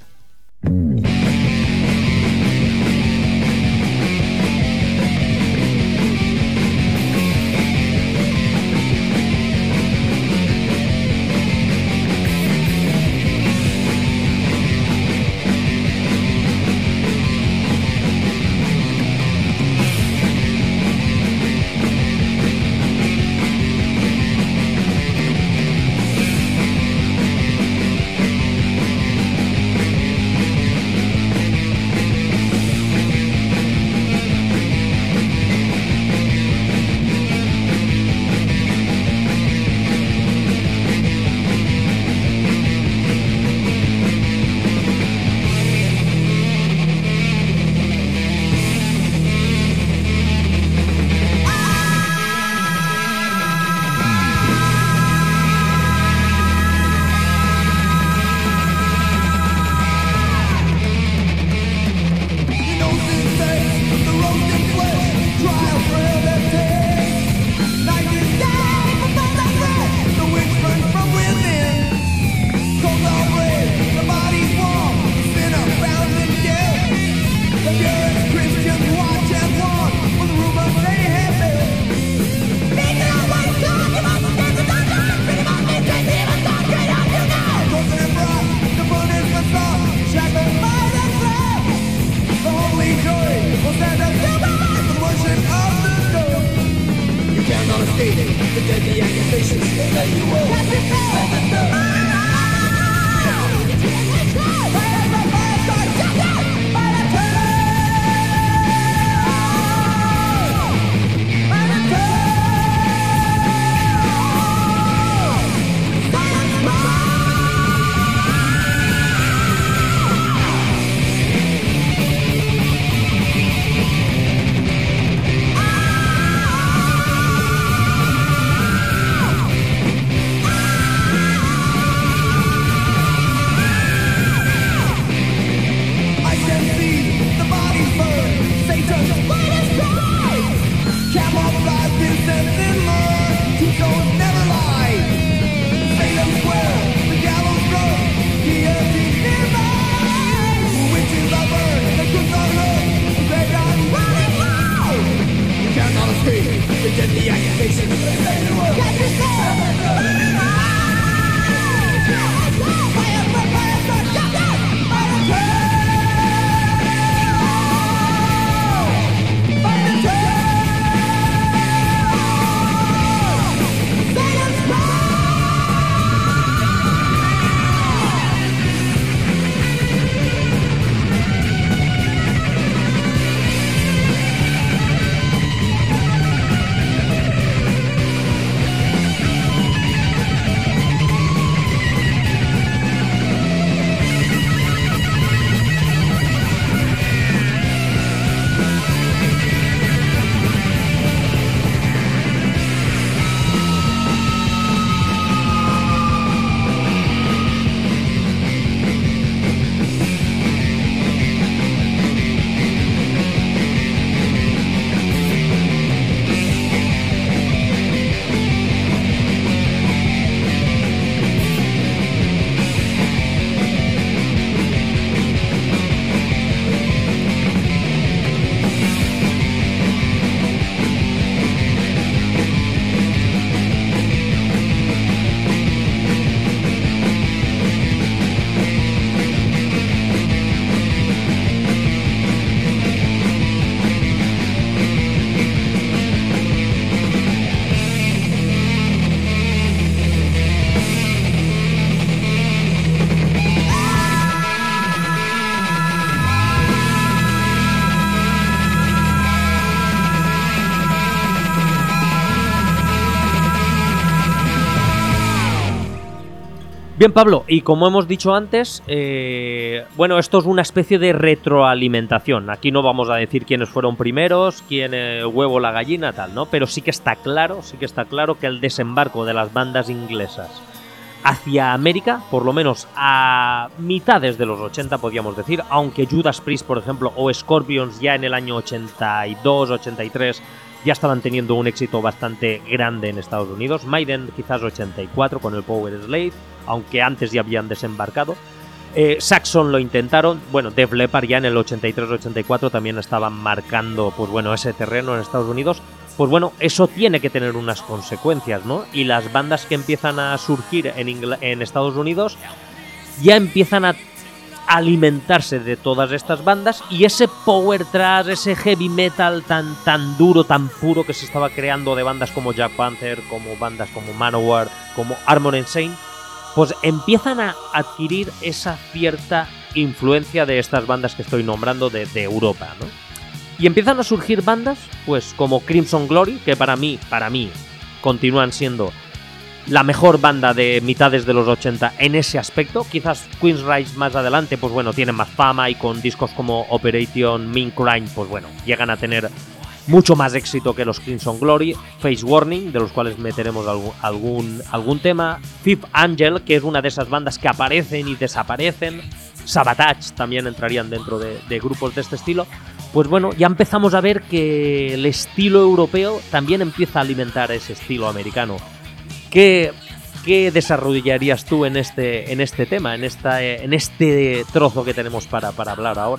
Speaker 3: Bien, Pablo, y como hemos dicho antes, eh, bueno, esto es una especie de retroalimentación. Aquí no vamos a decir quiénes fueron primeros, quién eh, huevo la gallina, tal, ¿no? Pero sí que está claro, sí que está claro que el desembarco de las bandas inglesas hacia América, por lo menos a mitades de los ochenta, podríamos decir, aunque Judas Priest, por ejemplo, o Scorpions ya en el año ochenta y dos, ochenta y tres ya estaban teniendo un éxito bastante grande en Estados Unidos. Maiden quizás ochenta y cuatro con el Power Slave, aunque antes ya habían desembarcado. Eh, Saxon lo intentaron, bueno, Def Leppard ya en el ochenta y tres ochenta y cuatro también estaban marcando, pues bueno, ese terreno en Estados Unidos. Pues bueno, eso tiene que tener unas consecuencias, ¿no? Y las bandas que empiezan a surgir en, Ingl- en Estados Unidos ya empiezan a alimentarse de todas estas bandas, y ese power thrash, ese heavy metal tan, tan duro, tan puro que se estaba creando de bandas como Jack Panther, como bandas como Manowar, como Armored Saint, pues empiezan a adquirir esa cierta influencia de estas bandas que estoy nombrando de, de Europa, ¿no? Y empiezan a surgir bandas, pues como Crimson Glory, que para mí, para mí, continúan siendo la mejor banda de mitades de los ochenta en ese aspecto. Quizás Queen's Rise más adelante, pues bueno, tienen más fama, y con discos como Operation Mean Crime, pues bueno, llegan a tener mucho más éxito que los Crimson Glory. Face Warning, de los cuales meteremos algún, algún, algún tema. Fifth Angel, que es una de esas bandas que aparecen y desaparecen. Sabotage también entrarían dentro de, de grupos de este estilo. Pues bueno, ya empezamos a ver que el estilo europeo también empieza a alimentar ese estilo americano. ¿Qué, qué desarrollarías tú en este, en este tema, en, esta, en este trozo que tenemos para, para hablar ahora?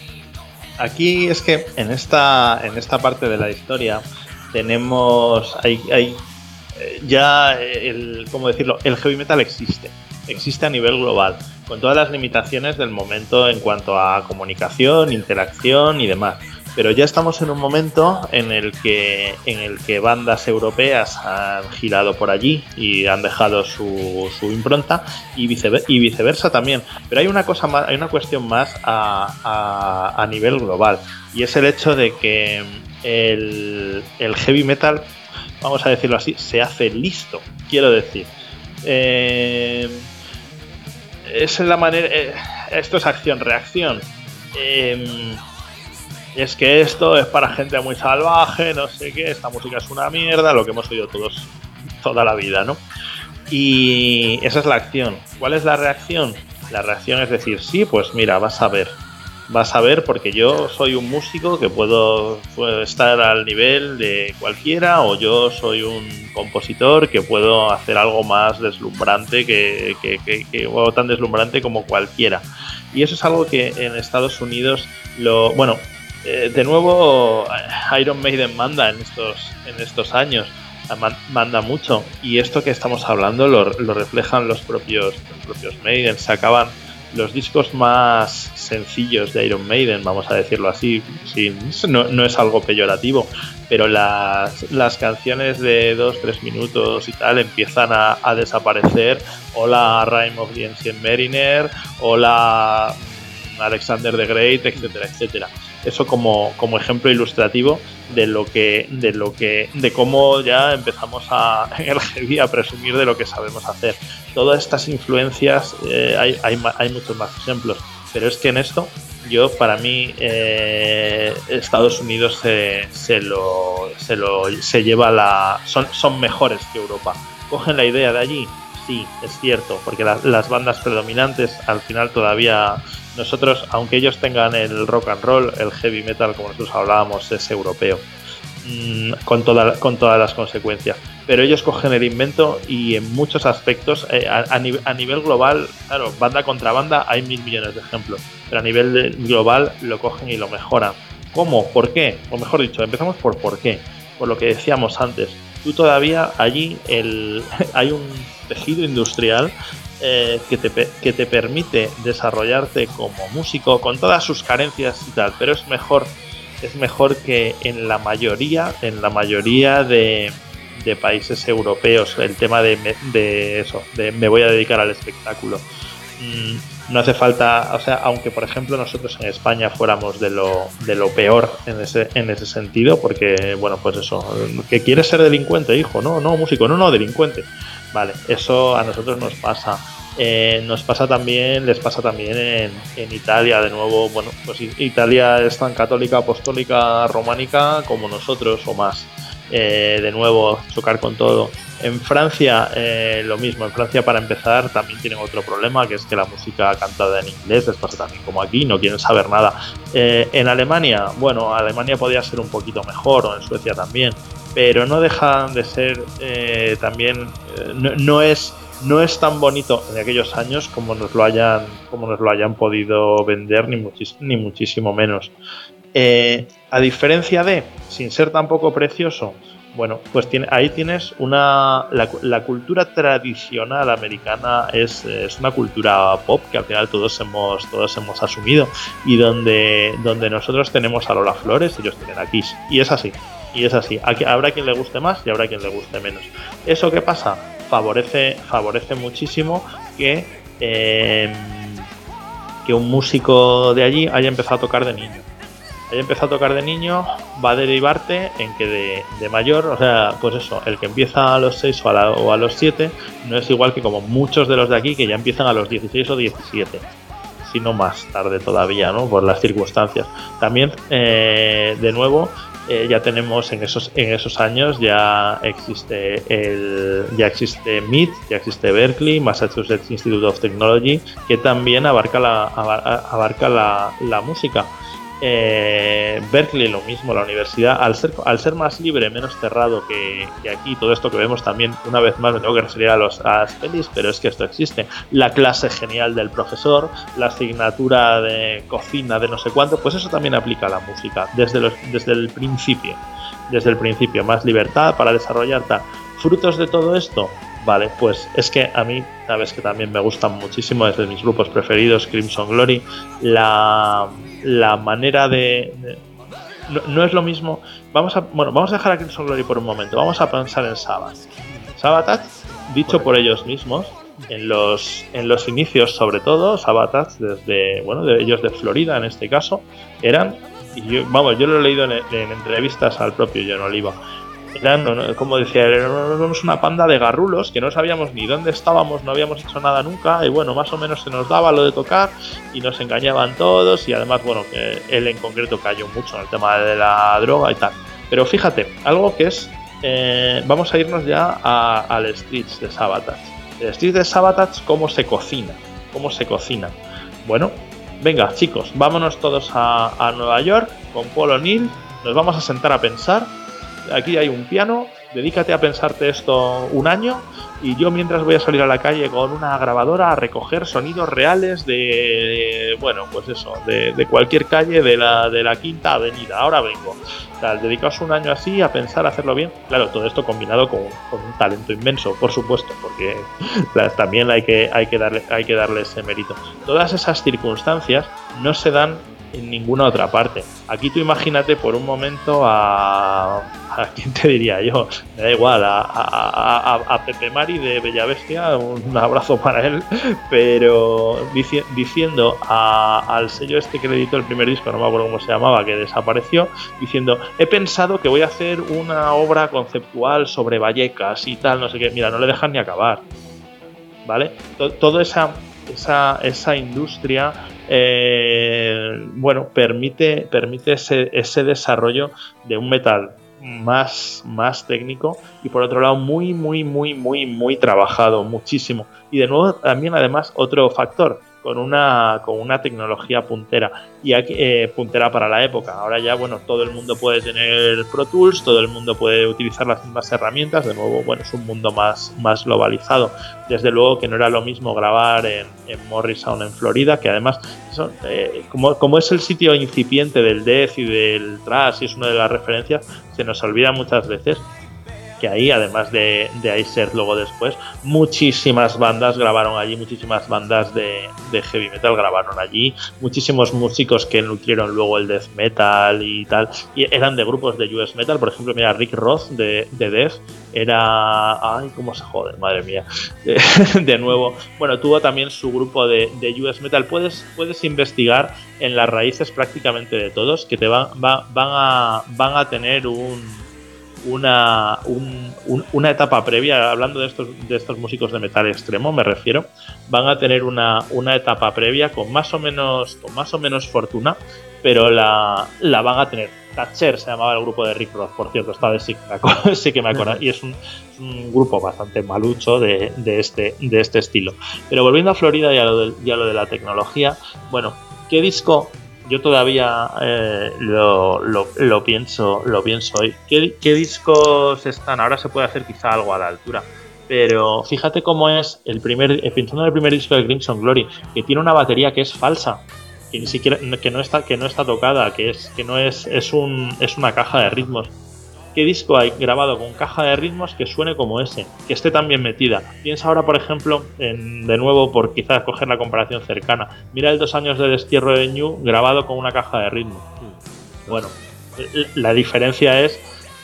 Speaker 1: Aquí es que en esta, en esta parte de la historia tenemos, hay, hay ya el, ¿cómo decirlo? El heavy metal existe, existe a nivel global, con todas las limitaciones del momento en cuanto a comunicación, interacción y demás. Pero ya estamos en un momento en el que en el que bandas europeas han girado por allí y han dejado su, su impronta, y, vicever- y viceversa también. Pero hay una cosa más, hay una cuestión más a, a, a nivel global, y es el hecho de que el, el heavy metal, vamos a decirlo así, se hace listo. Quiero decir, eh, es la manera, eh, esto es acción-reacción. Eh, Es que esto es para gente muy salvaje, no sé qué, esta música es una mierda, lo que hemos oído todos toda la vida, ¿no? Y esa es la acción. ¿Cuál es la reacción? La reacción es decir, sí, pues mira, vas a ver. Vas a ver, porque yo soy un músico que puedo, puedo estar al nivel de cualquiera, o yo soy un compositor que puedo hacer algo más deslumbrante que, que, que, que o tan deslumbrante como cualquiera. Y eso es algo que en Estados Unidos lo... bueno, Eh, de nuevo Iron Maiden manda en estos, en estos años, manda mucho, y esto que estamos hablando lo, lo reflejan los propios, los propios Maiden. Sacaban los discos más sencillos de Iron Maiden, vamos a decirlo así, sin, no, no es algo peyorativo, pero las, las canciones de dos tres minutos y tal empiezan a, a desaparecer. Hola Rime of the Ancient Mariner, hola Alexander the Great, etcétera, etcétera. Eso como, como ejemplo ilustrativo de lo que, de lo que, de cómo ya empezamos a, en el heavy, a presumir de lo que sabemos hacer. Todas estas influencias, eh, hay, hay, hay muchos más ejemplos, pero es que en esto, yo, para mí, eh, Estados Unidos se, se lo, se lo, se lleva la, son, son mejores que Europa. ¿Cogen la idea de allí? Sí, es cierto, porque la, las bandas predominantes al final todavía... Nosotros, aunque ellos tengan el rock and roll, el heavy metal, como nosotros hablábamos, es europeo, mmm, con, toda, con todas las consecuencias. Pero ellos cogen el invento, y en muchos aspectos, eh, a, a, nivel, a nivel global, claro, banda contra banda hay mil millones de ejemplos, pero a nivel de, global lo cogen y lo mejoran. ¿Cómo? ¿Por qué? O mejor dicho, empezamos por por qué. Por lo que decíamos antes, tú todavía allí el, hay un tejido industrial Eh, que, te, que te permite desarrollarte como músico con todas sus carencias y tal, pero es mejor es mejor que en la mayoría en la mayoría de, de países europeos. El tema de, de eso, de me voy a dedicar al espectáculo, mm, no hace falta, o sea, aunque por ejemplo nosotros en España fuéramos de lo, de lo peor en ese, en ese sentido, porque bueno, pues eso, que quieres ser delincuente, hijo, no, no, músico, no, no, delincuente. Vale, eso a nosotros nos pasa, Eh, nos pasa también, les pasa también en, en Italia, de nuevo, bueno, pues Italia es tan católica, apostólica, románica como nosotros o más. Eh, de nuevo, chocar con todo. En Francia, eh, lo mismo. En Francia, para empezar, también tienen otro problema, que es que la música cantada en inglés les pasa también como aquí, no quieren saber nada. Eh, en Alemania, bueno, Alemania podría ser un poquito mejor, o en Suecia también, pero no dejan de ser eh, también, eh, no, no es no es tan bonito en aquellos años como nos lo hayan como nos lo hayan podido vender, ni, muchis, ni muchísimo menos. Eh, a diferencia de, sin ser tampoco precioso, bueno, pues tiene, ahí tienes una la, la cultura tradicional americana es, es una cultura pop que al final todos hemos todos hemos asumido, y donde donde nosotros tenemos a Lola Flores, ellos tienen a Kiss, y es así. Y es así, habrá quien le guste más y habrá quien le guste menos. ¿Eso qué pasa? Favorece, favorece muchísimo que, eh, que un músico de allí haya empezado a tocar de niño. Haya empezado a tocar de niño va a derivarte en que de, de mayor, o sea, pues eso, el que empieza a los seis o a, la, o a los siete no es igual que como muchos de los de aquí que ya empiezan a los dieciséis o diecisiete. Si no más tarde todavía, ¿no? Por las circunstancias. También, eh, de nuevo, eh, ya tenemos en esos en esos años ya existe el ya existe M I T, ya existe Berklee, Massachusetts Institute of Technology, que también abarca la abarca la, la música. Eh, Berklee lo mismo, la universidad, al ser al ser más libre, menos cerrado que, que aquí, todo esto que vemos también, una vez más me tengo que referir a, los, a las pelis, pero es que esto existe, la clase genial del profesor, la asignatura de cocina de no sé cuánto, pues eso también aplica a la música, desde, los, desde el principio, desde el principio, más libertad para desarrollar tal. Frutos de todo esto, vale, pues es que a mí, sabes que también me gustan muchísimo, desde mis grupos preferidos, Crimson Glory, la... la manera de, de no, no es lo mismo. Vamos a bueno vamos a dejar a Crimson Glory por un momento. Vamos a pensar en Sabbath. Sabbath, dicho por ellos mismos, en los en los inicios, sobre todo Sabbath, desde bueno de ellos de Florida en este caso, eran, y yo, vamos yo lo he leído en, en entrevistas al propio John Oliva. Eran, como decía, éramos una panda de garrulos que no sabíamos ni dónde estábamos, no habíamos hecho nada nunca, y bueno, más o menos se nos daba lo de tocar y nos engañaban todos, y además, bueno, que él en concreto cayó mucho en el tema de la droga y tal. Pero fíjate, algo que es, eh, vamos a irnos ya a, al Streets de Sabbath. El Streets de Sabbath, ¿cómo se cocina? ¿Cómo se cocina? Bueno, venga chicos, vámonos todos a, a Nueva York con Paul O'Neill, nos vamos a sentar a pensar. Aquí hay un piano, dedícate a pensarte esto un año, y yo mientras voy a salir a la calle con una grabadora a recoger sonidos reales de, de bueno, pues eso, de, de cualquier calle de la, de la Quinta Avenida. Ahora vengo. O sea, dedicaos un año así a pensar, a hacerlo bien. Claro, todo esto combinado con, con un talento inmenso, por supuesto, porque claro, también hay que, hay, que darle, hay que darle ese mérito. Todas esas circunstancias no se dan en ninguna otra parte. Aquí tú imagínate por un momento a... ¿a quién te diría yo? Me da igual, a, a, a, a Pepe Mari de Bella Bestia, un abrazo para él, pero dici- diciendo a, al sello este que le editó el primer disco, no me acuerdo cómo se llamaba, que desapareció, diciendo, he pensado que voy a hacer una obra conceptual sobre Vallecas y tal, no sé qué. Mira, no le dejan ni acabar, ¿vale? Toda esa, esa, esa industria Eh, bueno, permite, permite ese, ese desarrollo de un metal más, más técnico, y por otro lado muy, muy, muy, muy, muy trabajado, muchísimo. Y de nuevo también además otro factor, con una, con una tecnología puntera, y aquí, eh, puntera para la época. Ahora ya, bueno, todo el mundo puede tener Pro Tools, todo el mundo puede utilizar las mismas herramientas. De nuevo, bueno, es un mundo más, más globalizado. Desde luego que no era lo mismo grabar en, en Morrisound en Florida, que además eso, eh, como, como es el sitio incipiente del death y del thrash y es una de las referencias, se nos olvida muchas veces que ahí, además de, de Iced luego después, muchísimas bandas grabaron allí, muchísimas bandas de, de heavy metal grabaron allí, muchísimos músicos que nutrieron luego el death metal y tal, y eran de grupos de U S metal. Por ejemplo, mira, Rick Roth de, de Death era... ay, cómo se jode, madre mía. De nuevo, bueno, tuvo también su grupo de, de U S metal. Puedes, puedes investigar en las raíces prácticamente de todos, que te van, va, van, a, van a tener un una, un, un, una etapa previa, hablando de estos, de estos músicos de metal extremo, me refiero, van a tener una, una etapa previa con más o menos, con más o menos fortuna, pero la, la van a tener. Thatcher se llamaba el grupo de Rick Roth, por cierto, esta vez sí que me acuerdo, sí que me acuerdo y es un, es un grupo bastante malucho de, de, este, de este estilo. Pero volviendo a Florida y a lo de, y a lo de la tecnología, bueno, ¿qué disco? Yo todavía eh, lo, lo, lo pienso lo pienso hoy. ¿Qué, ¿Qué discos están? Ahora se puede hacer quizá algo a la altura. Pero fíjate cómo es el primer, pensando en el primer disco de Crimson Glory, que tiene una batería que es falsa, que ni siquiera, que no está, que no está tocada, que es, que no es, es un, es una caja de ritmos. ¿Qué disco hay grabado con caja de ritmos que suene como ese? Que esté tan bien metida. Piensa ahora, por ejemplo, en, de nuevo, por quizás coger la comparación cercana. Mira el Dos años de destierro de New grabado con una caja de ritmos. Bueno, la diferencia es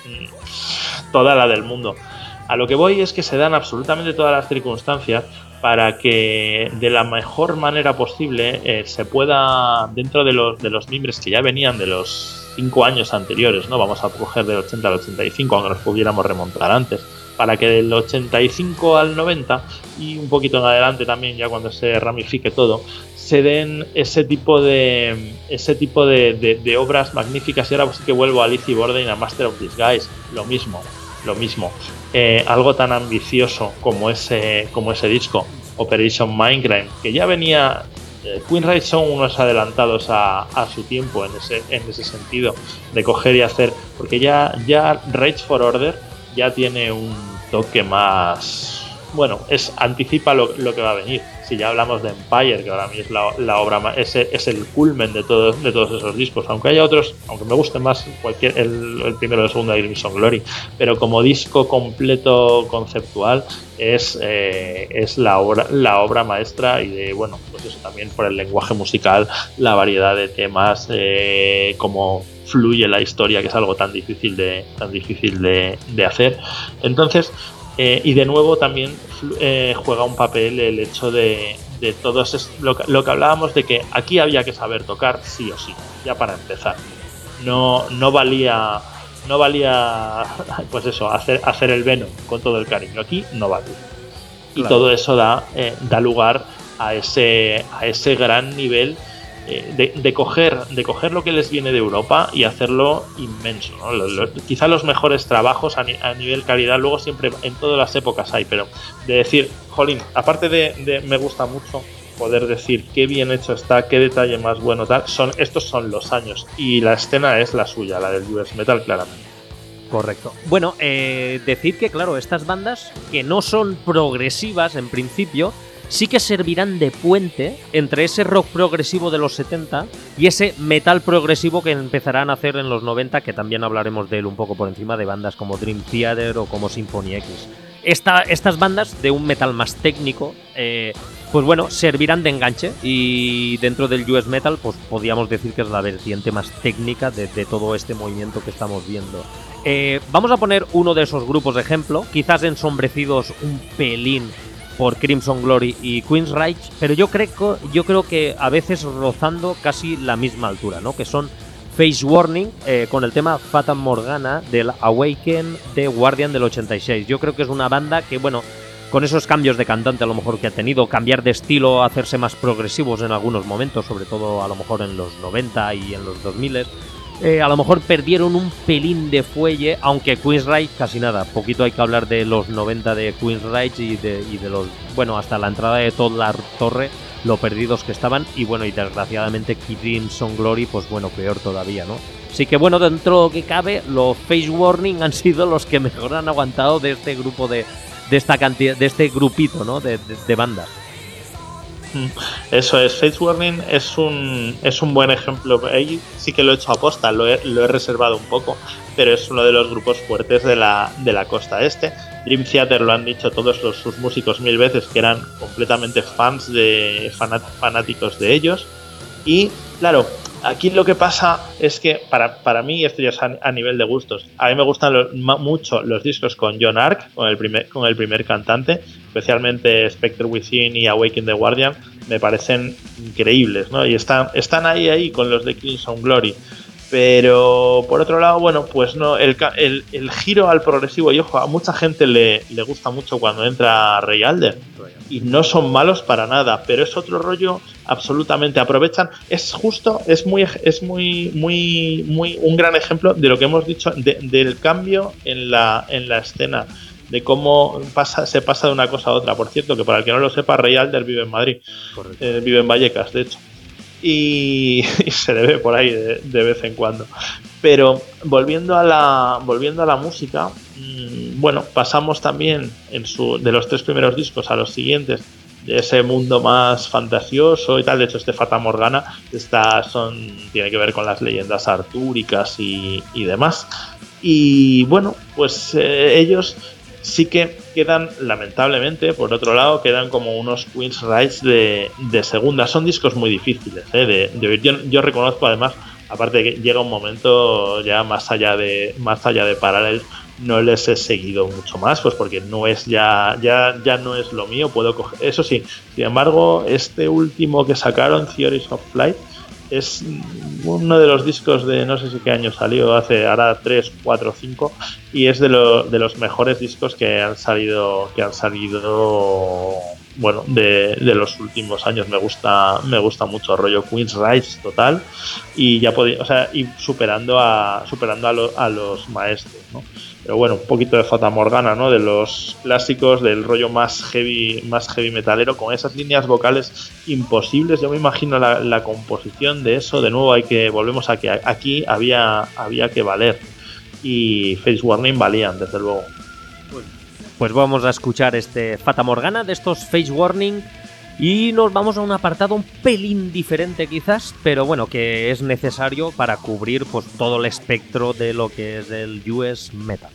Speaker 1: toda la del mundo. A lo que voy es que se dan absolutamente todas las circunstancias para que de la mejor manera posible eh, se pueda, dentro de los, de los mimbres que ya venían de los cinco años anteriores, ¿no? Vamos a coger del ochenta al ochenta y cinco, aunque nos pudiéramos remontar antes, para que del ochenta y cinco al noventa y un poquito en adelante también, ya cuando se ramifique todo, se den ese tipo de ese tipo de, de, de obras magníficas. Y ahora sí que vuelvo a Lizzie Borden y a Master of Disguise, lo mismo, lo mismo. Eh, algo tan ambicioso como ese, como ese disco, Operation Mindcrime, que ya venía. Queensryche son unos adelantados a, a su tiempo en ese, en ese sentido de coger y hacer, porque ya, ya Rage for Order ya tiene un toque más, bueno, es anticipa lo, lo que va a venir. Si ya hablamos de Empire, que para mí es la, la obra más, es, es el culmen de todos, de todos esos discos, aunque haya otros, aunque me guste más cualquier el, el primero o el segundo de Crimson Glory, pero como disco completo conceptual es, eh, es la obra, la obra maestra. Y de, bueno, pues eso también por el lenguaje musical, la variedad de temas, eh, cómo fluye la historia, que es algo tan difícil de, tan difícil de, de hacer. Entonces, Eh, y de nuevo también eh, juega un papel el hecho de, de todos es, lo, lo que hablábamos de que aquí había que saber tocar sí o sí, ya para empezar. No, no valía no valía pues eso, hacer, hacer el Venom con todo el cariño. Aquí no valía. Y claro, todo eso da, eh, da lugar a ese, a ese gran nivel De, de, coger, de coger lo que les viene de Europa y hacerlo inmenso, ¿no? Lo, lo, quizá los mejores trabajos a, ni, a nivel calidad, luego siempre en todas las épocas hay, pero de decir, jolín, aparte de, de me gusta mucho poder decir qué bien hecho está, qué detalle más bueno tal, son, estos son los años y la escena es la suya, la del U S Metal, claramente.
Speaker 3: Correcto. Bueno, eh, decir que claro, estas bandas que no son progresivas en principio, sí que servirán de puente entre ese rock progresivo de los setenta y ese metal progresivo que empezarán a hacer en los noventa, que también hablaremos de él un poco por encima, de bandas como Dream Theater o como Symphony X. Esta, estas bandas de un metal más técnico, eh, pues bueno, servirán de enganche, y dentro del U S Metal pues podríamos decir que es la vertiente más técnica de, de todo este movimiento que estamos viendo. Eh, vamos a poner uno de esos grupos de ejemplo, quizás ensombrecidos un pelín por Crimson Glory y Queensryche, pero yo creo, yo creo que a veces rozando casi la misma altura, ¿no? Que son Face Warning, eh, con el tema Fata Morgana del Awaken de Guardian del ochenta y seis. Yo creo que es una banda que, bueno, con esos cambios de cantante a lo mejor que ha tenido, cambiar de estilo, hacerse más progresivos en algunos momentos, sobre todo a lo mejor en los noventa y en los dos mil, Eh, a lo mejor perdieron un pelín de fuelle, aunque Queensryche casi nada. Poquito hay que hablar de los noventa de Queensryche y de, y de los, bueno, hasta la entrada de Todd La Torre, lo perdidos que estaban. Y bueno, y desgraciadamente Crimson Glory, pues bueno, peor todavía, ¿no? Así que bueno, dentro de lo que cabe, los Face Warning han sido los que mejor han aguantado de este grupo de, de esta cantidad, de este grupito, ¿no? De, de, de bandas.
Speaker 1: Eso es, Face Warning es un, es un buen ejemplo. Ahí sí que lo he hecho a posta, lo he, lo he reservado un poco, pero es uno de los grupos fuertes de la, de la costa este. Dream Theater lo han dicho todos los, sus músicos mil veces, que eran completamente fans de fanat, fanáticos de ellos. Y claro, aquí lo que pasa es que para, para mí, esto ya es a, a nivel de gustos, a mí me gustan los, ma, mucho los discos con John Ark, con el primer, con el primer cantante, especialmente Spectre Within y Awaken the Guardian, me parecen increíbles, ¿no? Y están, están ahí, ahí con los de Crimson Glory. Pero por otro lado, bueno, pues no, el, el, el giro al progresivo, y ojo, a mucha gente le, le gusta mucho cuando entra Ray Alder, y no son malos para nada, pero es otro rollo, absolutamente aprovechan, es justo, es muy, es muy, muy, muy un gran ejemplo de lo que hemos dicho, de, del cambio en la, en la escena, de cómo pasa, se pasa de una cosa a otra. Por cierto, que para el que no lo sepa, Ray Alder vive en Madrid, eh, vive en Vallecas, de hecho. Y, y se le ve por ahí de, de vez en cuando. Pero volviendo a la volviendo a la música, mmm, bueno, pasamos también en su, de los tres primeros discos a los siguientes, de ese mundo más fantasioso y tal. De hecho, este Fata Morgana está, son, tiene que ver con las leyendas artúricas y, y demás. Y bueno, pues eh, ellos sí que quedan, lamentablemente, por otro lado, quedan como unos Queen's Rides de, de segunda. Son discos muy difíciles, ¿eh? de, de oír. Yo, yo reconozco, además, aparte de que llega un momento ya más allá de más allá de Parallels, no les he seguido mucho más, pues porque no es ya ya ya no es lo mío. Puedo coger, eso sí. Sin embargo, este último que sacaron, Theories of Flight, es uno de los discos de no sé si qué año salió, hace ahora tres, cuatro, cinco, y es de, lo, de los mejores discos que han salido que han salido bueno de, de los últimos años. Me gusta me gusta mucho, rollo Queen's Rides total, y ya podía, o sea, y superando a superando a, lo, a los maestros, ¿no? Pero bueno, un poquito de Fata Morgana, ¿no? De los clásicos, del rollo más heavy, más heavy metalero, con esas líneas vocales imposibles. Yo me imagino la, la composición de eso. De nuevo, hay que volvemos a que aquí había, había que valer. Y Face Warning valían, desde luego.
Speaker 3: Pues vamos a escuchar este Fata Morgana de estos Face Warning. Y nos vamos a un apartado un pelín diferente quizás, pero bueno, que es necesario para cubrir pues todo el espectro de lo que es el U S Metal.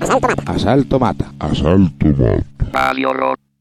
Speaker 2: Asalto mata. Asalto mata.
Speaker 5: Radio Rock.